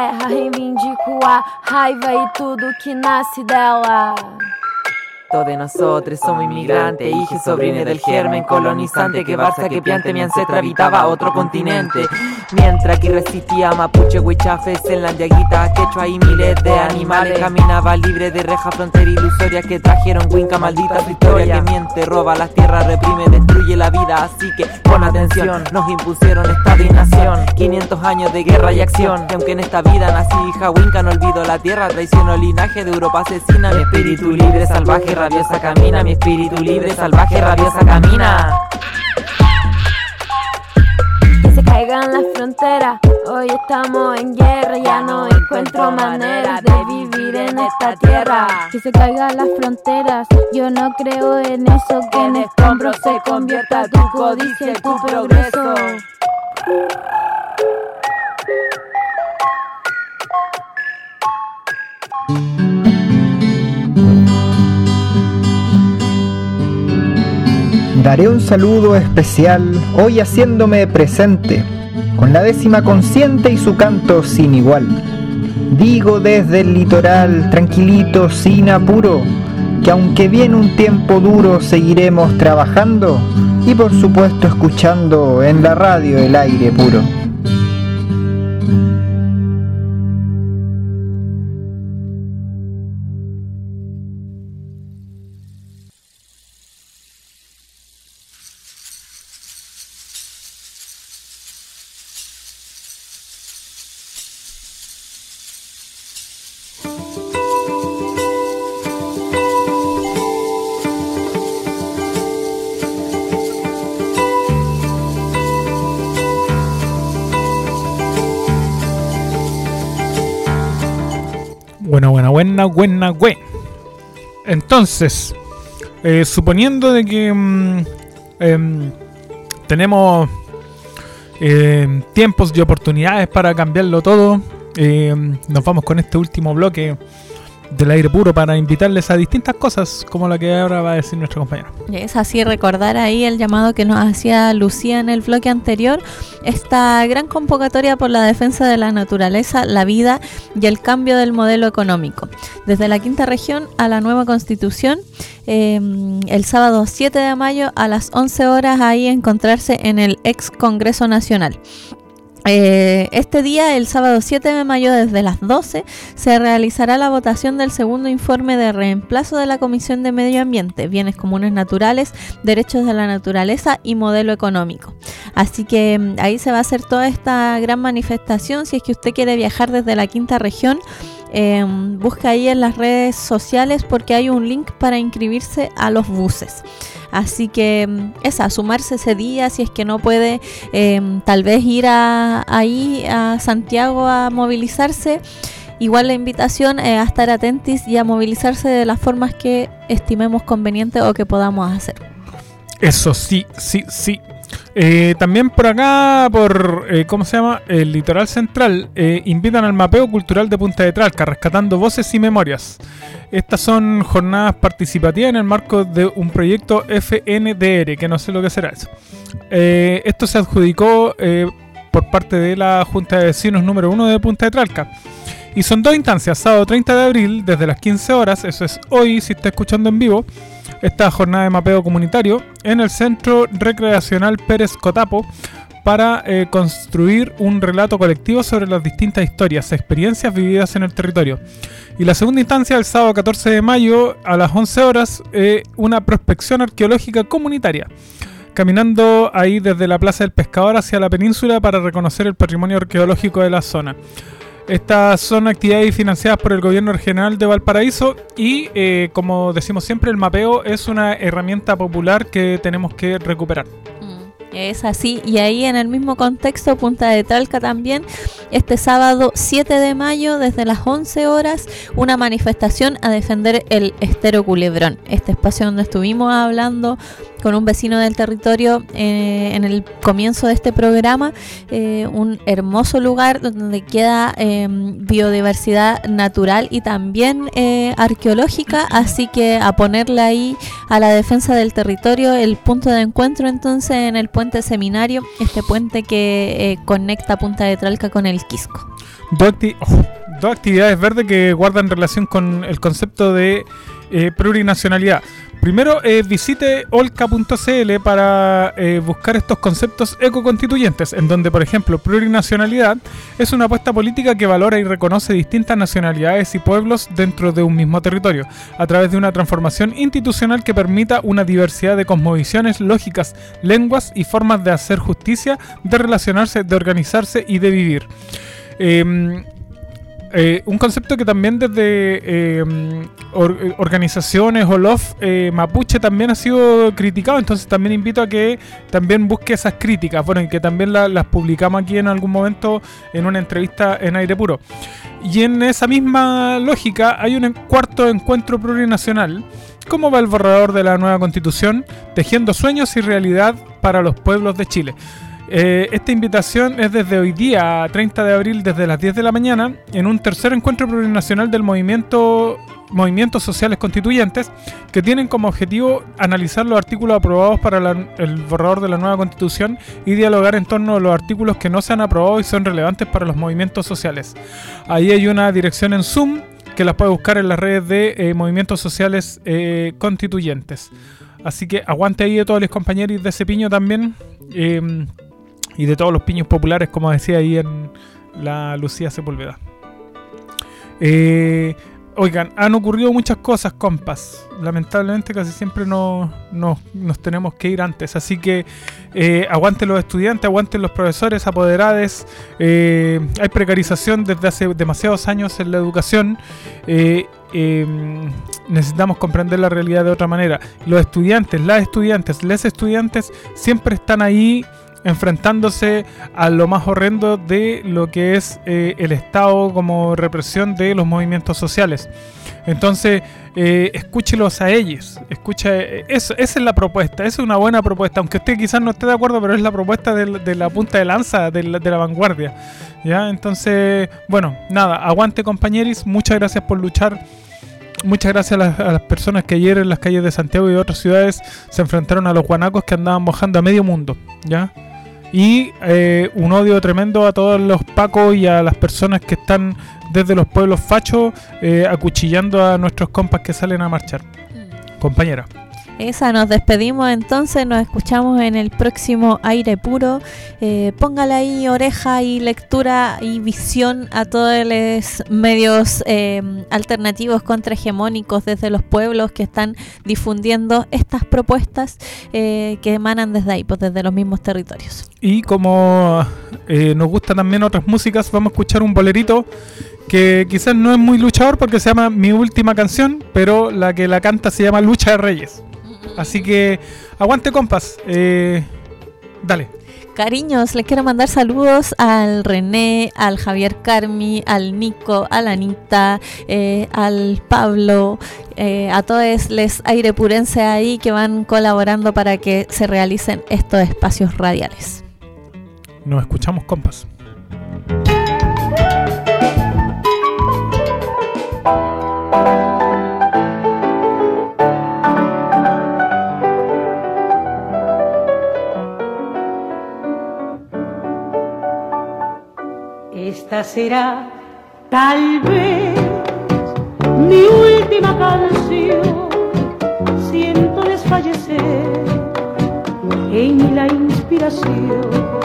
terra, reivindico a raiva e tudo que nasce dela. Todos nosotros somos inmigrantes, hijos sobrines del germen colonizante que Barça que piante mi ancestra habitaba otro continente. Mientras que resistía mapuche, huichafes en la diaguita, quechua y miles de animales. Caminaba libre de reja frontera ilusoria que trajeron Winca, maldita su historia. Que miente, roba las tierras, reprime, destruye la vida. Así que pon atención, nos impusieron estado y nación. quinientos años de guerra y acción. Y aunque en esta vida nací hija Winca, no olvido la tierra, traiciono el linaje de Europa asesina. Mi espíritu libre, salvaje, rabiosa camina, mi espíritu libre, salvaje, rabiosa camina. Que se caigan las fronteras, hoy estamos en guerra, ya no encuentro maneras de vivir en esta tierra. Que se caigan las fronteras, yo no creo en eso, que en escombros se convierta tu códice, tu progreso. Daré un saludo especial hoy haciéndome presente, con la décima consciente y su canto sin igual. Digo desde el litoral, tranquilito, sin apuro, que aunque viene un tiempo duro seguiremos trabajando y por supuesto escuchando en la radio el aire puro. Bueno, buena, buena, buena, buena. Entonces, eh, suponiendo de que mm, eh, tenemos eh, tiempos y oportunidades para cambiarlo todo, eh, nos vamos con este último bloque del aire puro para invitarles a distintas cosas, como la que ahora va a decir nuestro compañero. Es así, recordar ahí el llamado que nos hacía Lucía en el bloque anterior, esta gran convocatoria por la defensa de la naturaleza, la vida y el cambio del modelo económico. Desde la quinta región a la nueva constitución, eh, el sábado siete de mayo a las once horas, ahí encontrarse en el ex Congreso Nacional. Eh, este día, el sábado siete de mayo, desde las doce, se realizará la votación del segundo informe de reemplazo de la Comisión de Medio Ambiente, Bienes Comunes Naturales, Derechos de la Naturaleza y Modelo Económico. Así que ahí se va a hacer toda esta gran manifestación. Si es que usted quiere viajar desde la quinta región, eh, busca ahí en las redes sociales porque hay un link para inscribirse a los buses. Así que es a sumarse ese día, si es que no puede eh, tal vez ir a, ahí a Santiago a movilizarse. Igual la invitación es a estar atentos y a movilizarse de las formas que estimemos convenientes o que podamos hacer. Eso sí, sí, sí. Eh, también por acá, por eh, ¿cómo se llama? El Litoral Central, eh, invitan al mapeo cultural de Punta de Tralca, rescatando voces y memorias. Estas son jornadas participativas en el marco de un proyecto F N D R, que no sé lo que será eso. Eh, esto se adjudicó eh, por parte de la Junta de Vecinos número uno de Punta de Tralca. Y son dos instancias, sábado treinta de abril, desde las quince horas, eso es hoy, si está escuchando en vivo, esta jornada de mapeo comunitario en el Centro Recreacional Pérez Cotapo para eh, construir un relato colectivo sobre las distintas historias, experiencias vividas en el territorio. Y la segunda instancia, el sábado catorce de mayo a las once horas, eh, una prospección arqueológica comunitaria, caminando ahí desde la Plaza del Pescador hacia la península para reconocer el patrimonio arqueológico de la zona. Estas son actividades financiadas por el Gobierno Regional de Valparaíso y, eh, como decimos siempre, el mapeo es una herramienta popular que tenemos que recuperar. Es así, y ahí en el mismo contexto, Punta de Tralca también, este sábado siete de mayo, desde las once horas, una manifestación a defender el estero Culebrón, este espacio donde estuvimos hablando con un vecino del territorio eh, en el comienzo de este programa, eh, un hermoso lugar donde queda eh, biodiversidad natural y también eh, arqueológica, así que a ponerle ahí a la defensa del territorio el punto de encuentro entonces en el puente Seminario, este puente que eh, conecta Punta de Tralca con el Quisco. Dos, acti- oh, dos actividades verdes que guardan relación con el concepto de eh, plurinacionalidad. Primero, eh, visite olca punto c l para eh, buscar estos conceptos ecoconstituyentes, en donde, por ejemplo, plurinacionalidad es una apuesta política que valora y reconoce distintas nacionalidades y pueblos dentro de un mismo territorio, a través de una transformación institucional que permita una diversidad de cosmovisiones, lógicas, lenguas y formas de hacer justicia, de relacionarse, de organizarse y de vivir. Eh, Eh, un concepto que también desde eh, or, organizaciones o L O F eh, mapuche también ha sido criticado, entonces también invito a que también busque esas críticas, bueno, y que también la, las publicamos aquí en algún momento en una entrevista en Aire Puro. Y en esa misma lógica hay un cuarto encuentro plurinacional. ¿Cómo va el borrador de la nueva Constitución? Tejiendo sueños y realidad para los pueblos de Chile. Eh, esta invitación es desde hoy día, treinta de abril, desde las diez de la mañana, en un tercer encuentro plurinacional del movimiento Movimientos Sociales Constituyentes, que tienen como objetivo analizar los artículos aprobados para la, el borrador de la nueva Constitución y dialogar en torno a los artículos que no se han aprobado y son relevantes para los movimientos sociales. Ahí hay una dirección en Zoom que las puede buscar en las redes de eh, Movimientos Sociales eh, Constituyentes. Así que aguante ahí de todos los compañeros de ese piño también. Eh, y de todos los piños populares, como decía ahí en la Lucía Sepúlveda. Eh, oigan, han ocurrido muchas cosas, compas. Lamentablemente casi siempre no, no, nos tenemos que ir antes. Así que eh, aguanten los estudiantes, aguanten los profesores, apoderades. Eh, hay precarización desde hace demasiados años en la educación. Eh, eh, necesitamos comprender la realidad de otra manera. Los estudiantes, las estudiantes, les estudiantes siempre están ahí enfrentándose a lo más horrendo de lo que es eh, el Estado como represión de los movimientos sociales. Entonces, eh, escúchelos a ellos. Escucha, eso, esa es la propuesta, esa es una buena propuesta, aunque usted quizás no esté de acuerdo, pero es la propuesta de, de la punta de lanza, de la, de la vanguardia. ¿Ya? Entonces, bueno, nada, aguante compañeros, muchas gracias por luchar. Muchas gracias a las, a las personas que ayer en las calles de Santiago y de otras ciudades se enfrentaron a los guanacos que andaban mojando a medio mundo, ¿ya? Y eh, un odio tremendo a todos los pacos y a las personas que están desde los pueblos fachos eh, acuchillando a nuestros compas que salen a marchar. Mm. Compañera. Esa, nos despedimos entonces, nos escuchamos en el próximo Aire Puro. Eh, póngale ahí oreja y lectura y visión a todos los medios eh, alternativos contrahegemónicos desde los pueblos que están difundiendo estas propuestas eh, que emanan desde ahí, pues desde los mismos territorios. Y como eh, nos gustan también otras músicas, vamos a escuchar un bolerito que quizás no es muy luchador porque se llama Mi Última Canción, pero la que la canta se llama Lucha de Reyes. Así que aguante, compas. Eh, dale. Cariños, les quiero mandar saludos al René, al Javier Carmi, al Nico, a la Anita, eh, al Pablo, eh, a todos les airepurenses ahí que van colaborando para que se realicen estos espacios radiales. Nos escuchamos, compas. Esta será tal vez mi última canción. Siento desfallecer en mí la inspiración.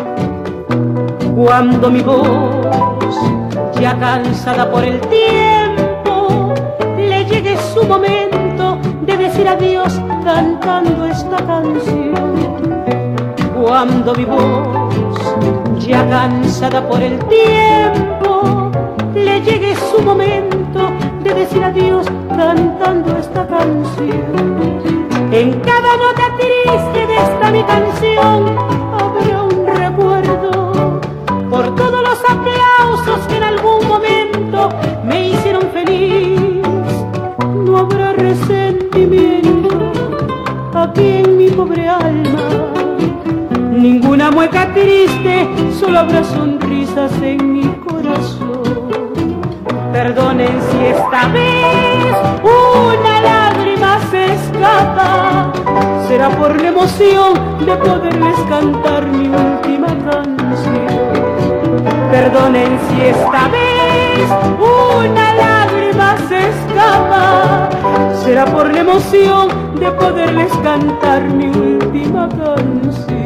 Cuando mi voz, ya cansada por el tiempo, le llegue su momento de decir adiós cantando esta canción. Cuando mi voz, ya cansada por el tiempo, le llegue su momento de decir adiós cantando esta canción. En cada nota triste de esta mi canción habrá un recuerdo por todos los aplausos que en algún momento me hicieron feliz. No habrá resentimiento aquí en mi pobre alma. Ninguna mueca triste, solo habrá sonrisas en mi corazón. Perdonen si esta vez una lágrima se escapa, será por la emoción de poderles cantar mi última canción. Perdonen si esta vez una lágrima se escapa, será por la emoción de poderles cantar mi última canción.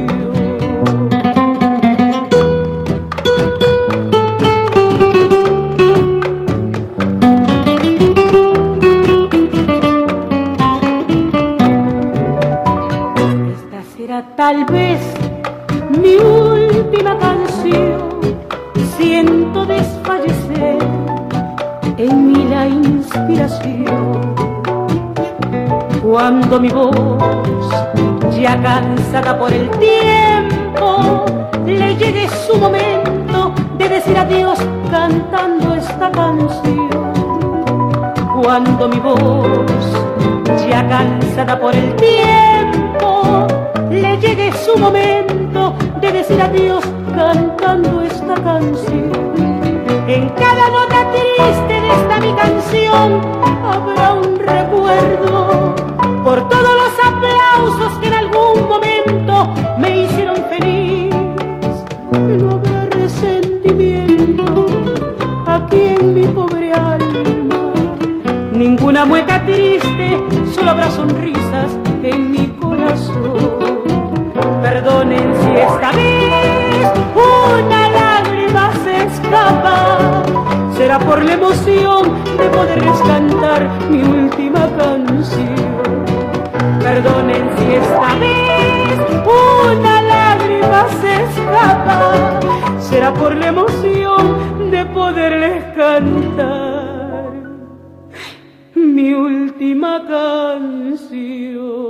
Tal vez mi última canción, siento desfallecer en mí la inspiración. Cuando mi voz, ya cansada por el tiempo, le llegue su momento de decir adiós cantando esta canción. Cuando mi voz, ya cansada por el tiempo, le llegue su momento de decir adiós cantando esta canción. En cada nota triste de esta mi canción habrá un recuerdo por todos los aplausos que en algún momento me hicieron feliz. No habrá resentimiento aquí en mi pobre alma, ninguna mueca triste, solo habrá sonrisas en mi corazón. Perdonen si esta vez una lágrima se escapa, será por la emoción de poderles cantar mi última canción. Perdonen si esta vez una lágrima se escapa, será por la emoción de poderles cantar mi última canción.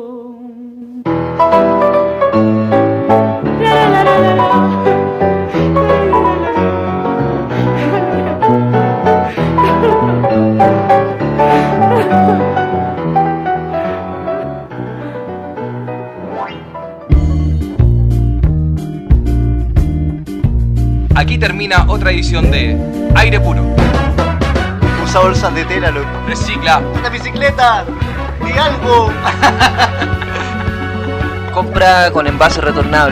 Aquí termina otra edición de Aire Puro. Usa bolsas de tela, loco. Recicla. ¡Una bicicleta! ¡Di algo! Compra con envase retornable.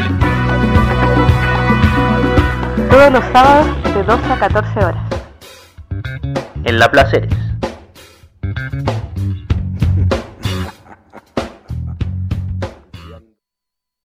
Todos los sábados de doce a catorce horas. En La Placeres.